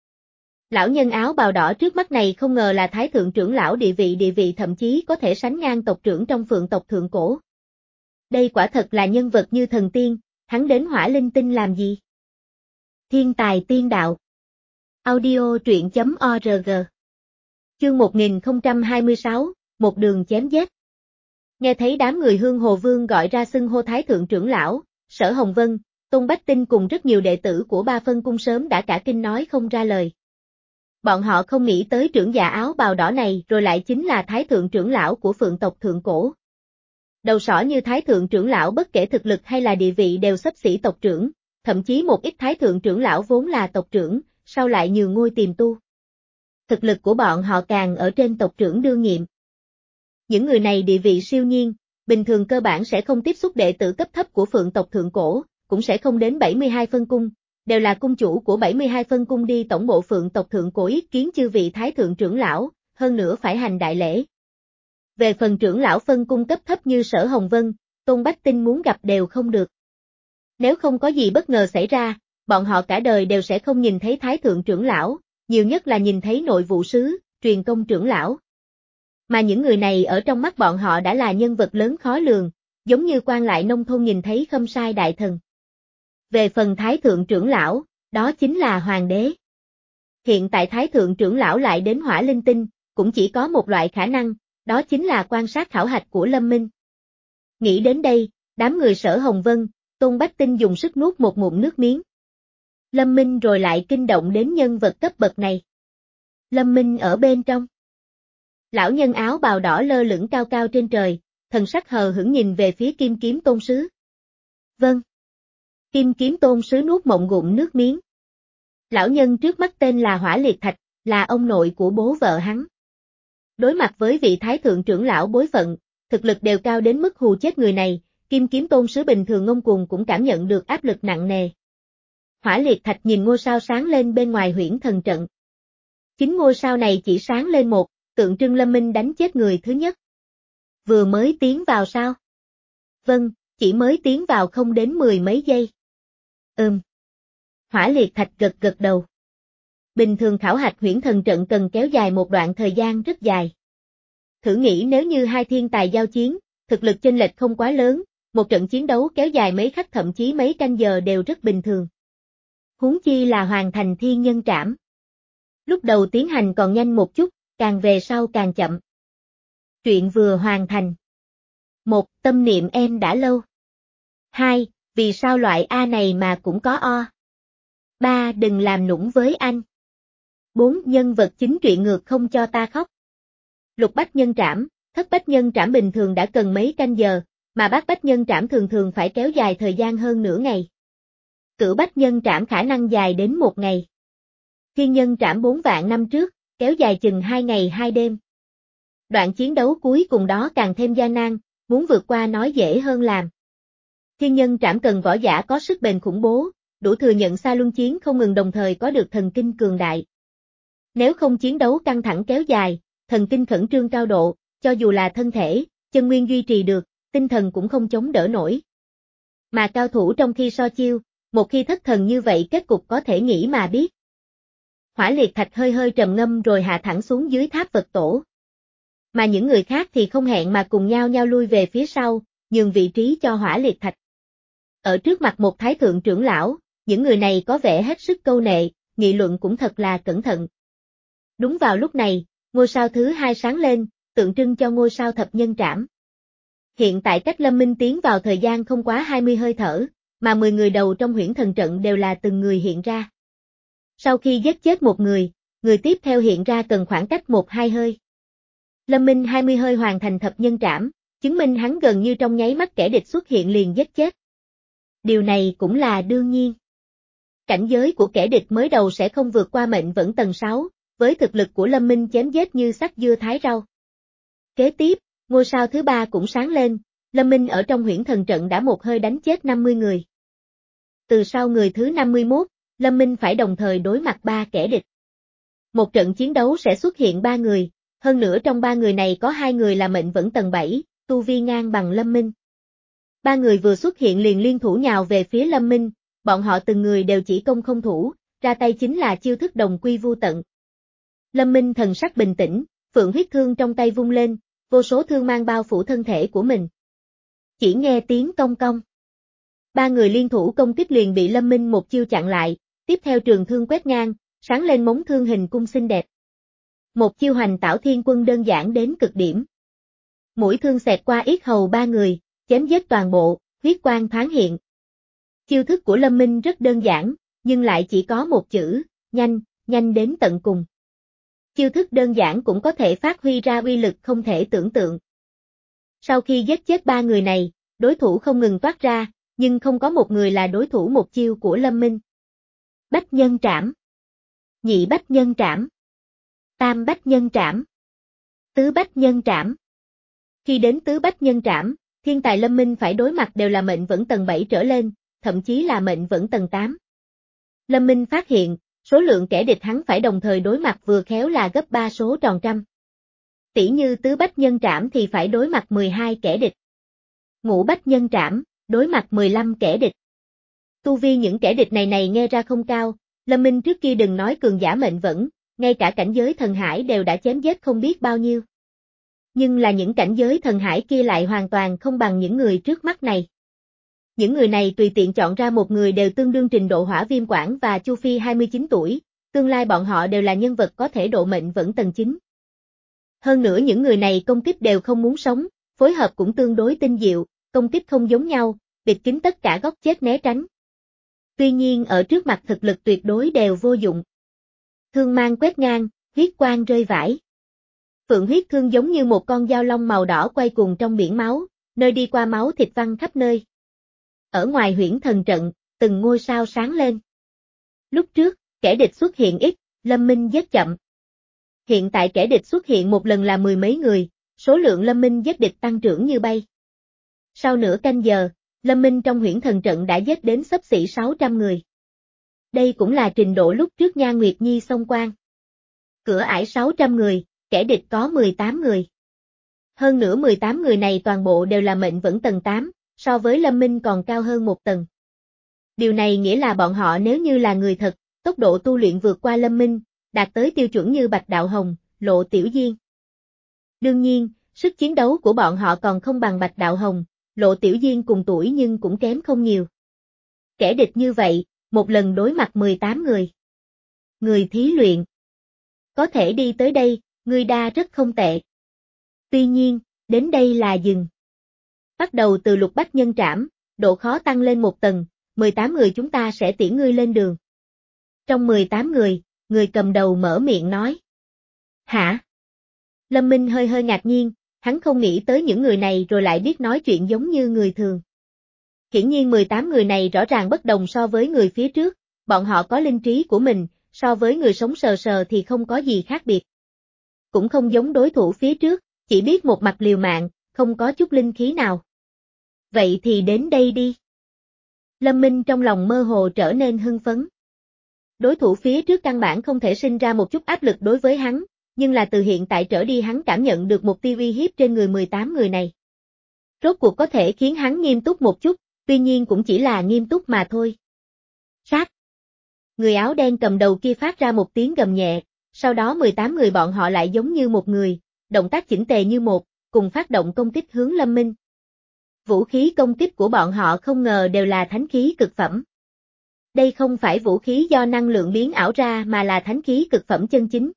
Lão nhân áo bào đỏ trước mắt này không ngờ là Thái Thượng trưởng lão địa vị địa vị thậm chí có thể sánh ngang tộc trưởng trong Phượng tộc Thượng Cổ. Đây quả thật là nhân vật như thần tiên, hắn đến Hỏa Linh Tinh làm gì? Thiên tài tiên đạo. Audio truyện chấm org. Chương một nghìn không trăm hai mươi sáu, một đường chém giết. Nghe thấy đám người Hương Hồ Vương gọi ra xưng hô Thái Thượng trưởng lão, Sở Hồng Vân, Tôn Bách Tinh cùng rất nhiều đệ tử của ba phân cung sớm đã cả kinh nói không ra lời. Bọn họ không nghĩ tới trưởng giả áo bào đỏ này rồi lại chính là Thái Thượng trưởng lão của Phượng tộc Thượng Cổ. Đầu sỏ như Thái Thượng trưởng lão bất kể thực lực hay là địa vị đều xấp xỉ tộc trưởng, thậm chí một ít Thái Thượng trưởng lão vốn là tộc trưởng, sau lại nhường ngôi tiềm tu. Thực lực của bọn họ càng ở trên tộc trưởng đương nhiệm. Những người này địa vị siêu nhiên, bình thường cơ bản sẽ không tiếp xúc đệ tử cấp thấp của Phượng tộc thượng cổ, cũng sẽ không đến bảy mươi hai phân cung, đều là cung chủ của bảy mươi hai phân cung đi tổng bộ Phượng tộc thượng cổ yết kiến chư vị thái thượng trưởng lão, hơn nữa phải hành đại lễ. Về phần trưởng lão phân cung cấp thấp như Sở Hồng Vân, Tôn Bách Tinh muốn gặp đều không được. Nếu không có gì bất ngờ xảy ra, bọn họ cả đời đều sẽ không nhìn thấy thái thượng trưởng lão, nhiều nhất là nhìn thấy nội vụ sứ, truyền công trưởng lão. Mà những người này ở trong mắt bọn họ đã là nhân vật lớn khó lường, giống như quan lại nông thôn nhìn thấy Khâm Sai đại thần. Về phần thái thượng trưởng lão, đó chính là hoàng đế. Hiện tại thái thượng trưởng lão lại đến Hỏa Linh Tinh, cũng chỉ có một loại khả năng, đó chính là quan sát khảo hạch của Lâm Minh. Nghĩ đến đây, đám người Sở Hồng Vân, Tôn Bách Tinh dùng sức nuốt một ngụm nước miếng. Lâm Minh rồi lại kinh động đến nhân vật cấp bậc này. Lâm Minh ở bên trong. Lão nhân áo bào đỏ lơ lửng cao cao trên trời, thần sắc hờ hững nhìn về phía Kim Kiếm Tôn Sứ. Vâng. Kim Kiếm Tôn Sứ nuốt một ngụm nước miếng. Lão nhân trước mắt tên là Hỏa Liệt Thạch, là ông nội của bố vợ hắn. Đối mặt với vị thái thượng trưởng lão bối phận, thực lực đều cao đến mức hù chết người này, Kim Kiếm Tôn Sứ bình thường ngông cuồng cũng cảm nhận được áp lực nặng nề. Hỏa Liệt Thạch nhìn ngôi sao sáng lên bên ngoài huyễn thần trận. Chính ngôi sao này chỉ sáng lên một, tượng trưng Lâm Minh đánh chết người thứ nhất. Vừa mới tiến vào sao? Vâng, chỉ mới tiến vào không đến mười mấy giây. Ừm. Hỏa Liệt Thạch gật gật đầu. Bình thường khảo hạch huyễn thần trận cần kéo dài một đoạn thời gian rất dài. Thử nghĩ nếu như hai thiên tài giao chiến, thực lực chênh lệch không quá lớn, một trận chiến đấu kéo dài mấy khắc thậm chí mấy canh giờ đều rất bình thường. Huống chi là hoàn thành thiên nhân trảm. Lúc đầu tiến hành còn nhanh một chút, càng về sau càng chậm. Truyện vừa hoàn thành. Một, tâm niệm em đã lâu. Hai, vì sao loại A này mà cũng có O. Ba, đừng làm nũng với anh. Bốn, nhân vật chính truyện ngược không cho ta khóc. Lục bách nhân trảm, thất bách nhân trảm bình thường đã cần mấy canh giờ, mà bát bách nhân trảm thường thường phải kéo dài thời gian hơn nửa ngày. Cửu bách nhân trảm khả năng dài đến một ngày. Thiên nhân trảm bốn vạn năm trước, kéo dài chừng hai ngày hai đêm. Đoạn chiến đấu cuối cùng đó càng thêm gian nan, muốn vượt qua nói dễ hơn làm. Thiên nhân trảm cần võ giả có sức bền khủng bố, đủ thừa nhận xa luân chiến không ngừng đồng thời có được thần kinh cường đại. Nếu không chiến đấu căng thẳng kéo dài, thần kinh khẩn trương cao độ, cho dù là thân thể, chân nguyên duy trì được, tinh thần cũng không chống đỡ nổi. Mà cao thủ trong khi so chiêu, một khi thất thần như vậy kết cục có thể nghĩ mà biết. Hỏa Liệt Thạch hơi hơi trầm ngâm rồi hạ thẳng xuống dưới tháp Phật tổ. Mà những người khác thì không hẹn mà cùng nhau nhau lui về phía sau, nhường vị trí cho Hỏa Liệt Thạch. Ở trước mặt một thái thượng trưởng lão, những người này có vẻ hết sức câu nệ, nghị luận cũng thật là cẩn thận. Đúng vào lúc này, ngôi sao thứ hai sáng lên, tượng trưng cho ngôi sao thập nhân trảm. Hiện tại cách Lâm Minh tiến vào thời gian không quá hai mươi hơi thở, mà mười người đầu trong huyễn thần trận đều là từng người hiện ra. Sau khi giết chết một người, người tiếp theo hiện ra cần khoảng cách một hai hơi. Lâm Minh hai mươi hơi hoàn thành thập nhân trảm, chứng minh hắn gần như trong nháy mắt kẻ địch xuất hiện liền giết chết. Điều này cũng là đương nhiên. Cảnh giới của kẻ địch mới đầu sẽ không vượt qua mệnh vẫn tầng sáu, với thực lực của Lâm Minh chém giết như sắc dưa thái rau. Kế tiếp, ngôi sao thứ ba cũng sáng lên, Lâm Minh ở trong huyễn thần trận đã một hơi đánh chết năm mươi người. Từ sau người thứ năm mươi mốt, Lâm Minh phải đồng thời đối mặt ba kẻ địch. Một trận chiến đấu sẽ xuất hiện ba người, hơn nữa trong ba người này có hai người là mệnh vẫn tầng bảy, tu vi ngang bằng Lâm Minh. Ba người vừa xuất hiện liền liên thủ nhào về phía Lâm Minh, bọn họ từng người đều chỉ công không thủ, ra tay chính là chiêu thức đồng quy vu tận. Lâm Minh thần sắc bình tĩnh, phượng huyết thương trong tay vung lên, vô số thương mang bao phủ thân thể của mình. Chỉ nghe tiếng cong cong. Ba người liên thủ công kích liền bị Lâm Minh một chiêu chặn lại, tiếp theo trường thương quét ngang, sáng lên móng thương hình cung xinh đẹp. Một chiêu Hoành Tảo Thiên Quân đơn giản đến cực điểm. Mũi thương xẹt qua yết hầu ba người, chém giết toàn bộ, huyết quang thoáng hiện. Chiêu thức của Lâm Minh rất đơn giản, nhưng lại chỉ có một chữ, nhanh, nhanh đến tận cùng. Chiêu thức đơn giản cũng có thể phát huy ra uy lực không thể tưởng tượng. Sau khi giết chết ba người này, đối thủ không ngừng toát ra, nhưng không có một người là đối thủ một chiêu của Lâm Minh. Bách nhân trảm. Nhị bách nhân trảm. Tam bách nhân trảm. Tứ bách nhân trảm. Khi đến tứ bách nhân trảm, Thiên tài Lâm Minh phải đối mặt đều là mệnh vẫn tầng bảy trở lên, thậm chí là mệnh vẫn tầng tám. Lâm Minh phát hiện, số lượng kẻ địch hắn phải đồng thời đối mặt vừa khéo là gấp ba số tròn trăm. Tỷ như tứ bách nhân trảm thì phải đối mặt mười hai kẻ địch. Ngũ bách nhân trảm, đối mặt mười lăm kẻ địch. Tu vi những kẻ địch này này nghe ra không cao, Lâm Minh trước kia đừng nói cường giả mệnh vẫn, ngay cả cảnh giới thần hải đều đã chém giết không biết bao nhiêu. Nhưng là những cảnh giới thần hải kia lại hoàn toàn không bằng những người trước mắt này. Những người này tùy tiện chọn ra một người đều tương đương trình độ Hỏa Viêm Quảng và Chu Phi hai mươi chín tuổi, tương lai bọn họ đều là nhân vật có thể độ mệnh vẫn tầng chín. Hơn nữa những người này công kích đều không muốn sống, phối hợp cũng tương đối tinh diệu, công kích không giống nhau, bịt kín tất cả góc chết né tránh. Tuy nhiên ở trước mặt thực lực tuyệt đối đều vô dụng. Thương mang quét ngang, huyết quang rơi vãi. Phượng huyết thương giống như một con dao long màu đỏ quay cuồng trong biển máu, nơi đi qua máu thịt văng khắp nơi. Ở ngoài huyễn thần trận, từng ngôi sao sáng lên. Lúc trước, kẻ địch xuất hiện ít, Lâm Minh giết chậm. Hiện tại kẻ địch xuất hiện một lần là mười mấy người, số lượng Lâm Minh giết địch tăng trưởng như bay. Sau nửa canh giờ, Lâm Minh trong huyễn thần trận đã giết đến xấp xỉ sáu trăm người. Đây cũng là trình độ lúc trước Nha Nguyệt Nhi xông quan. Cửa ải sáu trăm người, kẻ địch có mười tám người. Hơn nữa mười tám người này toàn bộ đều là mệnh vẫn tầng tám, so với Lâm Minh còn cao hơn một tầng. Điều này nghĩa là bọn họ nếu như là người thật, tốc độ tu luyện vượt qua Lâm Minh, đạt tới tiêu chuẩn như Bạch Đạo Hồng, Lộ Tiểu Diên. Đương nhiên, sức chiến đấu của bọn họ còn không bằng Bạch Đạo Hồng, Lộ Tiểu Diên cùng tuổi nhưng cũng kém không nhiều. Kẻ địch như vậy, một lần đối mặt mười tám người. Người thí luyện. Có thể đi tới đây, ngươi đa rất không tệ. Tuy nhiên, đến đây là dừng. Bắt đầu từ lục bách nhân trảm, độ khó tăng lên một tầng, mười tám người chúng ta sẽ tiễn ngươi lên đường. Trong mười tám người, người cầm đầu mở miệng nói. Hả? Lâm Minh hơi hơi ngạc nhiên, hắn không nghĩ tới những người này rồi lại biết nói chuyện giống như người thường. Hiển nhiên mười tám người này rõ ràng bất đồng so với người phía trước, bọn họ có linh trí của mình, so với người sống sờ sờ thì không có gì khác biệt. Cũng không giống đối thủ phía trước, chỉ biết một mặt liều mạng, không có chút linh khí nào. Vậy thì đến đây đi. Lâm Minh trong lòng mơ hồ trở nên hưng phấn. Đối thủ phía trước căn bản không thể sinh ra một chút áp lực đối với hắn, nhưng là từ hiện tại trở đi hắn cảm nhận được một tia uy hiếp trên người mười tám người này. Rốt cuộc có thể khiến hắn nghiêm túc một chút, tuy nhiên cũng chỉ là nghiêm túc mà thôi. Sát. Người áo đen cầm đầu kia phát ra một tiếng gầm nhẹ, sau đó mười tám người bọn họ lại giống như một người, động tác chỉnh tề như một, cùng phát động công kích hướng Lâm Minh. Vũ khí công kích của bọn họ không ngờ đều là thánh khí cực phẩm. Đây không phải vũ khí do năng lượng biến ảo ra mà là thánh khí cực phẩm chân chính.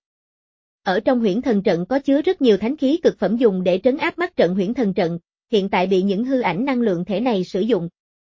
Ở trong huyễn thần trận có chứa rất nhiều thánh khí cực phẩm dùng để trấn áp mắt trận huyễn thần trận, hiện tại bị những hư ảnh năng lượng thể này sử dụng.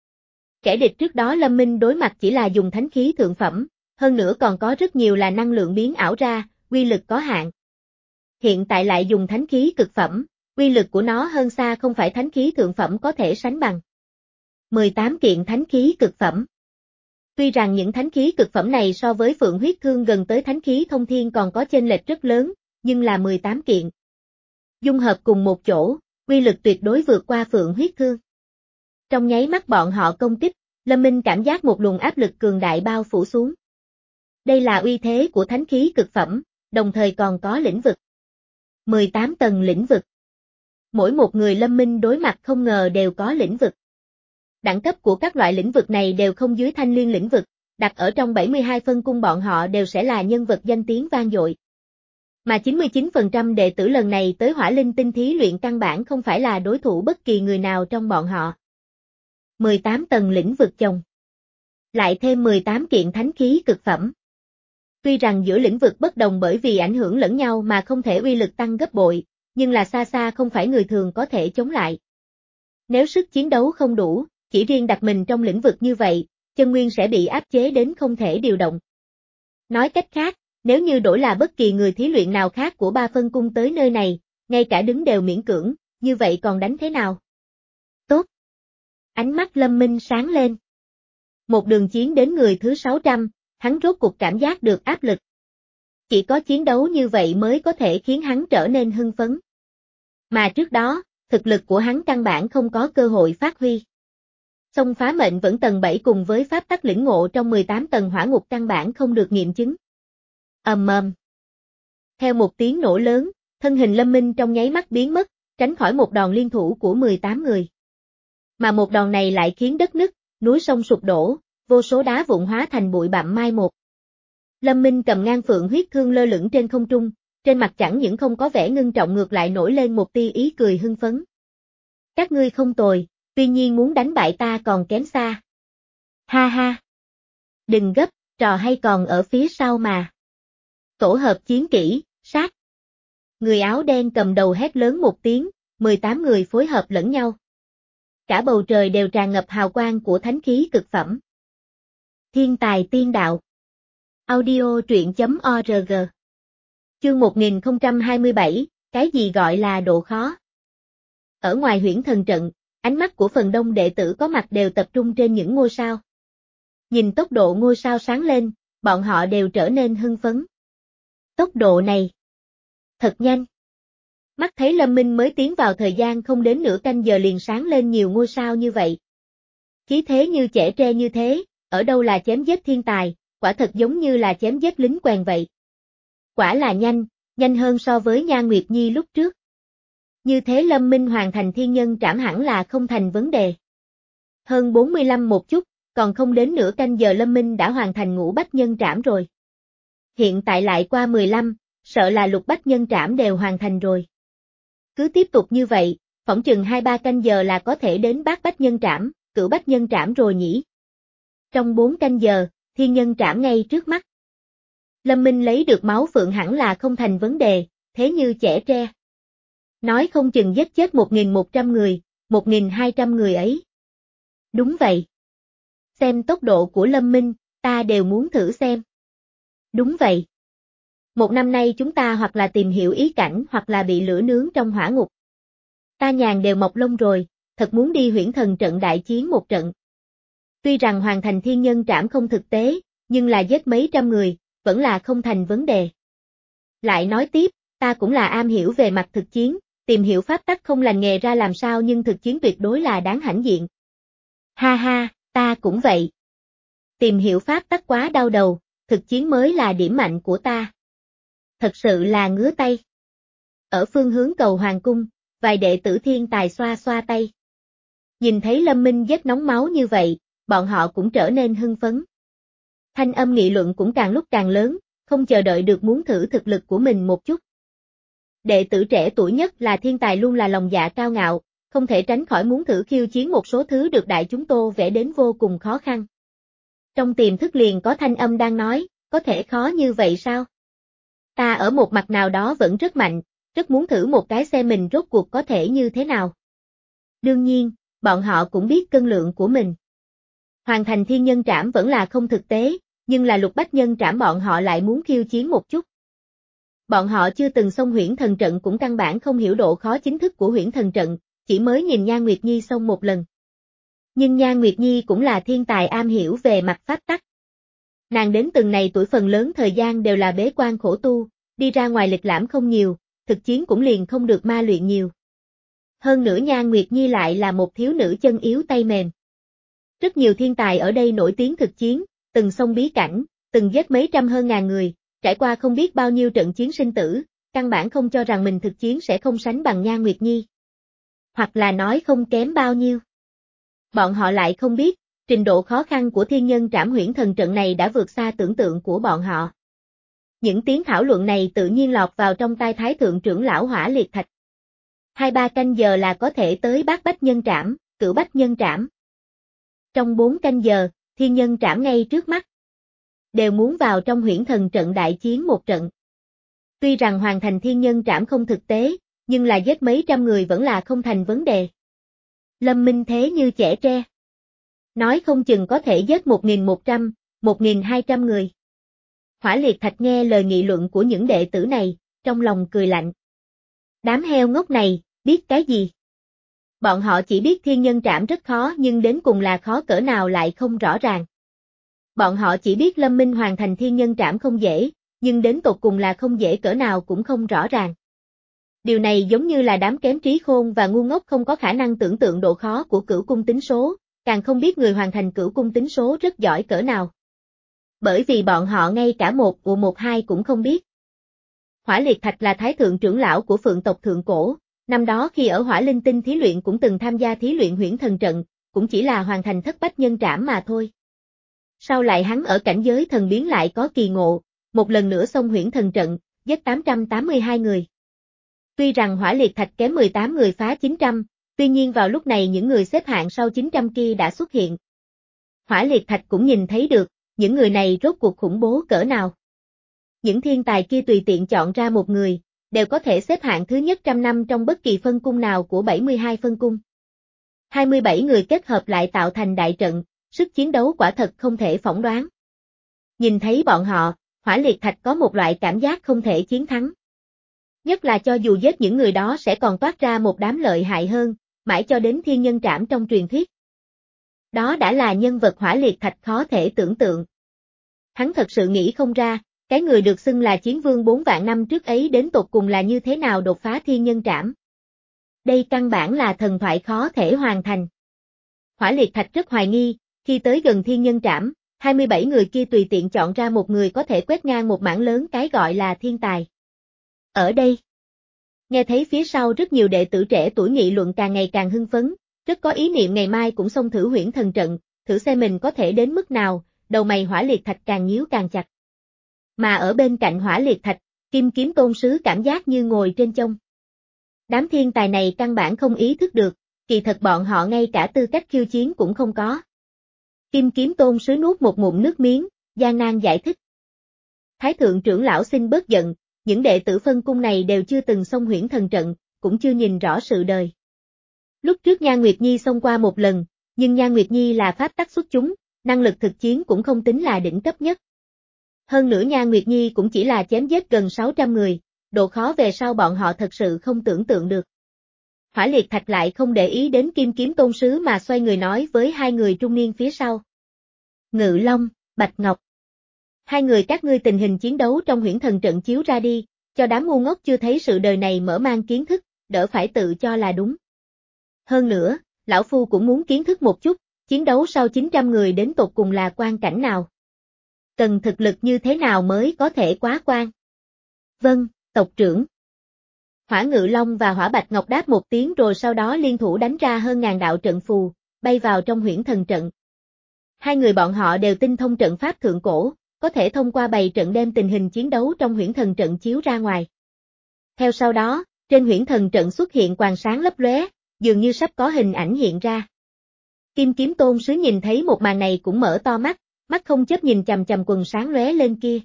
Kẻ địch trước đó Lâm Minh đối mặt chỉ là dùng thánh khí thượng phẩm, hơn nữa còn có rất nhiều là năng lượng biến ảo ra, uy lực có hạn. Hiện tại lại dùng thánh khí cực phẩm, uy lực của nó hơn xa không phải thánh khí thượng phẩm có thể sánh bằng. mười tám kiện thánh khí cực phẩm. Tuy rằng những thánh khí cực phẩm này so với Phượng huyết thương gần tới thánh khí thông thiên còn có chênh lệch rất lớn, nhưng là mười tám kiện. Dung hợp cùng một chỗ, uy lực tuyệt đối vượt qua Phượng huyết thương. Trong nháy mắt bọn họ công kích, Lâm Minh cảm giác một luồng áp lực cường đại bao phủ xuống. Đây là uy thế của thánh khí cực phẩm, đồng thời còn có lĩnh vực. mười tám tầng lĩnh vực. Mỗi một người Lâm Minh đối mặt không ngờ đều có lĩnh vực. Đẳng cấp của các loại lĩnh vực này đều không dưới thanh liên lĩnh vực, đặt ở trong bảy mươi hai phân cung bọn họ đều sẽ là nhân vật danh tiếng vang dội. Mà chín mươi chín phần trăm đệ tử lần này tới Hỏa Linh Tinh thí luyện căn bản không phải là đối thủ bất kỳ người nào trong bọn họ. mười tám tầng lĩnh vực chồng. Lại thêm mười tám kiện thánh khí cực phẩm. Tuy rằng giữa lĩnh vực bất đồng bởi vì ảnh hưởng lẫn nhau mà không thể uy lực tăng gấp bội, nhưng là xa xa không phải người thường có thể chống lại. Nếu sức chiến đấu không đủ, chỉ riêng đặt mình trong lĩnh vực như vậy, chân nguyên sẽ bị áp chế đến không thể điều động. Nói cách khác, nếu như đổi là bất kỳ người thí luyện nào khác của ba phân cung tới nơi này, ngay cả đứng đều miễn cưỡng, như vậy còn đánh thế nào? Tốt! Ánh mắt Lâm Minh sáng lên. Một đường chiến đến người thứ sáu trăm, hắn rốt cuộc cảm giác được áp lực. Chỉ có chiến đấu như vậy mới có thể khiến hắn trở nên hưng phấn. Mà trước đó, thực lực của hắn căn bản không có cơ hội phát huy. Xông phá mệnh vẫn tầng bảy cùng với pháp tắc lĩnh ngộ trong mười tám tầng hỏa ngục căn bản không được nghiệm chứng. Ầm ầm. Theo một tiếng nổ lớn, thân hình Lâm Minh trong nháy mắt biến mất, tránh khỏi một đòn liên thủ của mười tám người. Mà một đòn này lại khiến đất nứt, núi sông sụp đổ, vô số đá vụn hóa thành bụi bặm mai một. Lâm Minh cầm ngang phượng huyết thương lơ lửng trên không trung, trên mặt chẳng những không có vẻ ngưng trọng ngược lại nổi lên một tia ý cười hưng phấn. Các ngươi không tồi, tuy nhiên muốn đánh bại ta còn kém xa. Ha ha. Đừng gấp, trò hay còn ở phía sau mà. Tổ hợp chiến kỹ, sát. Người áo đen cầm đầu hét lớn một tiếng, mười tám người phối hợp lẫn nhau. Cả bầu trời đều tràn ngập hào quang của thánh khí cực phẩm. Thiên tài tiên đạo. Audio truyện chấm org. Chương một nghìn không trăm hai mươi bảy, cái gì gọi là độ khó? Ở ngoài huyễn thần trận, ánh mắt của phần đông đệ tử có mặt đều tập trung trên những ngôi sao. Nhìn tốc độ ngôi sao sáng lên, bọn họ đều trở nên hưng phấn. Tốc độ này thật nhanh. Mắt thấy Lâm Minh mới tiến vào thời gian không đến nửa canh giờ liền sáng lên nhiều ngôi sao như vậy. Khí thế như chẻ tre như thế, ở đâu là chém giết thiên tài, quả thật giống như là chém giết lính quèn vậy. Quả là nhanh, nhanh hơn so với Nhan Nguyệt Nhi lúc trước. Như thế Lâm Minh hoàn thành thiên nhân trảm hẳn là không thành vấn đề. Hơn bốn mươi lăm một chút, còn không đến nửa canh giờ Lâm Minh đã hoàn thành ngũ bách nhân trảm rồi. Hiện tại lại qua mười lăm, sợ là lục bách nhân trảm đều hoàn thành rồi. Cứ tiếp tục như vậy, phỏng chừng hai ba canh giờ là có thể đến bát bách nhân trảm, cửu bách nhân trảm rồi nhỉ. Trong bốn canh giờ, thiên nhân trảm ngay trước mắt. Lâm Minh lấy được máu phượng hẳn là không thành vấn đề, thế như chẻ tre. Nói không chừng giết chết một nghìn một trăm người, một nghìn hai trăm người ấy. Đúng vậy. Xem tốc độ của Lâm Minh, ta đều muốn thử xem. Đúng vậy. Một năm nay chúng ta hoặc là tìm hiểu ý cảnh hoặc là bị lửa nướng trong hỏa ngục. Ta nhàn đều mọc lông rồi, thật muốn đi huyễn thần trận đại chiến một trận. Tuy rằng hoàn thành thiên nhân trảm không thực tế, nhưng là giết mấy trăm người, vẫn là không thành vấn đề. Lại nói tiếp, ta cũng là am hiểu về mặt thực chiến, tìm hiểu pháp tắc không lành nghề ra làm sao nhưng thực chiến tuyệt đối là đáng hãnh diện. Ha ha, ta cũng vậy. Tìm hiểu pháp tắc quá đau đầu, thực chiến mới là điểm mạnh của ta. Thật sự là ngứa tay. Ở phương hướng cầu hoàng cung, vài đệ tử thiên tài xoa xoa tay. Nhìn thấy Lâm Minh rất nóng máu như vậy, bọn họ cũng trở nên hưng phấn. Thanh âm nghị luận cũng càng lúc càng lớn, không chờ đợi được muốn thử thực lực của mình một chút. Đệ tử trẻ tuổi nhất là thiên tài luôn là lòng dạ cao ngạo, không thể tránh khỏi muốn thử khiêu chiến một số thứ được đại chúng tô vẽ đến vô cùng khó khăn. Trong tiềm thức liền có thanh âm đang nói, có thể khó như vậy sao? Ta ở một mặt nào đó vẫn rất mạnh, rất muốn thử một cái xem mình rốt cuộc có thể như thế nào. Đương nhiên, bọn họ cũng biết cân lượng của mình. Hoàn thành thiên nhân trảm vẫn là không thực tế, nhưng là lục bách nhân trảm bọn họ lại muốn khiêu chiến một chút. Bọn họ chưa từng xông huyễn thần trận cũng căn bản không hiểu độ khó chính thức của huyễn thần trận, chỉ mới nhìn Nhan Nguyệt Nhi xông một lần. Nhưng Nhan Nguyệt Nhi cũng là thiên tài am hiểu về mặt pháp tắc. Nàng đến từng này tuổi phần lớn thời gian đều là bế quan khổ tu, đi ra ngoài lịch lãm không nhiều, thực chiến cũng liền không được ma luyện nhiều. Hơn nữa Nhan Nguyệt Nhi lại là một thiếu nữ chân yếu tay mềm. Rất nhiều thiên tài ở đây nổi tiếng thực chiến, từng xông bí cảnh, từng giết mấy trăm hơn ngàn người, trải qua không biết bao nhiêu trận chiến sinh tử, căn bản không cho rằng mình thực chiến sẽ không sánh bằng Nhan Nguyệt Nhi. Hoặc là nói không kém bao nhiêu. Bọn họ lại không biết, trình độ khó khăn của thiên nhân trảm huyễn thần trận này đã vượt xa tưởng tượng của bọn họ. Những tiếng thảo luận này tự nhiên lọt vào trong tai Thái Thượng trưởng lão Hỏa Liệt Thạch. Hai ba canh giờ là có thể tới bát bách nhân trảm, cửu bách nhân trảm. Trong bốn canh giờ, thiên nhân trảm ngay trước mắt. Đều muốn vào trong huyễn thần trận đại chiến một trận. Tuy rằng hoàn thành thiên nhân trảm không thực tế, nhưng là giết mấy trăm người vẫn là không thành vấn đề. Lâm Minh thế như chẻ tre. Nói không chừng có thể giết một nghìn một trăm, một nghìn hai trăm người. Hỏa Liệt Thạch nghe lời nghị luận của những đệ tử này, trong lòng cười lạnh. Đám heo ngốc này, biết cái gì? Bọn họ chỉ biết thiên nhân trảm rất khó nhưng đến cùng là khó cỡ nào lại không rõ ràng. Bọn họ chỉ biết Lâm Minh hoàn thành thiên nhân trảm không dễ, nhưng đến tột cùng là không dễ cỡ nào cũng không rõ ràng. Điều này giống như là đám kém trí khôn và ngu ngốc không có khả năng tưởng tượng độ khó của cửu cung tính số, càng không biết người hoàn thành cửu cung tính số rất giỏi cỡ nào. Bởi vì bọn họ ngay cả một của một hai cũng không biết. Hỏa Liệt Thạch là thái thượng trưởng lão của Phượng tộc thượng cổ, năm đó khi ở Hỏa Linh Tinh thí luyện cũng từng tham gia thí luyện Huyễn Thần trận, cũng chỉ là hoàn thành thất bách nhân trảm mà thôi. Sau lại hắn ở cảnh giới thần biến lại có kỳ ngộ, một lần nữa xông Huyễn Thần trận, giết tám trăm tám mươi hai người. Tuy rằng Hỏa Liệt Thạch kém mười tám người phá chín trăm, tuy nhiên vào lúc này những người xếp hạng sau chín trăm kia đã xuất hiện. Hỏa Liệt Thạch cũng nhìn thấy được, những người này rốt cuộc khủng bố cỡ nào. Những thiên tài kia tùy tiện chọn ra một người, đều có thể xếp hạng thứ nhất trăm năm trong bất kỳ phân cung nào của bảy mươi hai phân cung. hai mươi bảy người kết hợp lại tạo thành đại trận, sức chiến đấu quả thật không thể phỏng đoán. Nhìn thấy bọn họ, Hỏa Liệt Thạch có một loại cảm giác không thể chiến thắng. Nhất là cho dù giết những người đó sẽ còn toát ra một đám lợi hại hơn, mãi cho đến thiên nhân trảm trong truyền thuyết. Đó đã là nhân vật Hỏa Liệt Thạch khó thể tưởng tượng. Hắn thật sự nghĩ không ra, cái người được xưng là chiến vương bốn vạn năm trước ấy đến tột cùng là như thế nào đột phá thiên nhân trảm. Đây căn bản là thần thoại khó thể hoàn thành. Hỏa Liệt Thạch rất hoài nghi, khi tới gần thiên nhân trảm, hai mươi bảy người kia tùy tiện chọn ra một người có thể quét ngang một mảng lớn cái gọi là thiên tài. Ở đây, nghe thấy phía sau rất nhiều đệ tử trẻ tuổi nghị luận càng ngày càng hưng phấn, rất có ý niệm ngày mai cũng xông thử Huyễn Thần trận, thử xem mình có thể đến mức nào, đầu mày Hỏa Liệt Thạch càng nhíu càng chặt. Mà ở bên cạnh Hỏa Liệt Thạch, Kim Kiếm Tôn Sứ cảm giác như ngồi trên chông. Đám thiên tài này căn bản không ý thức được, kỳ thật bọn họ ngay cả tư cách khiêu chiến cũng không có. Kim Kiếm Tôn Sứ nuốt một ngụm nước miếng, gian nan giải thích. Thái thượng trưởng lão xin bớt giận, những đệ tử phân cung này đều chưa từng xông Huyễn Thần trận, cũng chưa nhìn rõ sự đời. Lúc trước Nhan Nguyệt Nhi xông qua một lần, nhưng Nhan Nguyệt Nhi là pháp tắc xuất chúng, năng lực thực chiến cũng không tính là đỉnh cấp nhất. Hơn nữa Nhan Nguyệt Nhi cũng chỉ là chém giết gần sáu trăm người, độ khó về sau bọn họ thật sự không tưởng tượng được. Hỏa Liệt Thạch lại không để ý đến Kim Kiếm Tôn Sứ mà xoay người nói với hai người trung niên phía sau. Ngự Long, Bạch Ngọc. Hai người các ngươi tình hình chiến đấu trong Huyễn Thần trận chiếu ra đi, cho đám ngu ngốc chưa thấy sự đời này mở mang kiến thức, đỡ phải tự cho là đúng. Hơn nữa, lão phu cũng muốn kiến thức một chút, chiến đấu sau chín trăm người đến tột cùng là quan cảnh nào. Cần thực lực như thế nào mới có thể quá quan. Vâng, tộc trưởng. Hỏa Ngự Long và Hỏa Bạch Ngọc đáp một tiếng rồi sau đó liên thủ đánh ra hơn ngàn đạo trận phù, bay vào trong Huyễn Thần trận. Hai người bọn họ đều tinh thông trận pháp thượng cổ, có thể thông qua bày trận đem tình hình chiến đấu trong Huyễn Thần trận chiếu ra ngoài. Theo sau đó, trên Huyễn Thần trận xuất hiện quang sáng lấp lóe, dường như sắp có hình ảnh hiện ra. Kim Kiếm Tôn Sứ nhìn thấy một màn này cũng mở to mắt, mắt không chớp nhìn chằm chằm quần sáng lóe lên kia.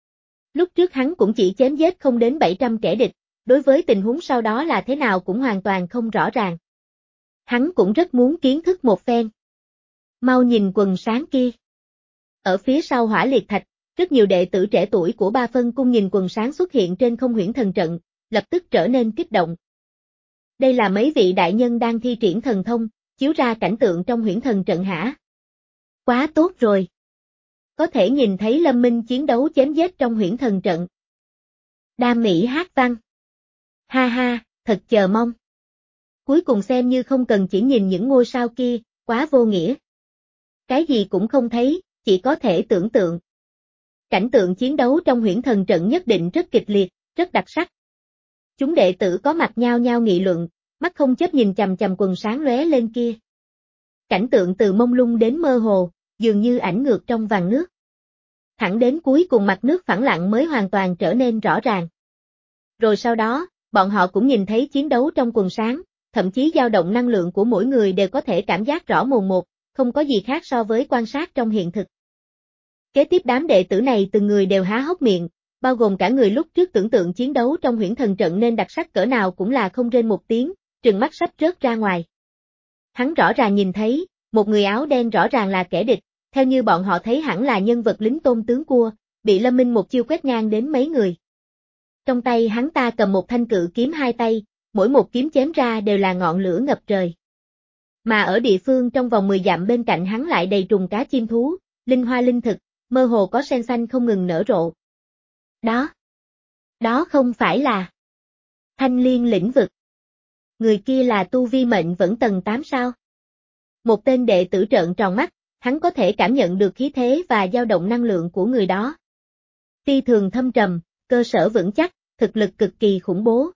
Lúc trước hắn cũng chỉ chém giết không đến bảy trăm kẻ địch, đối với tình huống sau đó là thế nào cũng hoàn toàn không rõ ràng. Hắn cũng rất muốn kiến thức một phen. Mau nhìn quần sáng kia. Ở phía sau Hỏa Liệt Thạch, rất nhiều đệ tử trẻ tuổi của ba phân cung nhìn quần sáng xuất hiện trên không Huyễn Thần trận, lập tức trở nên kích động. Đây là mấy vị đại nhân đang thi triển thần thông, chiếu ra cảnh tượng trong Huyễn Thần trận hả? Quá tốt rồi. Có thể nhìn thấy Lâm Minh chiến đấu chém giết trong Huyễn Thần trận. Đam mỹ hát văn. Ha ha, thật chờ mong. Cuối cùng xem như không cần chỉ nhìn những ngôi sao kia, quá vô nghĩa. Cái gì cũng không thấy, chỉ có thể tưởng tượng. Cảnh tượng chiến đấu trong Huyễn Thần trận nhất định rất kịch liệt, rất đặc sắc. Chúng đệ tử có mặt nhao nhao nghị luận, mắt không chấp nhìn chằm chằm quần sáng lóe lên kia. Cảnh tượng từ mông lung đến mơ hồ, dường như ảnh ngược trong vàng nước. Thẳng đến cuối cùng mặt nước phẳng lặng mới hoàn toàn trở nên rõ ràng. Rồi sau đó, bọn họ cũng nhìn thấy chiến đấu trong quần sáng, thậm chí dao động năng lượng của mỗi người đều có thể cảm giác rõ mồn một, không có gì khác so với quan sát trong hiện thực. Kế tiếp đám đệ tử này từng người đều há hốc miệng, bao gồm cả người lúc trước tưởng tượng chiến đấu trong Huyễn Thần trận nên đặc sắc cỡ nào cũng là không rên một tiếng, trừng mắt sắp rớt ra ngoài. Hắn rõ ràng nhìn thấy, một người áo đen rõ ràng là kẻ địch, theo như bọn họ thấy hẳn là nhân vật lính tôn tướng cua, bị Lâm Minh một chiêu quét ngang đến mấy người. Trong tay hắn ta cầm một thanh cự kiếm hai tay, mỗi một kiếm chém ra đều là ngọn lửa ngập trời. Mà ở địa phương trong vòng mười dặm bên cạnh hắn lại đầy trùng cá chim thú, linh hoa linh thực, mơ hồ có sen xanh không ngừng nở rộ. Đó, đó không phải là Thanh liên lĩnh vực. Người kia là tu vi mệnh vẫn tầng tám sao? Một tên đệ tử trợn tròn mắt, hắn có thể cảm nhận được khí thế và dao động năng lượng của người đó. Phi thường thâm trầm, cơ sở vững chắc, thực lực cực kỳ khủng bố.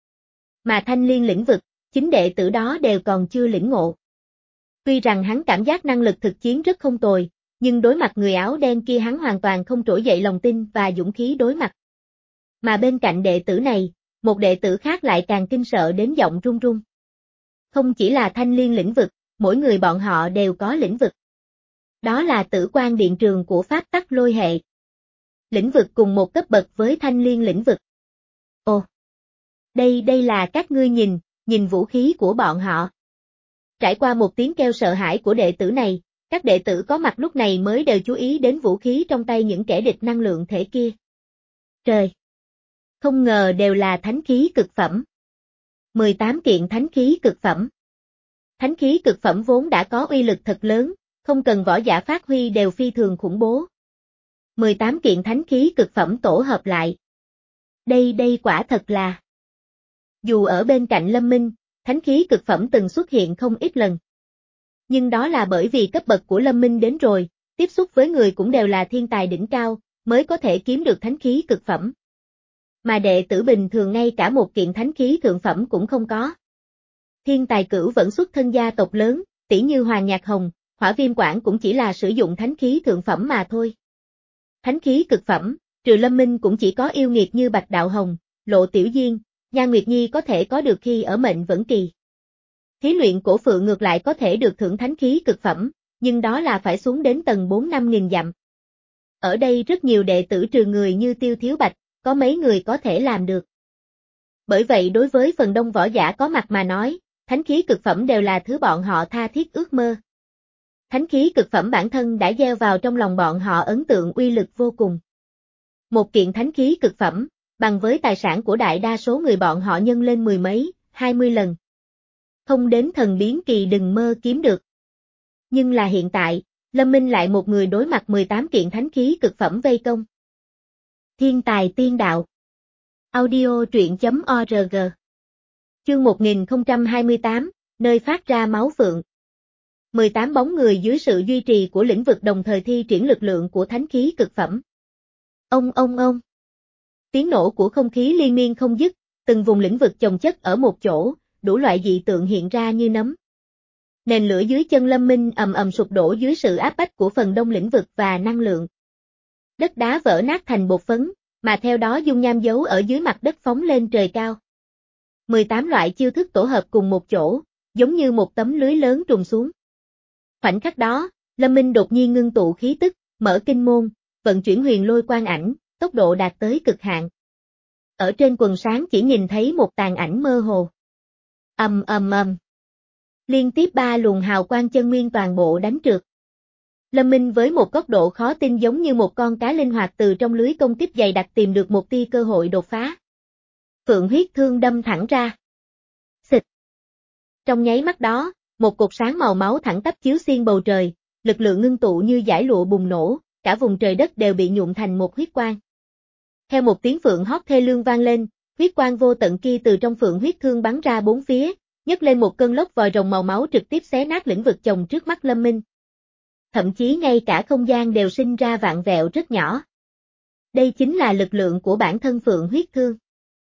Mà thanh liên lĩnh vực, chính đệ tử đó đều còn chưa lĩnh ngộ. Tuy rằng hắn cảm giác năng lực thực chiến rất không tồi, nhưng đối mặt người áo đen kia hắn hoàn toàn không trỗi dậy lòng tin và dũng khí đối mặt. Mà bên cạnh đệ tử này, một đệ tử khác lại càng kinh sợ đến giọng run run. Không chỉ là thanh liên lĩnh vực, mỗi người bọn họ đều có lĩnh vực. Đó là tử quan điện trường của pháp tắc lôi hệ. Lĩnh vực cùng một cấp bậc với thanh liên lĩnh vực. Ồ! Đây đây là các ngươi nhìn, nhìn vũ khí của bọn họ. Trải qua một tiếng kêu sợ hãi của đệ tử này, các đệ tử có mặt lúc này mới đều chú ý đến vũ khí trong tay những kẻ địch năng lượng thể kia. Trời! Không ngờ đều là thánh khí cực phẩm. mười tám kiện thánh khí cực phẩm. Thánh khí cực phẩm vốn đã có uy lực thật lớn, không cần võ giả phát huy đều phi thường khủng bố. mười tám kiện thánh khí cực phẩm tổ hợp lại. Đây đây quả thật là. Dù ở bên cạnh Lâm Minh, thánh khí cực phẩm từng xuất hiện không ít lần. Nhưng đó là bởi vì cấp bậc của Lâm Minh đến rồi, tiếp xúc với người cũng đều là thiên tài đỉnh cao, mới có thể kiếm được thánh khí cực phẩm. Mà đệ tử bình thường ngay cả một kiện thánh khí thượng phẩm cũng không có. Thiên tài cửu vẫn xuất thân gia tộc lớn, tỷ như Hoàng Nhạc Hồng, Hỏa Viêm Quảng cũng chỉ là sử dụng thánh khí thượng phẩm mà thôi. Thánh khí cực phẩm, trừ Lâm Minh cũng chỉ có yêu nghiệt như Bạch Đạo Hồng, Lộ Tiểu Diên, Nhan Nguyệt Nhi có thể có được khi ở mệnh vẫn kỳ. Thí luyện cổ phượng ngược lại có thể được thưởng thánh khí cực phẩm, nhưng đó là phải xuống đến tầng bốn năm nghìn dặm. Ở đây rất nhiều đệ tử trừ người như Tiêu Thiếu Bạch, có mấy người có thể làm được. Bởi vậy đối với phần đông võ giả có mặt mà nói, thánh khí cực phẩm đều là thứ bọn họ tha thiết ước mơ. Thánh khí cực phẩm bản thân đã gieo vào trong lòng bọn họ ấn tượng uy lực vô cùng. Một kiện thánh khí cực phẩm, bằng với tài sản của đại đa số người bọn họ nhân lên mười mấy, hai mươi lần. Không đến thần biến kỳ đừng mơ kiếm được. Nhưng là hiện tại, Lâm Minh lại một người đối mặt mười tám kiện thánh khí cực phẩm vây công. Thiên tài tiên đạo. Audio truyện chấm org. Chương một nghìn không trăm hai mươi tám, nơi phát ra máu phượng. mười tám bóng người dưới sự duy trì của lĩnh vực đồng thời thi triển lực lượng của thánh khí cực phẩm. Ông ông ông. Tiếng nổ của không khí liên miên không dứt, từng vùng lĩnh vực chồng chất ở một chỗ, đủ loại dị tượng hiện ra như nấm. Nền lửa dưới chân Lâm Minh ầm ầm sụp đổ dưới sự áp bách của phần đông lĩnh vực và năng lượng. Đất đá vỡ nát thành bột phấn, mà theo đó dung nham giấu ở dưới mặt đất phóng lên trời cao. mười tám loại chiêu thức tổ hợp cùng một chỗ, giống như một tấm lưới lớn trùng xuống. Khoảnh khắc đó, Lâm Minh đột nhiên ngưng tụ khí tức, mở kinh môn, vận chuyển huyền lôi quang ảnh, tốc độ đạt tới cực hạn. Ở trên quần sáng chỉ nhìn thấy một tàn ảnh mơ hồ. Ầm ầm ầm. Liên tiếp ba luồng hào quang chân nguyên toàn bộ đánh trượt. Lâm Minh với một góc độ khó tin giống như một con cá linh hoạt từ trong lưới công kích dày đặc tìm được một tia cơ hội đột phá. Phượng huyết thương đâm thẳng ra. Xịt. Trong nháy mắt đó, một cột sáng màu máu thẳng tắp chiếu xuyên bầu trời, lực lượng ngưng tụ như dải lụa bùng nổ, cả vùng trời đất đều bị nhuộm thành một huyết quang. Theo một tiếng phượng hót thê lương vang lên, huyết quang vô tận kia từ trong phượng huyết thương bắn ra bốn phía, nhấc lên một cơn lốc vòi rồng màu máu trực tiếp xé nát lĩnh vực chồng trước mắt Lâm Minh. Thậm chí ngay cả không gian đều sinh ra vạn vẹo rất nhỏ. Đây chính là lực lượng của bản thân phượng huyết thương.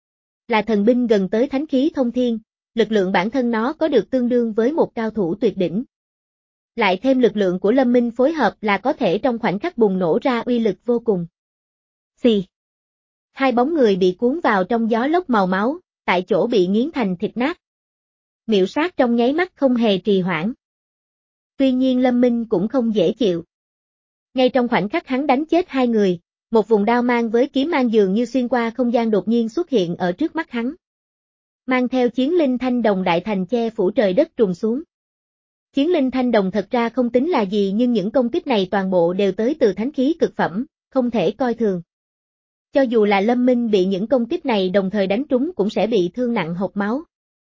Là thần binh gần tới thánh khí thông thiên, lực lượng bản thân nó có được tương đương với một cao thủ tuyệt đỉnh. Lại thêm lực lượng của Lâm Minh phối hợp là có thể trong khoảnh khắc bùng nổ ra uy lực vô cùng. Xì. Hai bóng người bị cuốn vào trong gió lốc màu máu, tại chỗ bị nghiến thành thịt nát. Miệu sát trong nháy mắt không hề trì hoãn. Tuy nhiên Lâm Minh cũng không dễ chịu. Ngay trong khoảnh khắc hắn đánh chết hai người, một vùng đao mang với kiếm mang dường như xuyên qua không gian đột nhiên xuất hiện ở trước mắt hắn. Mang theo chiến linh thanh đồng đại thành che phủ trời đất trùng xuống. Chiến linh thanh đồng thật ra không tính là gì nhưng những công kích này toàn bộ đều tới từ thánh khí cực phẩm, không thể coi thường. Cho dù là Lâm Minh bị những công kích này đồng thời đánh trúng cũng sẽ bị thương nặng hộc máu.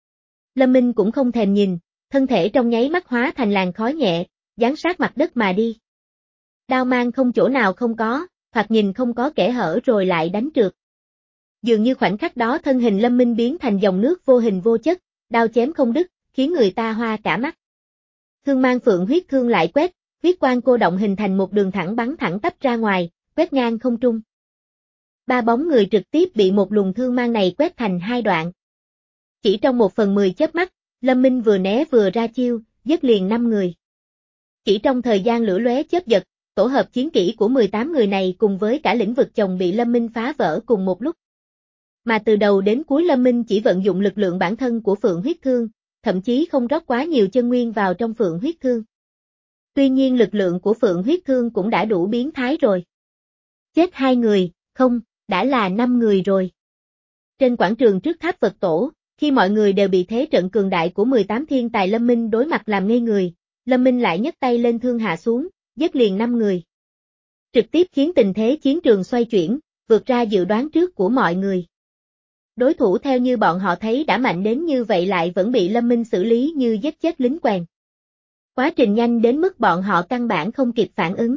Lâm Minh cũng không thèm nhìn, thân thể trong nháy mắt hóa thành làn khói nhẹ, giáng sát mặt đất mà đi. Đao mang không chỗ nào không có, hoặc nhìn không có kẽ hở rồi lại đánh trượt. Dường như khoảnh khắc đó thân hình Lâm Minh biến thành dòng nước vô hình vô chất, đao chém không đứt, khiến người ta hoa cả mắt. Thương mang phượng huyết thương lại quét, huyết quang cô động hình thành một đường thẳng bắn thẳng tắp ra ngoài, quét ngang không trung. Ba bóng người trực tiếp bị một luồng thương mang này quét thành hai đoạn. Chỉ trong một phần mười chớp mắt, Lâm Minh vừa né vừa ra chiêu, giết liền năm người. Chỉ trong thời gian lửa lóe chớp giật, tổ hợp chiến kỹ của mười tám người này cùng với cả lĩnh vực chồng bị Lâm Minh phá vỡ cùng một lúc. Mà từ đầu đến cuối Lâm Minh chỉ vận dụng lực lượng bản thân của Phượng huyết thương, thậm chí không rót quá nhiều chân nguyên vào trong Phượng huyết thương. Tuy nhiên lực lượng của Phượng huyết thương cũng đã đủ biến thái rồi. Chết hai người, không, đã là năm người rồi. Trên quảng trường trước tháp Phật tổ, khi mọi người đều bị thế trận cường đại của mười tám thiên tài Lâm Minh đối mặt làm ngây người, Lâm Minh lại nhấc tay lên thương hạ xuống, giết liền năm người. Trực tiếp khiến tình thế chiến trường xoay chuyển, vượt ra dự đoán trước của mọi người. Đối thủ theo như bọn họ thấy đã mạnh đến như vậy lại vẫn bị Lâm Minh xử lý như giết chết lính quèn. Quá trình nhanh đến mức bọn họ căn bản không kịp phản ứng.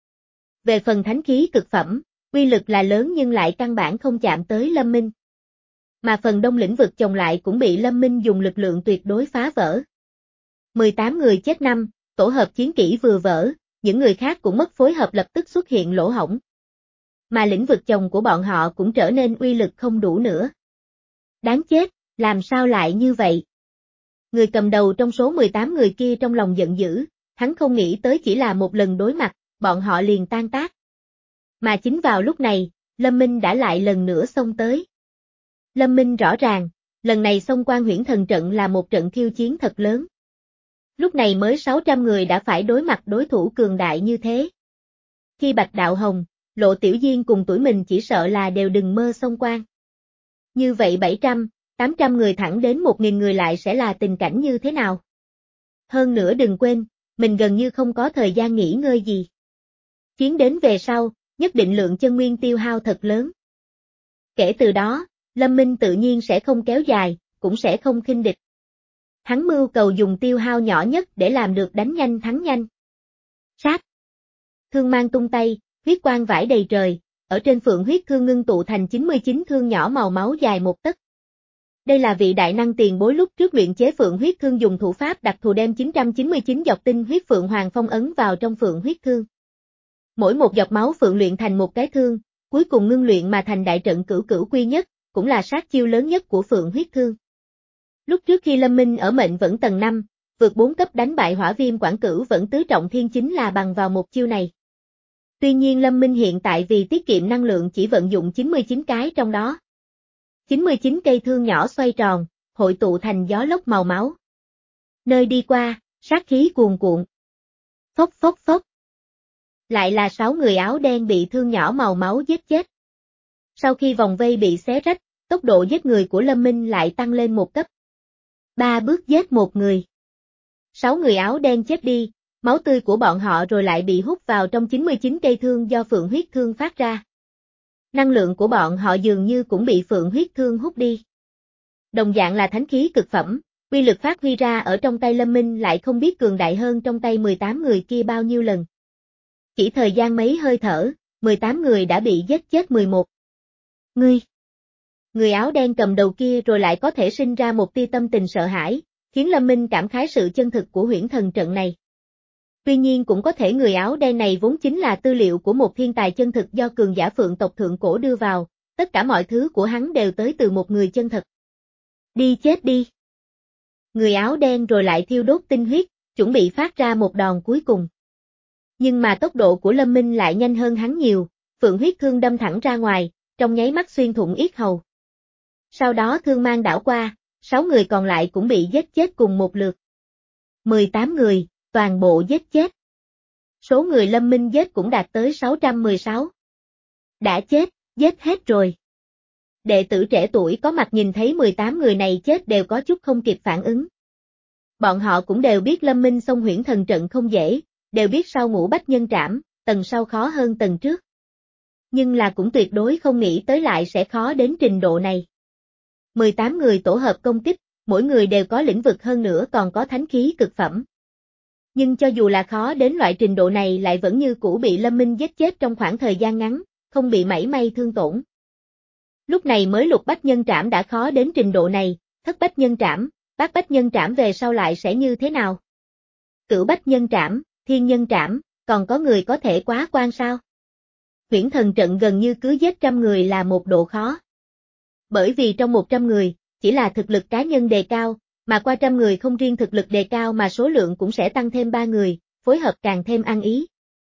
Về phần thánh khí cực phẩm, uy lực là lớn nhưng lại căn bản không chạm tới Lâm Minh. Mà phần đông lĩnh vực chồng lại cũng bị Lâm Minh dùng lực lượng tuyệt đối phá vỡ. mười tám người chết năm, tổ hợp chiến kỹ vừa vỡ, những người khác cũng mất phối hợp lập tức xuất hiện lỗ hổng. Mà lĩnh vực chồng của bọn họ cũng trở nên uy lực không đủ nữa. Đáng chết, làm sao lại như vậy? Người cầm đầu trong số mười tám người kia trong lòng giận dữ, hắn không nghĩ tới chỉ là một lần đối mặt, bọn họ liền tan tác. Mà chính vào lúc này, Lâm Minh đã lại lần nữa xông tới. Lâm Minh rõ ràng, lần này xông Quan Huyễn Thần Trận là một trận khiêu chiến thật lớn. Lúc này mới sáu trăm người đã phải đối mặt đối thủ cường đại như thế. Khi Bạch Đạo Hồng, Lộ Tiểu Diên cùng tuổi mình chỉ sợ là đều đừng mơ xông quan. Như vậy bảy trăm, tám trăm người thẳng đến một nghìn người lại sẽ là tình cảnh như thế nào? Hơn nữa đừng quên, mình gần như không có thời gian nghỉ ngơi gì. Chiến đến về sau, nhất định lượng chân nguyên tiêu hao thật lớn. Kể từ đó, Lâm Minh tự nhiên sẽ không kéo dài, cũng sẽ không khinh địch. Hắn mưu cầu dùng tiêu hao nhỏ nhất để làm được đánh nhanh thắng nhanh. Sát. Thương mang tung tay, huyết quang vãi đầy trời, ở trên phượng huyết thương ngưng tụ thành chín mươi chín thương nhỏ màu máu dài một tấc. Đây là vị đại năng tiền bối lúc trước luyện chế phượng huyết thương dùng thủ pháp đặc thù đem chín trăm chín mươi chín giọt tinh huyết phượng hoàng phong ấn vào trong phượng huyết thương. Mỗi một giọt máu phượng luyện thành một cái thương, cuối cùng ngưng luyện mà thành đại trận cửu cửu quy nhất, cũng là sát chiêu lớn nhất của phượng huyết thương. Lúc trước khi Lâm Minh ở mệnh vẫn tầng năm, vượt bốn cấp đánh bại hỏa viêm quản cửu vẫn tứ trọng thiên chính là bằng vào một chiêu này. Tuy nhiên Lâm Minh hiện tại vì tiết kiệm năng lượng chỉ vận dụng chín mươi chín cái trong đó. chín mươi chín cây thương nhỏ xoay tròn, hội tụ thành gió lốc màu máu. Nơi đi qua, sát khí cuồn cuộn. Phốc phốc phốc. Lại là sáu người áo đen bị thương nhỏ màu máu giết chết. Sau khi vòng vây bị xé rách, tốc độ giết người của Lâm Minh lại tăng lên một cấp. Ba bước giết một người. Sáu người áo đen chết đi, máu tươi của bọn họ rồi lại bị hút vào trong chín mươi chín cây thương do phượng huyết thương phát ra. Năng lượng của bọn họ dường như cũng bị phượng huyết thương hút đi. Đồng dạng là thánh khí cực phẩm, uy lực phát huy ra ở trong tay Lâm Minh lại không biết cường đại hơn trong tay mười tám người kia bao nhiêu lần. Chỉ thời gian mấy hơi thở, mười tám người đã bị giết chết mười một. Ngươi! Người áo đen cầm đầu kia rồi lại có thể sinh ra một tia tâm tình sợ hãi, khiến Lâm Minh cảm khái sự chân thực của huyễn thần trận này. Tuy nhiên cũng có thể người áo đen này vốn chính là tư liệu của một thiên tài chân thực do cường giả phượng tộc thượng cổ đưa vào, tất cả mọi thứ của hắn đều tới từ một người chân thật. Đi chết đi! Người áo đen rồi lại thiêu đốt tinh huyết, chuẩn bị phát ra một đòn cuối cùng. Nhưng mà tốc độ của Lâm Minh lại nhanh hơn hắn nhiều, phượng huyết thương đâm thẳng ra ngoài, trong nháy mắt xuyên thủng yết hầu. Sau đó thương mang đảo qua, sáu người còn lại cũng bị giết chết cùng một lượt. mười tám người, toàn bộ giết chết. Số người Lâm Minh giết cũng đạt tới sáu trăm mười sáu. Đã chết, giết hết rồi. Đệ tử trẻ tuổi có mặt nhìn thấy mười tám người này chết đều có chút không kịp phản ứng. Bọn họ cũng đều biết Lâm Minh xông huyễn thần trận không dễ, đều biết sau ngũ bách nhân trảm, tầng sau khó hơn tầng trước. Nhưng là cũng tuyệt đối không nghĩ tới lại sẽ khó đến trình độ này. mười tám người tổ hợp công kích, mỗi người đều có lĩnh vực hơn nữa còn có thánh khí cực phẩm. Nhưng cho dù là khó đến loại trình độ này lại vẫn như cũ bị Lâm Minh giết chết trong khoảng thời gian ngắn, không bị mảy may thương tổn. Lúc này mới lục bách nhân trảm đã khó đến trình độ này, thất bách nhân trảm, bát bách nhân trảm về sau lại sẽ như thế nào? Cửu bách nhân trảm, thiên nhân trảm, còn có người có thể quá quan sao? Huyễn thần trận gần như cứ giết trăm người là một độ khó. Bởi vì trong một trăm người, chỉ là thực lực cá nhân đề cao, mà qua trăm người không riêng thực lực đề cao mà số lượng cũng sẽ tăng thêm ba người, phối hợp càng thêm ăn ý.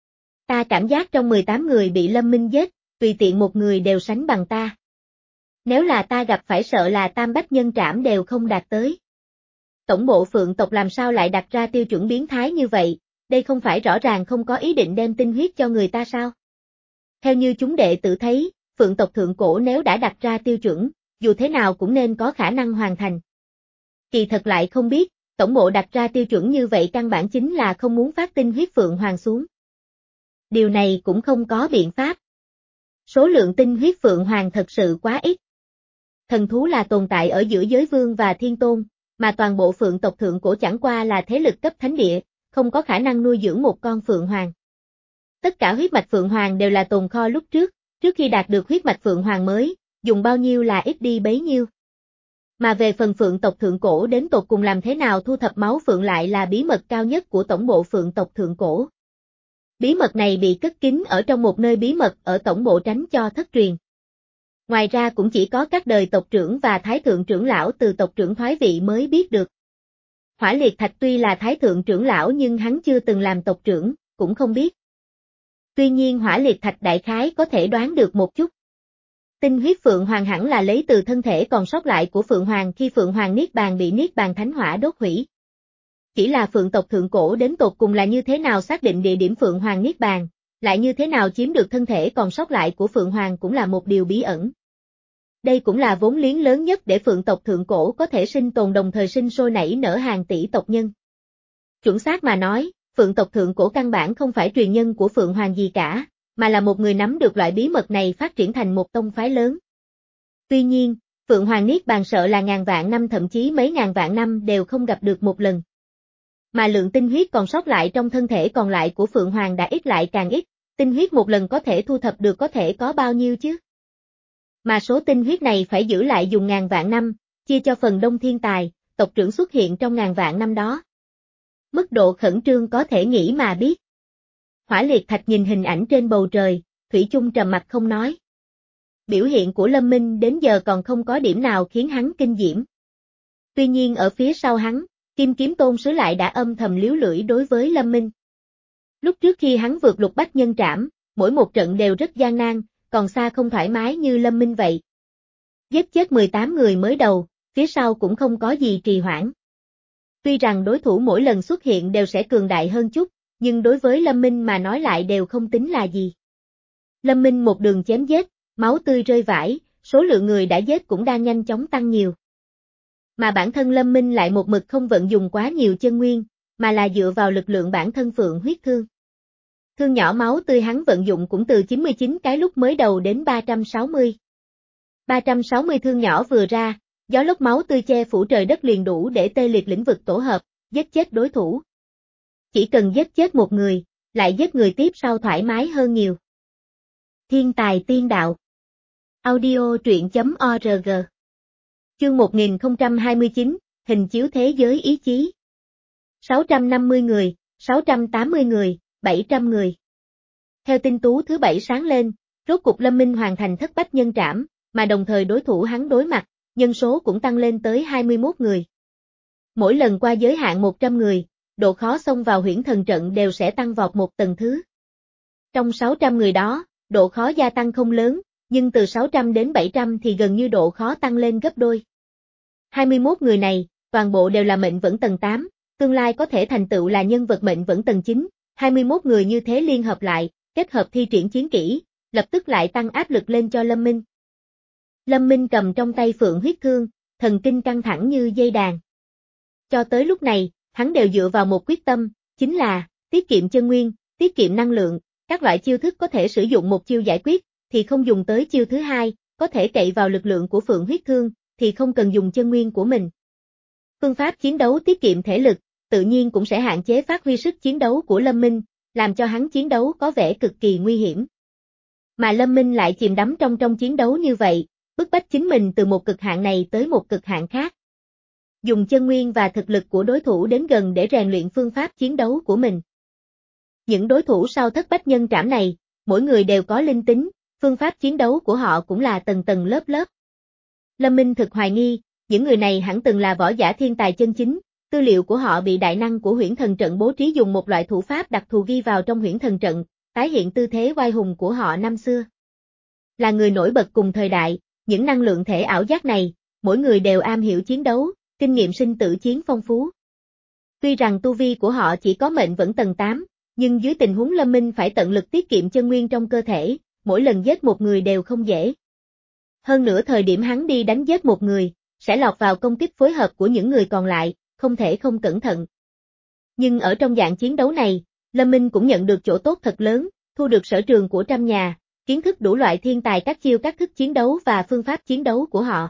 Ta cảm giác trong mười tám người bị Lâm Minh giết, tùy tiện một người đều sánh bằng ta. Nếu là ta gặp phải sợ là tam bách nhân trảm đều không đạt tới. Tổng bộ Phượng tộc làm sao lại đặt ra tiêu chuẩn biến thái như vậy, đây không phải rõ ràng không có ý định đem tinh huyết cho người ta sao? Theo như chúng đệ tử thấy, Phượng tộc thượng cổ nếu đã đặt ra tiêu chuẩn, dù thế nào cũng nên có khả năng hoàn thành. Kỳ thật lại không biết, tổng bộ đặt ra tiêu chuẩn như vậy căn bản chính là không muốn phát tinh huyết Phượng Hoàng xuống. Điều này cũng không có biện pháp. Số lượng tinh huyết Phượng Hoàng thật sự quá ít. Thần thú là tồn tại ở giữa giới vương và thiên tôn, mà toàn bộ Phượng tộc thượng cổ chẳng qua là thế lực cấp thánh địa, không có khả năng nuôi dưỡng một con Phượng Hoàng. Tất cả huyết mạch Phượng Hoàng đều là tồn kho lúc trước, trước khi đạt được huyết mạch Phượng Hoàng mới, dùng bao nhiêu là ít đi bấy nhiêu. Mà về phần Phượng tộc thượng cổ đến tột cùng làm thế nào thu thập máu Phượng lại là bí mật cao nhất của tổng bộ Phượng tộc thượng cổ. Bí mật này bị cất kín ở trong một nơi bí mật ở tổng bộ tránh cho thất truyền. Ngoài ra cũng chỉ có các đời tộc trưởng và thái thượng trưởng lão từ tộc trưởng thoái vị mới biết được. Hỏa Liệt Thạch tuy là thái thượng trưởng lão nhưng hắn chưa từng làm tộc trưởng, cũng không biết. Tuy nhiên Hỏa Liệt Thạch đại khái có thể đoán được một chút. Tinh huyết Phượng Hoàng hẳn là lấy từ thân thể còn sót lại của Phượng Hoàng khi Phượng Hoàng Niết Bàn bị Niết Bàn Thánh Hỏa đốt hủy. Chỉ là Phượng tộc thượng cổ đến tột cùng là như thế nào xác định địa điểm Phượng Hoàng Niết Bàn, lại như thế nào chiếm được thân thể còn sót lại của Phượng Hoàng cũng là một điều bí ẩn. Đây cũng là vốn liếng lớn nhất để Phượng tộc thượng cổ có thể sinh tồn đồng thời sinh sôi nảy nở hàng tỷ tộc nhân. Chuẩn xác mà nói, Phượng tộc thượng cổ căn bản không phải truyền nhân của Phượng Hoàng gì cả, mà là một người nắm được loại bí mật này phát triển thành một tông phái lớn. Tuy nhiên, Phượng Hoàng Niết Bàn sợ là ngàn vạn năm thậm chí mấy ngàn vạn năm đều không gặp được một lần. Mà lượng tinh huyết còn sót lại trong thân thể còn lại của Phượng Hoàng đã ít lại càng ít, tinh huyết một lần có thể thu thập được có thể có bao nhiêu chứ? Mà số tinh huyết này phải giữ lại dùng ngàn vạn năm, chia cho phần đông thiên tài, tộc trưởng xuất hiện trong ngàn vạn năm đó. Mức độ khẩn trương có thể nghĩ mà biết. Hỏa Liệt Thạch nhìn hình ảnh trên bầu trời, thủy chung trầm mặt không nói. Biểu hiện của Lâm Minh đến giờ còn không có điểm nào khiến hắn kinh diễm. Tuy nhiên ở phía sau hắn, Kim Kiếm Tôn Sứ lại đã âm thầm líu lưỡi đối với Lâm Minh. Lúc trước khi hắn vượt lục bách nhân trảm, mỗi một trận đều rất gian nan, còn xa không thoải mái như Lâm Minh vậy. Giết chết mười tám người mới đầu, phía sau cũng không có gì trì hoãn. Tuy rằng đối thủ mỗi lần xuất hiện đều sẽ cường đại hơn chút, nhưng đối với Lâm Minh mà nói lại đều không tính là gì. Lâm Minh một đường chém giết, máu tươi rơi vãi, số lượng người đã giết cũng đang nhanh chóng tăng nhiều. Mà bản thân Lâm Minh lại một mực không vận dùng quá nhiều chân nguyên, mà là dựa vào lực lượng bản thân Phượng huyết thương. Thương nhỏ máu tươi hắn vận dụng cũng từ chín mươi chín cái lúc mới đầu đến ba trăm sáu mươi. ba trăm sáu mươi thương nhỏ vừa ra, gió lốc máu tươi che phủ trời đất liền đủ để tê liệt lĩnh vực tổ hợp, giết chết đối thủ. Chỉ cần giết chết một người, lại giết người tiếp sau thoải mái hơn nhiều. Thiên tài tiên đạo. Audio truyện chấm org. Chương một nghìn không trăm hai mươi chín, hình chiếu thế giới ý chí. sáu trăm năm mươi người, sáu trăm tám mươi người, bảy trăm người. Theo tinh tú thứ bảy sáng lên, rốt cục Lâm Minh hoàn thành thất bách nhân trảm, mà đồng thời đối thủ hắn đối mặt, nhân số cũng tăng lên tới hai mươi mốt người. Mỗi lần qua giới hạn một trăm người, độ khó xông vào huyễn thần trận đều sẽ tăng vọt một tầng thứ. Trong sáu trăm người đó, độ khó gia tăng không lớn, nhưng từ sáu trăm đến bảy trăm thì gần như độ khó tăng lên gấp đôi. hai mươi mốt người này, toàn bộ đều là mệnh vẫn tầng tám, tương lai có thể thành tựu là nhân vật mệnh vẫn tầng chín, hai mươi mốt người như thế liên hợp lại, kết hợp thi triển chiến kỹ, lập tức lại tăng áp lực lên cho Lâm Minh. Lâm Minh cầm trong tay Phượng huyết thương, thần kinh căng thẳng như dây đàn. Cho tới lúc này, hắn đều dựa vào một quyết tâm, chính là, tiết kiệm chân nguyên, tiết kiệm năng lượng, các loại chiêu thức có thể sử dụng một chiêu giải quyết, thì không dùng tới chiêu thứ hai, có thể cậy vào lực lượng của Phượng huyết thương, thì không cần dùng chân nguyên của mình. Phương pháp chiến đấu tiết kiệm thể lực, tự nhiên cũng sẽ hạn chế phát huy sức chiến đấu của Lâm Minh, làm cho hắn chiến đấu có vẻ cực kỳ nguy hiểm. Mà Lâm Minh lại chìm đắm trong trong chiến đấu như vậy, bức bách chính mình từ một cực hạn này tới một cực hạn khác. Dùng chân nguyên và thực lực của đối thủ đến gần để rèn luyện phương pháp chiến đấu của mình. Những đối thủ sau thất bách nhân trảm này, mỗi người đều có linh tính, phương pháp chiến đấu của họ cũng là tầng tầng lớp lớp. Lâm Minh thực hoài nghi, những người này hẳn từng là võ giả thiên tài chân chính, tư liệu của họ bị đại năng của Huyễn Thần Trận bố trí dùng một loại thủ pháp đặc thù ghi vào trong Huyễn Thần Trận, tái hiện tư thế oai hùng của họ năm xưa. Là người nổi bật cùng thời đại, những năng lượng thể ảo giác này, mỗi người đều am hiểu chiến đấu, kinh nghiệm sinh tử chiến phong phú. Tuy rằng tu vi của họ chỉ có mệnh vẫn tầng tám, nhưng dưới tình huống Lâm Minh phải tận lực tiết kiệm chân nguyên trong cơ thể, mỗi lần giết một người đều không dễ. Hơn nữa thời điểm hắn đi đánh giết một người, sẽ lọt vào công kích phối hợp của những người còn lại, không thể không cẩn thận. Nhưng ở trong dạng chiến đấu này, Lâm Minh cũng nhận được chỗ tốt thật lớn, thu được sở trường của trăm nhà, kiến thức đủ loại thiên tài các chiêu các thức chiến đấu và phương pháp chiến đấu của họ.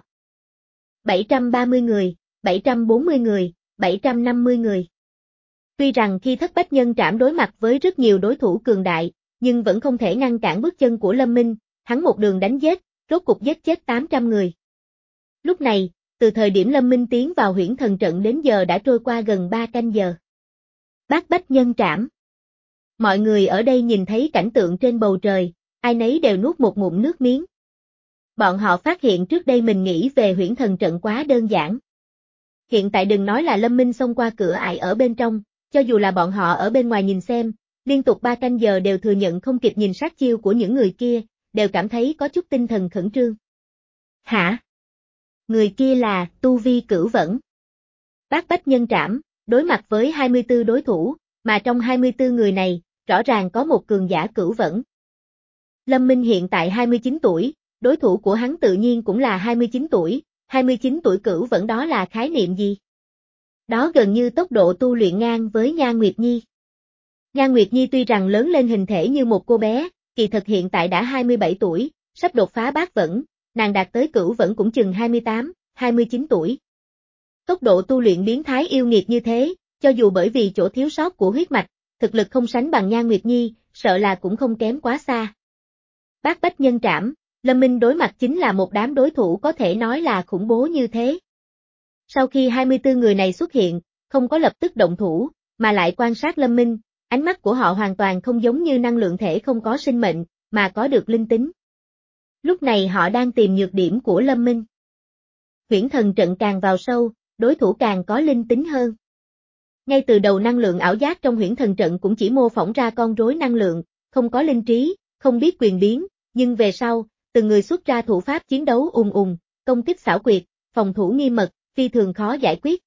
bảy trăm ba mươi người, bảy trăm bốn mươi người, bảy trăm năm mươi người. Tuy rằng khi thất bách nhân trảm đối mặt với rất nhiều đối thủ cường đại, nhưng vẫn không thể ngăn cản bước chân của Lâm Minh, hắn một đường đánh giết, rốt cục giết chết tám trăm người. Lúc này, từ thời điểm Lâm Minh tiến vào Huyễn Thần Trận đến giờ đã trôi qua gần ba canh giờ. Bát bách nhân trảm. Mọi người ở đây nhìn thấy cảnh tượng trên bầu trời, ai nấy đều nuốt một ngụm nước miếng. Bọn họ phát hiện trước đây mình nghĩ về Huyễn Thần Trận quá đơn giản. Hiện tại đừng nói là Lâm Minh xông qua cửa ải ở bên trong, cho dù là bọn họ ở bên ngoài nhìn xem, liên tục ba canh giờ đều thừa nhận không kịp nhìn sát chiêu của những người kia, đều cảm thấy có chút tinh thần khẩn trương. Hả? Người kia là tu vi cửu vẫn. Bát bách nhân trảm, đối mặt với hai mươi tư đối thủ, mà trong hai mươi tư người này, rõ ràng có một cường giả cửu vẫn. Lâm Minh hiện tại hai mươi chín tuổi, đối thủ của hắn tự nhiên cũng là hai mươi chín tuổi, hai mươi chín tuổi cửu vẫn đó là khái niệm gì? Đó gần như tốc độ tu luyện ngang với Nhan Nguyệt Nhi. Nhan Nguyệt Nhi tuy rằng lớn lên hình thể như một cô bé, kỳ thực hiện tại đã hai mươi bảy tuổi, sắp đột phá bát vẫn, nàng đạt tới cửu vẫn cũng chừng hai mươi tám, hai mươi chín tuổi. Tốc độ tu luyện biến thái yêu nghiệt như thế, cho dù bởi vì chỗ thiếu sót của huyết mạch, thực lực không sánh bằng Nhan Nguyệt Nhi, sợ là cũng không kém quá xa. Bát bách nhân trảm, Lâm Minh đối mặt chính là một đám đối thủ có thể nói là khủng bố như thế. Sau khi hai mươi tư người này xuất hiện, không có lập tức động thủ, mà lại quan sát Lâm Minh, ánh mắt của họ hoàn toàn không giống như năng lượng thể không có sinh mệnh, mà có được linh tính. Lúc này họ đang tìm nhược điểm của Lâm Minh. Huyễn Thần Trận càng vào sâu, đối thủ càng có linh tính hơn. Ngay từ đầu năng lượng ảo giác trong Huyễn Thần Trận cũng chỉ mô phỏng ra con rối năng lượng, không có linh trí, không biết quyền biến, nhưng về sau, từng người xuất ra thủ pháp chiến đấu ùng ùng, công kích xảo quyệt, phòng thủ nghiêm mật, phi thường khó giải quyết.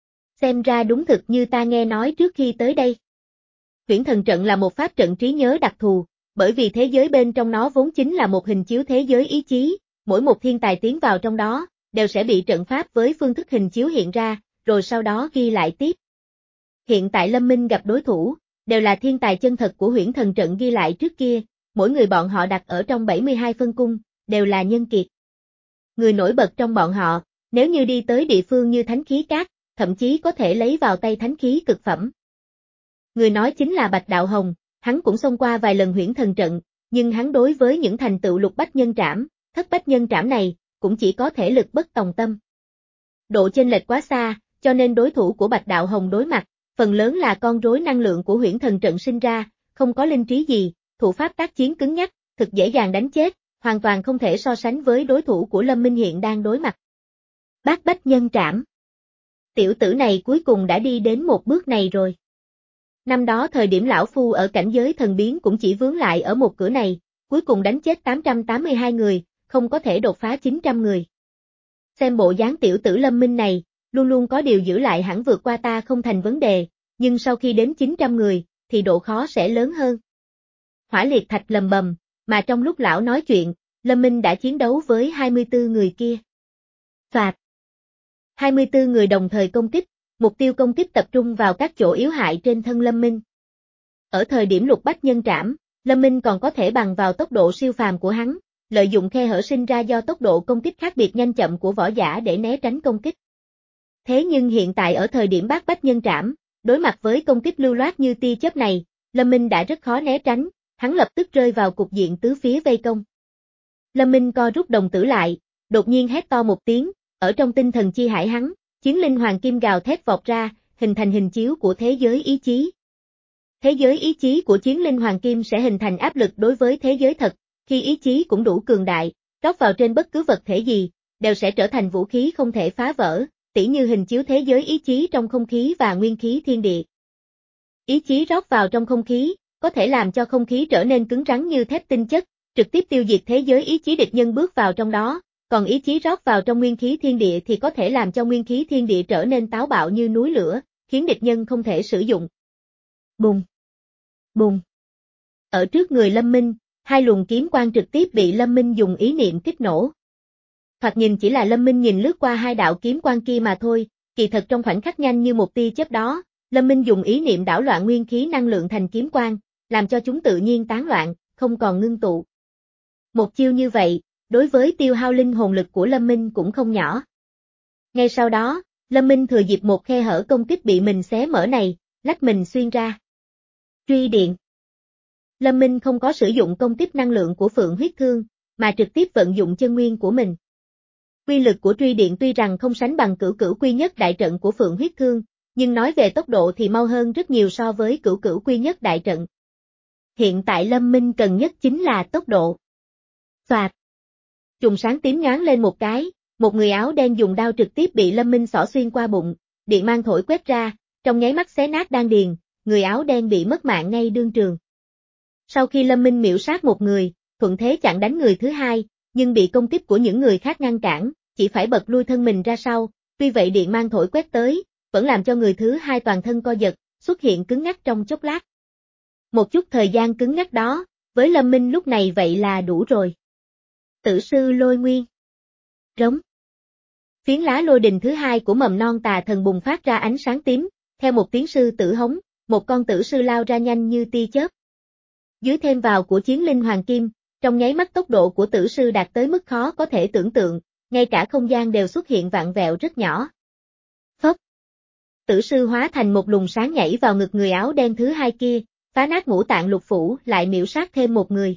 Xem ra đúng thực như ta nghe nói trước khi tới đây. Huyễn Thần Trận là một pháp trận trí nhớ đặc thù, bởi vì thế giới bên trong nó vốn chính là một hình chiếu thế giới ý chí, mỗi một thiên tài tiến vào trong đó, đều sẽ bị trận pháp với phương thức hình chiếu hiện ra, rồi sau đó ghi lại tiếp. Hiện tại Lâm Minh gặp đối thủ, đều là thiên tài chân thật của Huyễn Thần Trận ghi lại trước kia, mỗi người bọn họ đặt ở trong bảy mươi hai phân cung, đều là nhân kiệt. Người nổi bật trong bọn họ, nếu như đi tới địa phương như Thánh Khí Cát, thậm chí có thể lấy vào tay thánh khí cực phẩm. Người nói chính là Bạch Đạo Hồng, hắn cũng xông qua vài lần Huyễn Thần Trận, nhưng hắn đối với những thành tựu lục bách nhân trảm, thất bách nhân trảm này, cũng chỉ có thể lực bất tòng tâm. Độ chênh lệch quá xa, cho nên đối thủ của Bạch Đạo Hồng đối mặt, phần lớn là con rối năng lượng của Huyễn Thần Trận sinh ra, không có linh trí gì, thủ pháp tác chiến cứng nhắc, thực dễ dàng đánh chết, hoàn toàn không thể so sánh với đối thủ của Lâm Minh hiện đang đối mặt. Bát bách nhân trảm. Tiểu tử này cuối cùng đã đi đến một bước này rồi. Năm đó thời điểm lão phu ở cảnh giới thần biến cũng chỉ vướng lại ở một cửa này, cuối cùng đánh chết tám trăm tám mươi hai người, không có thể đột phá chín trăm người. Xem bộ dáng tiểu tử Lâm Minh này, luôn luôn có điều giữ lại hẳn vượt qua ta không thành vấn đề, nhưng sau khi đến chín trăm người, thì độ khó sẽ lớn hơn. Hỏa Liệt Thạch lầm bầm, mà trong lúc lão nói chuyện, Lâm Minh đã chiến đấu với hai mươi tư người kia. Phạt. hai mươi tư người đồng thời công kích, mục tiêu công kích tập trung vào các chỗ yếu hại trên thân Lâm Minh. Ở thời điểm lục bách nhân trảm, Lâm Minh còn có thể bằng vào tốc độ siêu phàm của hắn, lợi dụng khe hở sinh ra do tốc độ công kích khác biệt nhanh chậm của võ giả để né tránh công kích. Thế nhưng hiện tại ở thời điểm bát bách nhân trảm, đối mặt với công kích lưu loát như tia chớp này, Lâm Minh đã rất khó né tránh, hắn lập tức rơi vào cục diện tứ phía vây công. Lâm Minh co rút đồng tử lại, đột nhiên hét to một tiếng, ở trong tinh thần chi hải hắn, chiến linh hoàng kim gào thét vọt ra, hình thành hình chiếu của thế giới ý chí. Thế giới ý chí của chiến linh hoàng kim sẽ hình thành áp lực đối với thế giới thật, khi ý chí cũng đủ cường đại, rót vào trên bất cứ vật thể gì, đều sẽ trở thành vũ khí không thể phá vỡ, tỉ như hình chiếu thế giới ý chí trong không khí và nguyên khí thiên địa. Ý chí rót vào trong không khí, có thể làm cho không khí trở nên cứng rắn như thép tinh chất, trực tiếp tiêu diệt thế giới ý chí địch nhân bước vào trong đó, còn ý chí rót vào trong nguyên khí thiên địa thì có thể làm cho nguyên khí thiên địa trở nên táo bạo như núi lửa, khiến địch nhân không thể sử dụng. Bùng! Bùng! Ở trước người Lâm Minh, hai luồng kiếm quang trực tiếp bị Lâm Minh dùng ý niệm kích nổ. Thoạt nhìn chỉ là Lâm Minh nhìn lướt qua hai đạo kiếm quang kia mà thôi, kỳ thật trong khoảnh khắc nhanh như một tia chớp đó, Lâm Minh dùng ý niệm đảo loạn nguyên khí năng lượng thành kiếm quang, làm cho chúng tự nhiên tán loạn, không còn ngưng tụ. Một chiêu như vậy, đối với tiêu hao linh hồn lực của Lâm Minh cũng không nhỏ. Ngay sau đó, Lâm Minh thừa dịp một khe hở công kích bị mình xé mở này, lách mình xuyên ra. Truy điện. Lâm Minh không có sử dụng công kích năng lượng của Phượng huyết thương, mà trực tiếp vận dụng chân nguyên của mình. Quy lực của truy điện tuy rằng không sánh bằng cửu cửu quy nhất đại trận của Phượng huyết thương, nhưng nói về tốc độ thì mau hơn rất nhiều so với cửu cửu quy nhất đại trận. Hiện tại Lâm Minh cần nhất chính là tốc độ. Xoạt. Chùm sáng tím nhoáng lên một cái, một người áo đen dùng đao trực tiếp bị Lâm Minh xỏ xuyên qua bụng, điện mang thổi quét ra, trong nháy mắt xé nát đan điền, người áo đen bị mất mạng ngay đương trường. Sau khi Lâm Minh miểu sát một người, thuận thế chặn đánh người thứ hai, nhưng bị công kích của những người khác ngăn cản, chỉ phải bật lui thân mình ra sau, tuy vậy điện mang thổi quét tới, vẫn làm cho người thứ hai toàn thân co giật, xuất hiện cứng ngắc trong chốc lát. Một chút thời gian cứng ngắc đó, với Lâm Minh lúc này vậy là đủ rồi. Tử sư lôi nguyên. Rống. Phiến lá lôi đình thứ hai của mầm non tà thần bùng phát ra ánh sáng tím, theo một tiếng sư tử hống, một con tử sư lao ra nhanh như tia chớp. Dưới thêm vào của chiến linh hoàng kim, trong nháy mắt tốc độ của tử sư đạt tới mức khó có thể tưởng tượng, ngay cả không gian đều xuất hiện vặn vẹo rất nhỏ. Phốc. Tử sư hóa thành một luồng sáng nhảy vào ngực người áo đen thứ hai kia, phá nát ngũ tạng lục phủ, lại miểu sát thêm một người.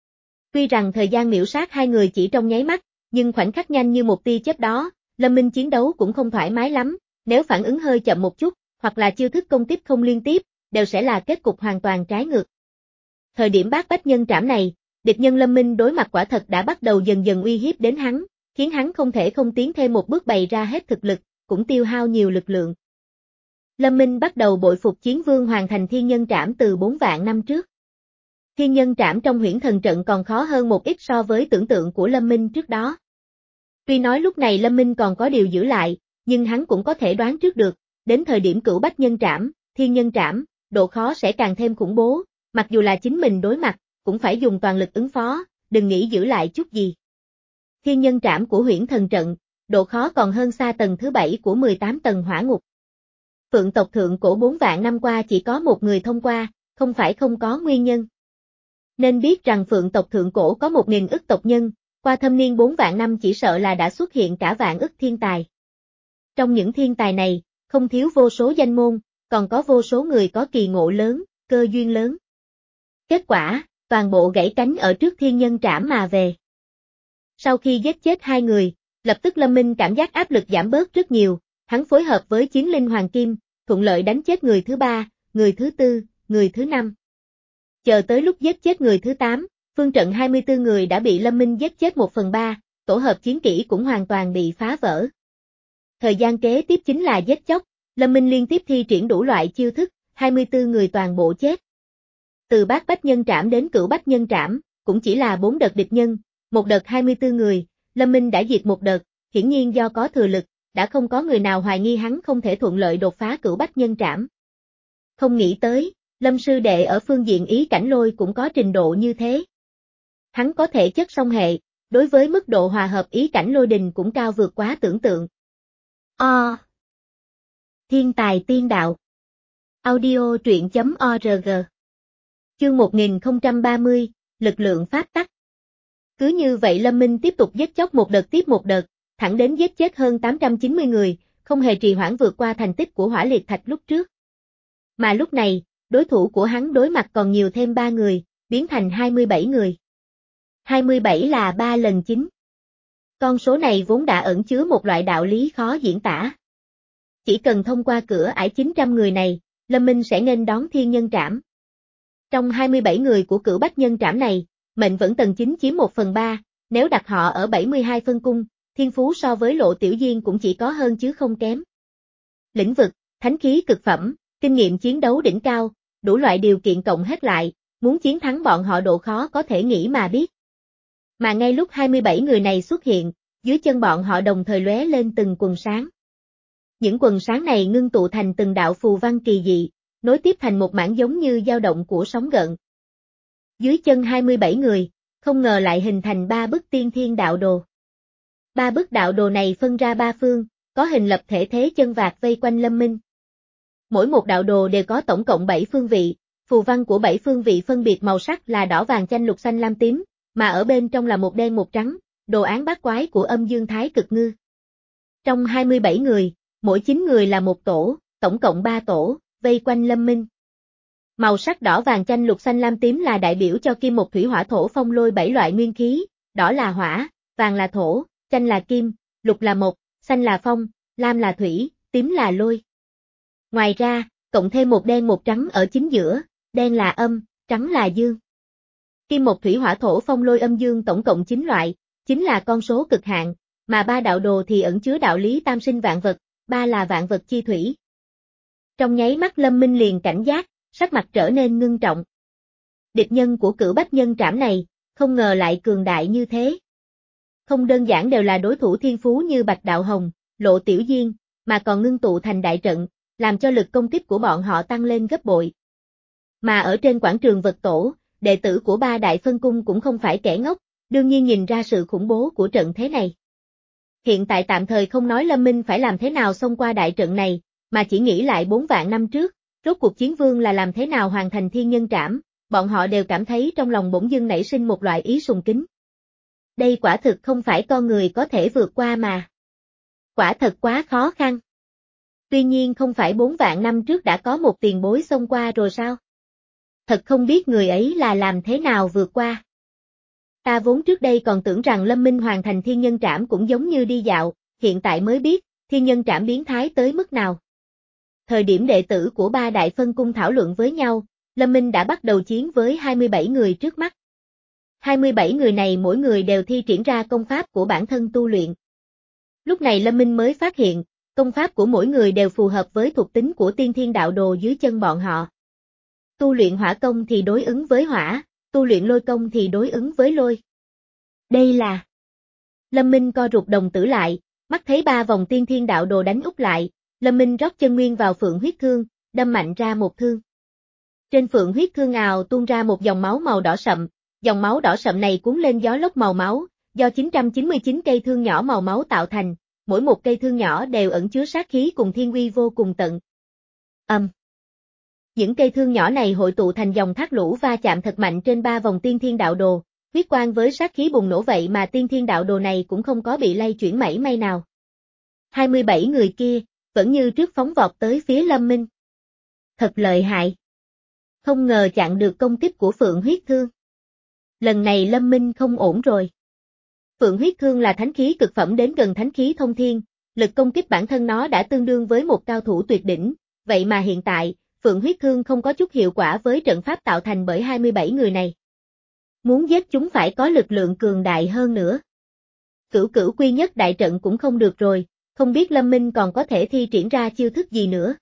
Tuy rằng thời gian miểu sát hai người chỉ trong nháy mắt, nhưng khoảnh khắc nhanh như một tia chớp đó, Lâm Minh chiến đấu cũng không thoải mái lắm, nếu phản ứng hơi chậm một chút, hoặc là chiêu thức công kích không liên tiếp, đều sẽ là kết cục hoàn toàn trái ngược. Thời điểm bát bách nhân trảm này, địch nhân Lâm Minh đối mặt quả thật đã bắt đầu dần dần uy hiếp đến hắn, khiến hắn không thể không tiến thêm một bước bày ra hết thực lực, cũng tiêu hao nhiều lực lượng. Lâm Minh bắt đầu bội phục chiến vương hoàn thành thiên nhân trảm từ bốn vạn năm trước. Thiên nhân trảm trong huyễn thần trận còn khó hơn một ít so với tưởng tượng của Lâm Minh trước đó. Tuy nói lúc này Lâm Minh còn có điều giữ lại, nhưng hắn cũng có thể đoán trước được, đến thời điểm cửu bách nhân trảm, thiên nhân trảm, độ khó sẽ càng thêm khủng bố, mặc dù là chính mình đối mặt, cũng phải dùng toàn lực ứng phó, đừng nghĩ giữ lại chút gì. Thiên nhân trảm của huyễn thần trận, độ khó còn hơn xa tầng thứ bảy của mười tám tầng hỏa ngục. Phượng tộc thượng cổ bốn vạn năm qua chỉ có một người thông qua, không phải không có nguyên nhân. Nên biết rằng Phượng tộc thượng cổ có một nghìn ức tộc nhân, qua thâm niên bốn vạn năm chỉ sợ là đã xuất hiện cả vạn ức thiên tài. Trong những thiên tài này, không thiếu vô số danh môn, còn có vô số người có kỳ ngộ lớn, cơ duyên lớn. Kết quả, toàn bộ gãy cánh ở trước thiên nhân trảm mà về. Sau khi giết chết hai người, lập tức Lâm Minh cảm giác áp lực giảm bớt rất nhiều, hắn phối hợp với chiến linh hoàng kim, thuận lợi đánh chết người thứ ba, người thứ tư, người thứ năm. Chờ tới lúc giết chết người thứ tám, phương trận hai mươi tư người đã bị Lâm Minh giết chết một phần ba, tổ hợp chiến kỹ cũng hoàn toàn bị phá vỡ. Thời gian kế tiếp chính là giết chóc, Lâm Minh liên tiếp thi triển đủ loại chiêu thức, hai mươi tư người toàn bộ chết. Từ bát bách nhân trảm đến cửu bách nhân trảm, cũng chỉ là bốn đợt địch nhân, một đợt hai mươi tư người, Lâm Minh đã diệt một đợt, hiển nhiên do có thừa lực, đã không có người nào hoài nghi hắn không thể thuận lợi đột phá cửu bách nhân trảm. Không nghĩ tới, Lâm sư đệ ở phương diện ý cảnh lôi cũng có trình độ như thế. Hắn có thể chất song hệ, đối với mức độ hòa hợp ý cảnh lôi đình cũng cao vượt quá tưởng tượng. O. Thiên tài tiên đạo. Audio truyện chấm org. Chương một nghìn không trăm ba mươi, lực lượng pháp tắc. Cứ như vậy Lâm Minh tiếp tục giết chóc một đợt tiếp một đợt, thẳng đến giết chết hơn tám trăm chín mươi người, không hề trì hoãn vượt qua thành tích của Hỏa Liệt Thạch lúc trước. Mà lúc này, đối thủ của hắn đối mặt còn nhiều thêm ba người, biến thành hai mươi bảy người. hai mươi bảy là ba lần chín. Con số này vốn đã ẩn chứa một loại đạo lý khó diễn tả. Chỉ cần thông qua cửa ải chín trăm người này, Lâm Minh sẽ nghênh đón thiên nhân trảm. Trong hai mươi bảy người của cửu bách nhân trảm này, mệnh vẫn tầng chín chiếm một phần ba, nếu đặt họ ở bảy mươi hai phân cung, thiên phú so với Lộ Tiểu Diên cũng chỉ có hơn chứ không kém. Lĩnh vực, thánh khí cực phẩm, kinh nghiệm chiến đấu đỉnh cao, đủ loại điều kiện cộng hết lại, muốn chiến thắng bọn họ độ khó có thể nghĩ mà biết. Mà ngay lúc hai mươi bảy người này xuất hiện, dưới chân bọn họ đồng thời lóe lên từng quần sáng. Những quần sáng này ngưng tụ thành từng đạo phù văn kỳ dị, nối tiếp thành một mảng giống như dao động của sóng gợn. Dưới chân hai mươi bảy người, không ngờ lại hình thành ba bức tiên thiên đạo đồ. Ba bức đạo đồ này phân ra ba phương, có hình lập thể thế chân vạc vây quanh Lâm Minh. Mỗi một đạo đồ đều có tổng cộng bảy phương vị, phù văn của bảy phương vị phân biệt màu sắc là đỏ vàng chanh lục xanh lam tím, mà ở bên trong là một đen một trắng, đồ án bát quái của âm dương thái cực ngư. Trong hai mươi bảy người, mỗi chín người là một tổ, tổng cộng ba tổ, vây quanh Lâm Minh. Màu sắc đỏ vàng chanh lục xanh lam tím là đại biểu cho kim một thủy hỏa thổ phong lôi bảy loại nguyên khí, đỏ là hỏa, vàng là thổ, chanh là kim, lục là mộc, xanh là phong, lam là thủy, tím là lôi. Ngoài ra, cộng thêm một đen một trắng ở chính giữa, đen là âm, trắng là dương. Kim một thủy hỏa thổ phong lôi âm dương tổng cộng chín loại, chính là con số cực hạn, mà ba đạo đồ thì ẩn chứa đạo lý tam sinh vạn vật, ba là vạn vật chi thủy. Trong nháy mắt Lâm Minh liền cảnh giác, sắc mặt trở nên ngưng trọng. Địch nhân của cửu bách nhân trảm này, không ngờ lại cường đại như thế. Không đơn giản đều là đối thủ thiên phú như Bạch Đạo Hồng, Lộ Tiểu Diên, mà còn ngưng tụ thành đại trận, làm cho lực công kích của bọn họ tăng lên gấp bội. Mà ở trên quảng trường vật tổ, đệ tử của ba đại phân cung cũng không phải kẻ ngốc, đương nhiên nhìn ra sự khủng bố của trận thế này. Hiện tại tạm thời không nói Lâm Minh phải làm thế nào xông qua đại trận này, mà chỉ nghĩ lại bốn vạn năm trước, rốt cuộc chiến vương là làm thế nào hoàn thành thiên nhân trảm, bọn họ đều cảm thấy trong lòng bỗng dưng nảy sinh một loại ý sùng kính. Đây quả thực không phải con người có thể vượt qua mà. Quả thật quá khó khăn. Tuy nhiên không phải bốn vạn năm trước đã có một tiền bối xông qua rồi sao? Thật không biết người ấy là làm thế nào vượt qua. Ta vốn trước đây còn tưởng rằng Lâm Minh hoàn thành thiên nhân trảm cũng giống như đi dạo, hiện tại mới biết, thiên nhân trảm biến thái tới mức nào. Thời điểm đệ tử của ba đại phân cung thảo luận với nhau, Lâm Minh đã bắt đầu chiến với hai mươi bảy người trước mắt. hai mươi bảy người này mỗi người đều thi triển ra công pháp của bản thân tu luyện. Lúc này Lâm Minh mới phát hiện, công pháp của mỗi người đều phù hợp với thuộc tính của tiên thiên đạo đồ dưới chân bọn họ. Tu luyện hỏa công thì đối ứng với hỏa, tu luyện lôi công thì đối ứng với lôi. Đây là... Lâm Minh co rụt đồng tử lại, mắt thấy ba vòng tiên thiên đạo đồ đánh úp lại, Lâm Minh rót chân nguyên vào phượng huyết thương, đâm mạnh ra một thương. Trên phượng huyết thương ào tuôn ra một dòng máu màu đỏ sậm, dòng máu đỏ sậm này cuốn lên gió lốc màu máu, do chín trăm chín mươi chín cây thương nhỏ màu máu tạo thành, mỗi một cây thương nhỏ đều ẩn chứa sát khí cùng thiên uy vô cùng tận. Âm. Um. Những cây thương nhỏ này hội tụ thành dòng thác lũ va chạm thật mạnh trên ba vòng tiên thiên đạo đồ, huyết quang với sát khí bùng nổ vậy mà tiên thiên đạo đồ này cũng không có bị lay chuyển mảy may nào. hai mươi bảy người kia, vẫn như trước phóng vọt tới phía Lâm Minh. Thật lợi hại. Không ngờ chặn được công kích của Phượng huyết thương. Lần này Lâm Minh không ổn rồi. Phượng huyết thương là thánh khí cực phẩm đến gần thánh khí thông thiên, lực công kích bản thân nó đã tương đương với một cao thủ tuyệt đỉnh, vậy mà hiện tại, Phượng huyết thương không có chút hiệu quả với trận pháp tạo thành bởi hai mươi bảy người này. Muốn giết chúng phải có lực lượng cường đại hơn nữa. Cửu cửu quy nhất đại trận cũng không được rồi, không biết Lâm Minh còn có thể thi triển ra chiêu thức gì nữa.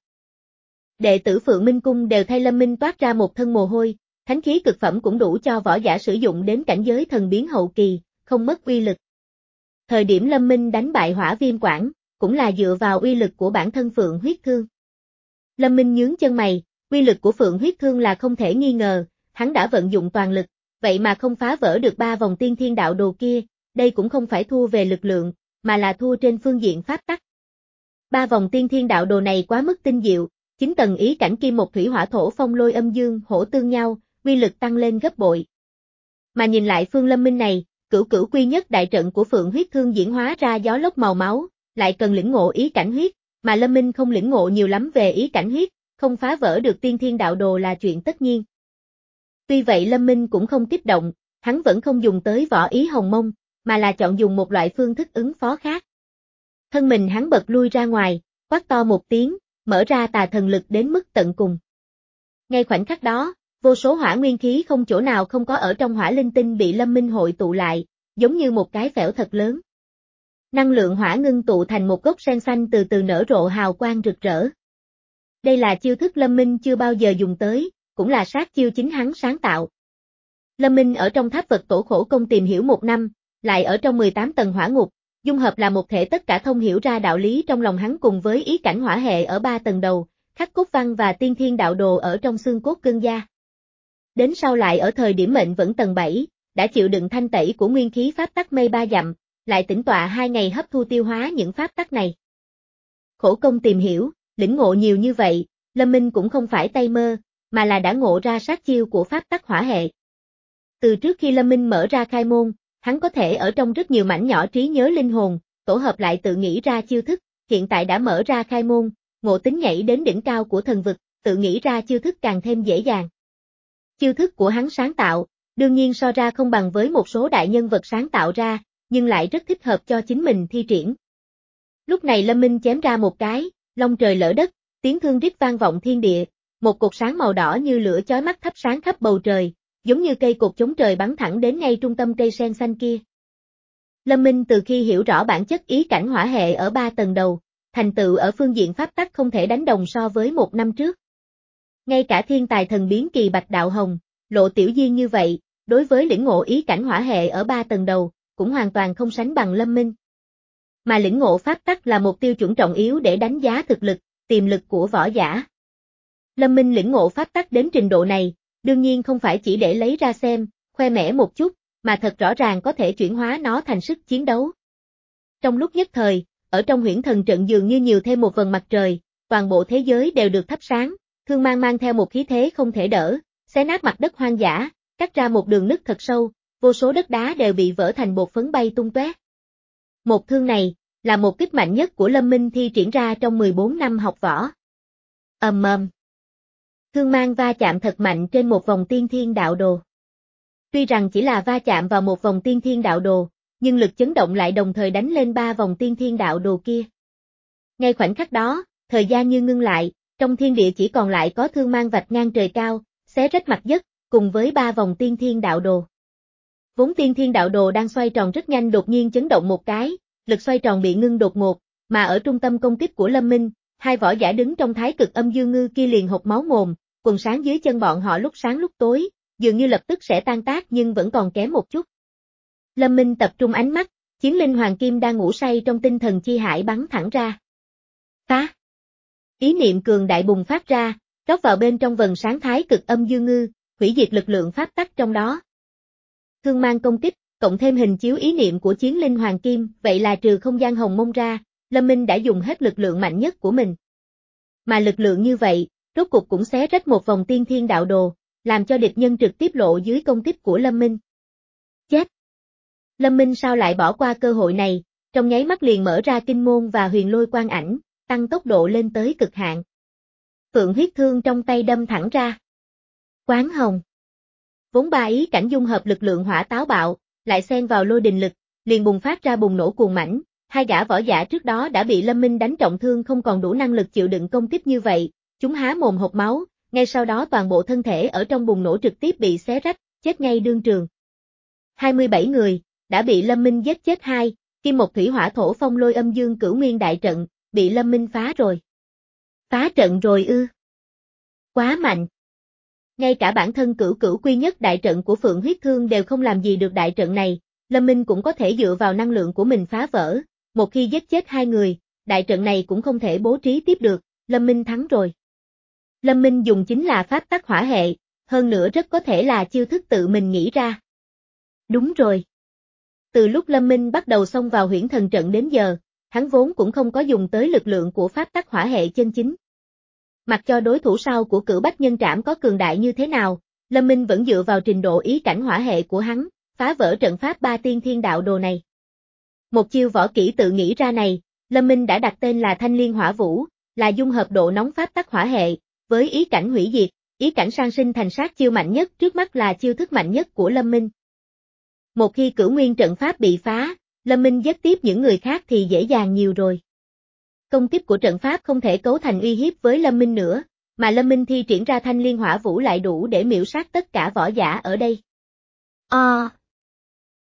Đệ tử Phượng Minh Cung đều thay Lâm Minh toát ra một thân mồ hôi, thánh khí cực phẩm cũng đủ cho võ giả sử dụng đến cảnh giới thần biến hậu kỳ, không mất uy lực. Thời điểm Lâm Minh đánh bại Hỏa Viêm Quảng, cũng là dựa vào uy lực của bản thân Phượng huyết thương. Lâm Minh nhướng chân mày, uy lực của Phượng huyết thương là không thể nghi ngờ, hắn đã vận dụng toàn lực, vậy mà không phá vỡ được ba vòng tiên thiên đạo đồ kia, đây cũng không phải thua về lực lượng, mà là thua trên phương diện pháp tắc. Ba vòng tiên thiên đạo đồ này quá mức tinh diệu, chín tầng ý cảnh kim một thủy hỏa thổ phong lôi âm dương hỗ tương nhau, uy lực tăng lên gấp bội. Mà nhìn lại phương Lâm Minh này, cửu cửu quy nhất đại trận của Phượng huyết thương diễn hóa ra gió lốc màu máu, lại cần lĩnh ngộ ý cảnh huyết, mà Lâm Minh không lĩnh ngộ nhiều lắm về ý cảnh huyết, không phá vỡ được tiên thiên đạo đồ là chuyện tất nhiên. Tuy vậy Lâm Minh cũng không kích động, hắn vẫn không dùng tới võ ý hồng mông, mà là chọn dùng một loại phương thức ứng phó khác. Thân mình hắn bật lui ra ngoài, quát to một tiếng, mở ra tà thần lực đến mức tận cùng. Ngay khoảnh khắc đó, vô số hỏa nguyên khí không chỗ nào không có ở trong hỏa linh tinh bị Lâm Minh hội tụ lại, giống như một cái phễu thật lớn. Năng lượng hỏa ngưng tụ thành một gốc sen xanh từ từ nở rộ hào quang rực rỡ. Đây là chiêu thức Lâm Minh chưa bao giờ dùng tới, cũng là sát chiêu chính hắn sáng tạo. Lâm Minh ở trong tháp vật tổ khổ công tìm hiểu một năm, lại ở trong mười tám tầng hỏa ngục, dung hợp là một thể tất cả thông hiểu ra đạo lý trong lòng hắn cùng với ý cảnh hỏa hệ ở ba tầng đầu, khắc cốt văn và tiên thiên đạo đồ ở trong xương cốt cương gia. Đến sau lại ở thời điểm mệnh vẫn tầng bảy, đã chịu đựng thanh tẩy của nguyên khí pháp tắc mây ba dặm, lại tĩnh tọa hai ngày hấp thu tiêu hóa những pháp tắc này. Khổ công tìm hiểu, lĩnh ngộ nhiều như vậy, Lâm Minh cũng không phải tay mơ, mà là đã ngộ ra sát chiêu của pháp tắc hỏa hệ. Từ trước khi Lâm Minh mở ra khai môn, hắn có thể ở trong rất nhiều mảnh nhỏ trí nhớ linh hồn, tổ hợp lại tự nghĩ ra chiêu thức, hiện tại đã mở ra khai môn, ngộ tính nhảy đến đỉnh cao của thần vực, tự nghĩ ra chiêu thức càng thêm dễ dàng. Chiêu thức của hắn sáng tạo, đương nhiên so ra không bằng với một số đại nhân vật sáng tạo ra, nhưng lại rất thích hợp cho chính mình thi triển. Lúc này Lâm Minh chém ra một cái, long trời lỡ đất, tiếng thương rít vang vọng thiên địa, một cột sáng màu đỏ như lửa chói mắt thắp sáng khắp bầu trời, giống như cây cột chống trời bắn thẳng đến ngay trung tâm cây sen xanh kia. Lâm Minh từ khi hiểu rõ bản chất ý cảnh hỏa hệ ở ba tầng đầu, thành tựu ở phương diện pháp tắc không thể đánh đồng so với một năm trước. Ngay cả thiên tài thần biến kỳ Bạch Đạo Hồng, Lộ Tiểu Diên như vậy, đối với lĩnh ngộ ý cảnh hỏa hệ ở ba tầng đầu, cũng hoàn toàn không sánh bằng Lâm Minh. Mà lĩnh ngộ pháp tắc là một tiêu chuẩn trọng yếu để đánh giá thực lực, tiềm lực của võ giả. Lâm Minh lĩnh ngộ pháp tắc đến trình độ này, đương nhiên không phải chỉ để lấy ra xem, khoe mẽ một chút, mà thật rõ ràng có thể chuyển hóa nó thành sức chiến đấu. Trong lúc nhất thời, ở trong huyễn thần trận dường như nhiều thêm một vầng mặt trời, toàn bộ thế giới đều được thắp sáng, thương mang mang theo một khí thế không thể đỡ, xé nát mặt đất hoang dã, cắt ra một đường nứt thật sâu, vô số đất đá đều bị vỡ thành bột phấn bay tung tóe. Một thương này, là một kích mạnh nhất của Lâm Minh thi triển ra trong mười bốn năm học võ. Ầm ầm. Thương mang va chạm thật mạnh trên một vòng tiên thiên đạo đồ. Tuy rằng chỉ là va chạm vào một vòng tiên thiên đạo đồ, nhưng lực chấn động lại đồng thời đánh lên ba vòng tiên thiên đạo đồ kia. Ngay khoảnh khắc đó, thời gian như ngưng lại, trong thiên địa chỉ còn lại có thương mang vạch ngang trời cao, xé rách mặt đất, cùng với ba vòng tiên thiên đạo đồ. Vốn tiên thiên đạo đồ đang xoay tròn rất nhanh đột nhiên chấn động một cái, lực xoay tròn bị ngưng đột ngột, mà ở trung tâm công kích của Lâm Minh, hai võ giả đứng trong thái cực âm dương ngư kia liền hộc máu mồm, quần sáng dưới chân bọn họ lúc sáng lúc tối, dường như lập tức sẽ tan tác nhưng vẫn còn kém một chút. Lâm Minh tập trung ánh mắt, chiến linh hoàng kim đang ngủ say trong tinh thần chi hải bắn thẳng ra. Phá! Ý niệm cường đại bùng phát ra, rót vào bên trong vần sáng thái cực âm dương ngư, hủy diệt lực lượng pháp tắc trong đó. Thương mang công kích, cộng thêm hình chiếu ý niệm của chiến linh hoàng kim, vậy là trừ không gian hồng mông ra, Lâm Minh đã dùng hết lực lượng mạnh nhất của mình. Mà lực lượng như vậy, rốt cục cũng xé rách một vòng tiên thiên đạo đồ, làm cho địch nhân trực tiếp lộ dưới công kích của Lâm Minh. Chết! Lâm Minh sao lại bỏ qua cơ hội này, trong nháy mắt liền mở ra kinh môn và huyền lôi quang ảnh, tăng tốc độ lên tới cực hạn. Phượng huyết thương trong tay đâm thẳng ra. Quán hồng. Vốn ba ý cảnh dung hợp lực lượng hỏa táo bạo, lại xen vào lôi đình lực, liền bùng phát ra bùng nổ cuồng mãnh, hai gã võ giả trước đó đã bị Lâm Minh đánh trọng thương không còn đủ năng lực chịu đựng công kích như vậy, chúng há mồm hộc máu, ngay sau đó toàn bộ thân thể ở trong bùng nổ trực tiếp bị xé rách, chết ngay đương trường. hai mươi bảy người, đã bị Lâm Minh giết chết hai, kim một thủy hỏa thổ phong lôi âm dương cửu nguyên đại trận, bị Lâm Minh phá rồi. Phá trận rồi ư? Quá mạnh. Ngay cả bản thân cửu cửu quy nhất đại trận của Phượng huyết thương đều không làm gì được đại trận này, Lâm Minh cũng có thể dựa vào năng lượng của mình phá vỡ, một khi giết chết hai người, đại trận này cũng không thể bố trí tiếp được, Lâm Minh thắng rồi. Lâm Minh dùng chính là pháp tắc hỏa hệ, hơn nữa rất có thể là chiêu thức tự mình nghĩ ra. Đúng rồi. Từ lúc Lâm Minh bắt đầu xông vào huyễn thần trận đến giờ, hắn vốn cũng không có dùng tới lực lượng của pháp tắc hỏa hệ chân chính. Mặc cho đối thủ sau của Cửu Bách Nhân Trảm có cường đại như thế nào, Lâm Minh vẫn dựa vào trình độ ý cảnh hỏa hệ của hắn, phá vỡ trận pháp ba tiên thiên đạo đồ này. Một chiêu võ kỹ tự nghĩ ra này, Lâm Minh đã đặt tên là Thanh Liên Hỏa Vũ, là dung hợp độ nóng pháp tắc hỏa hệ, với ý cảnh hủy diệt, ý cảnh sang sinh thành sát chiêu mạnh nhất trước mắt là chiêu thức mạnh nhất của Lâm Minh. một khi cửu nguyên trận pháp bị phá, Lâm Minh giết tiếp những người khác thì dễ dàng nhiều rồi. Công kích của trận pháp không thể cấu thành uy hiếp với Lâm Minh nữa, mà Lâm Minh thi triển ra thanh liên hỏa vũ lại đủ để miểu sát tất cả võ giả ở đây. À,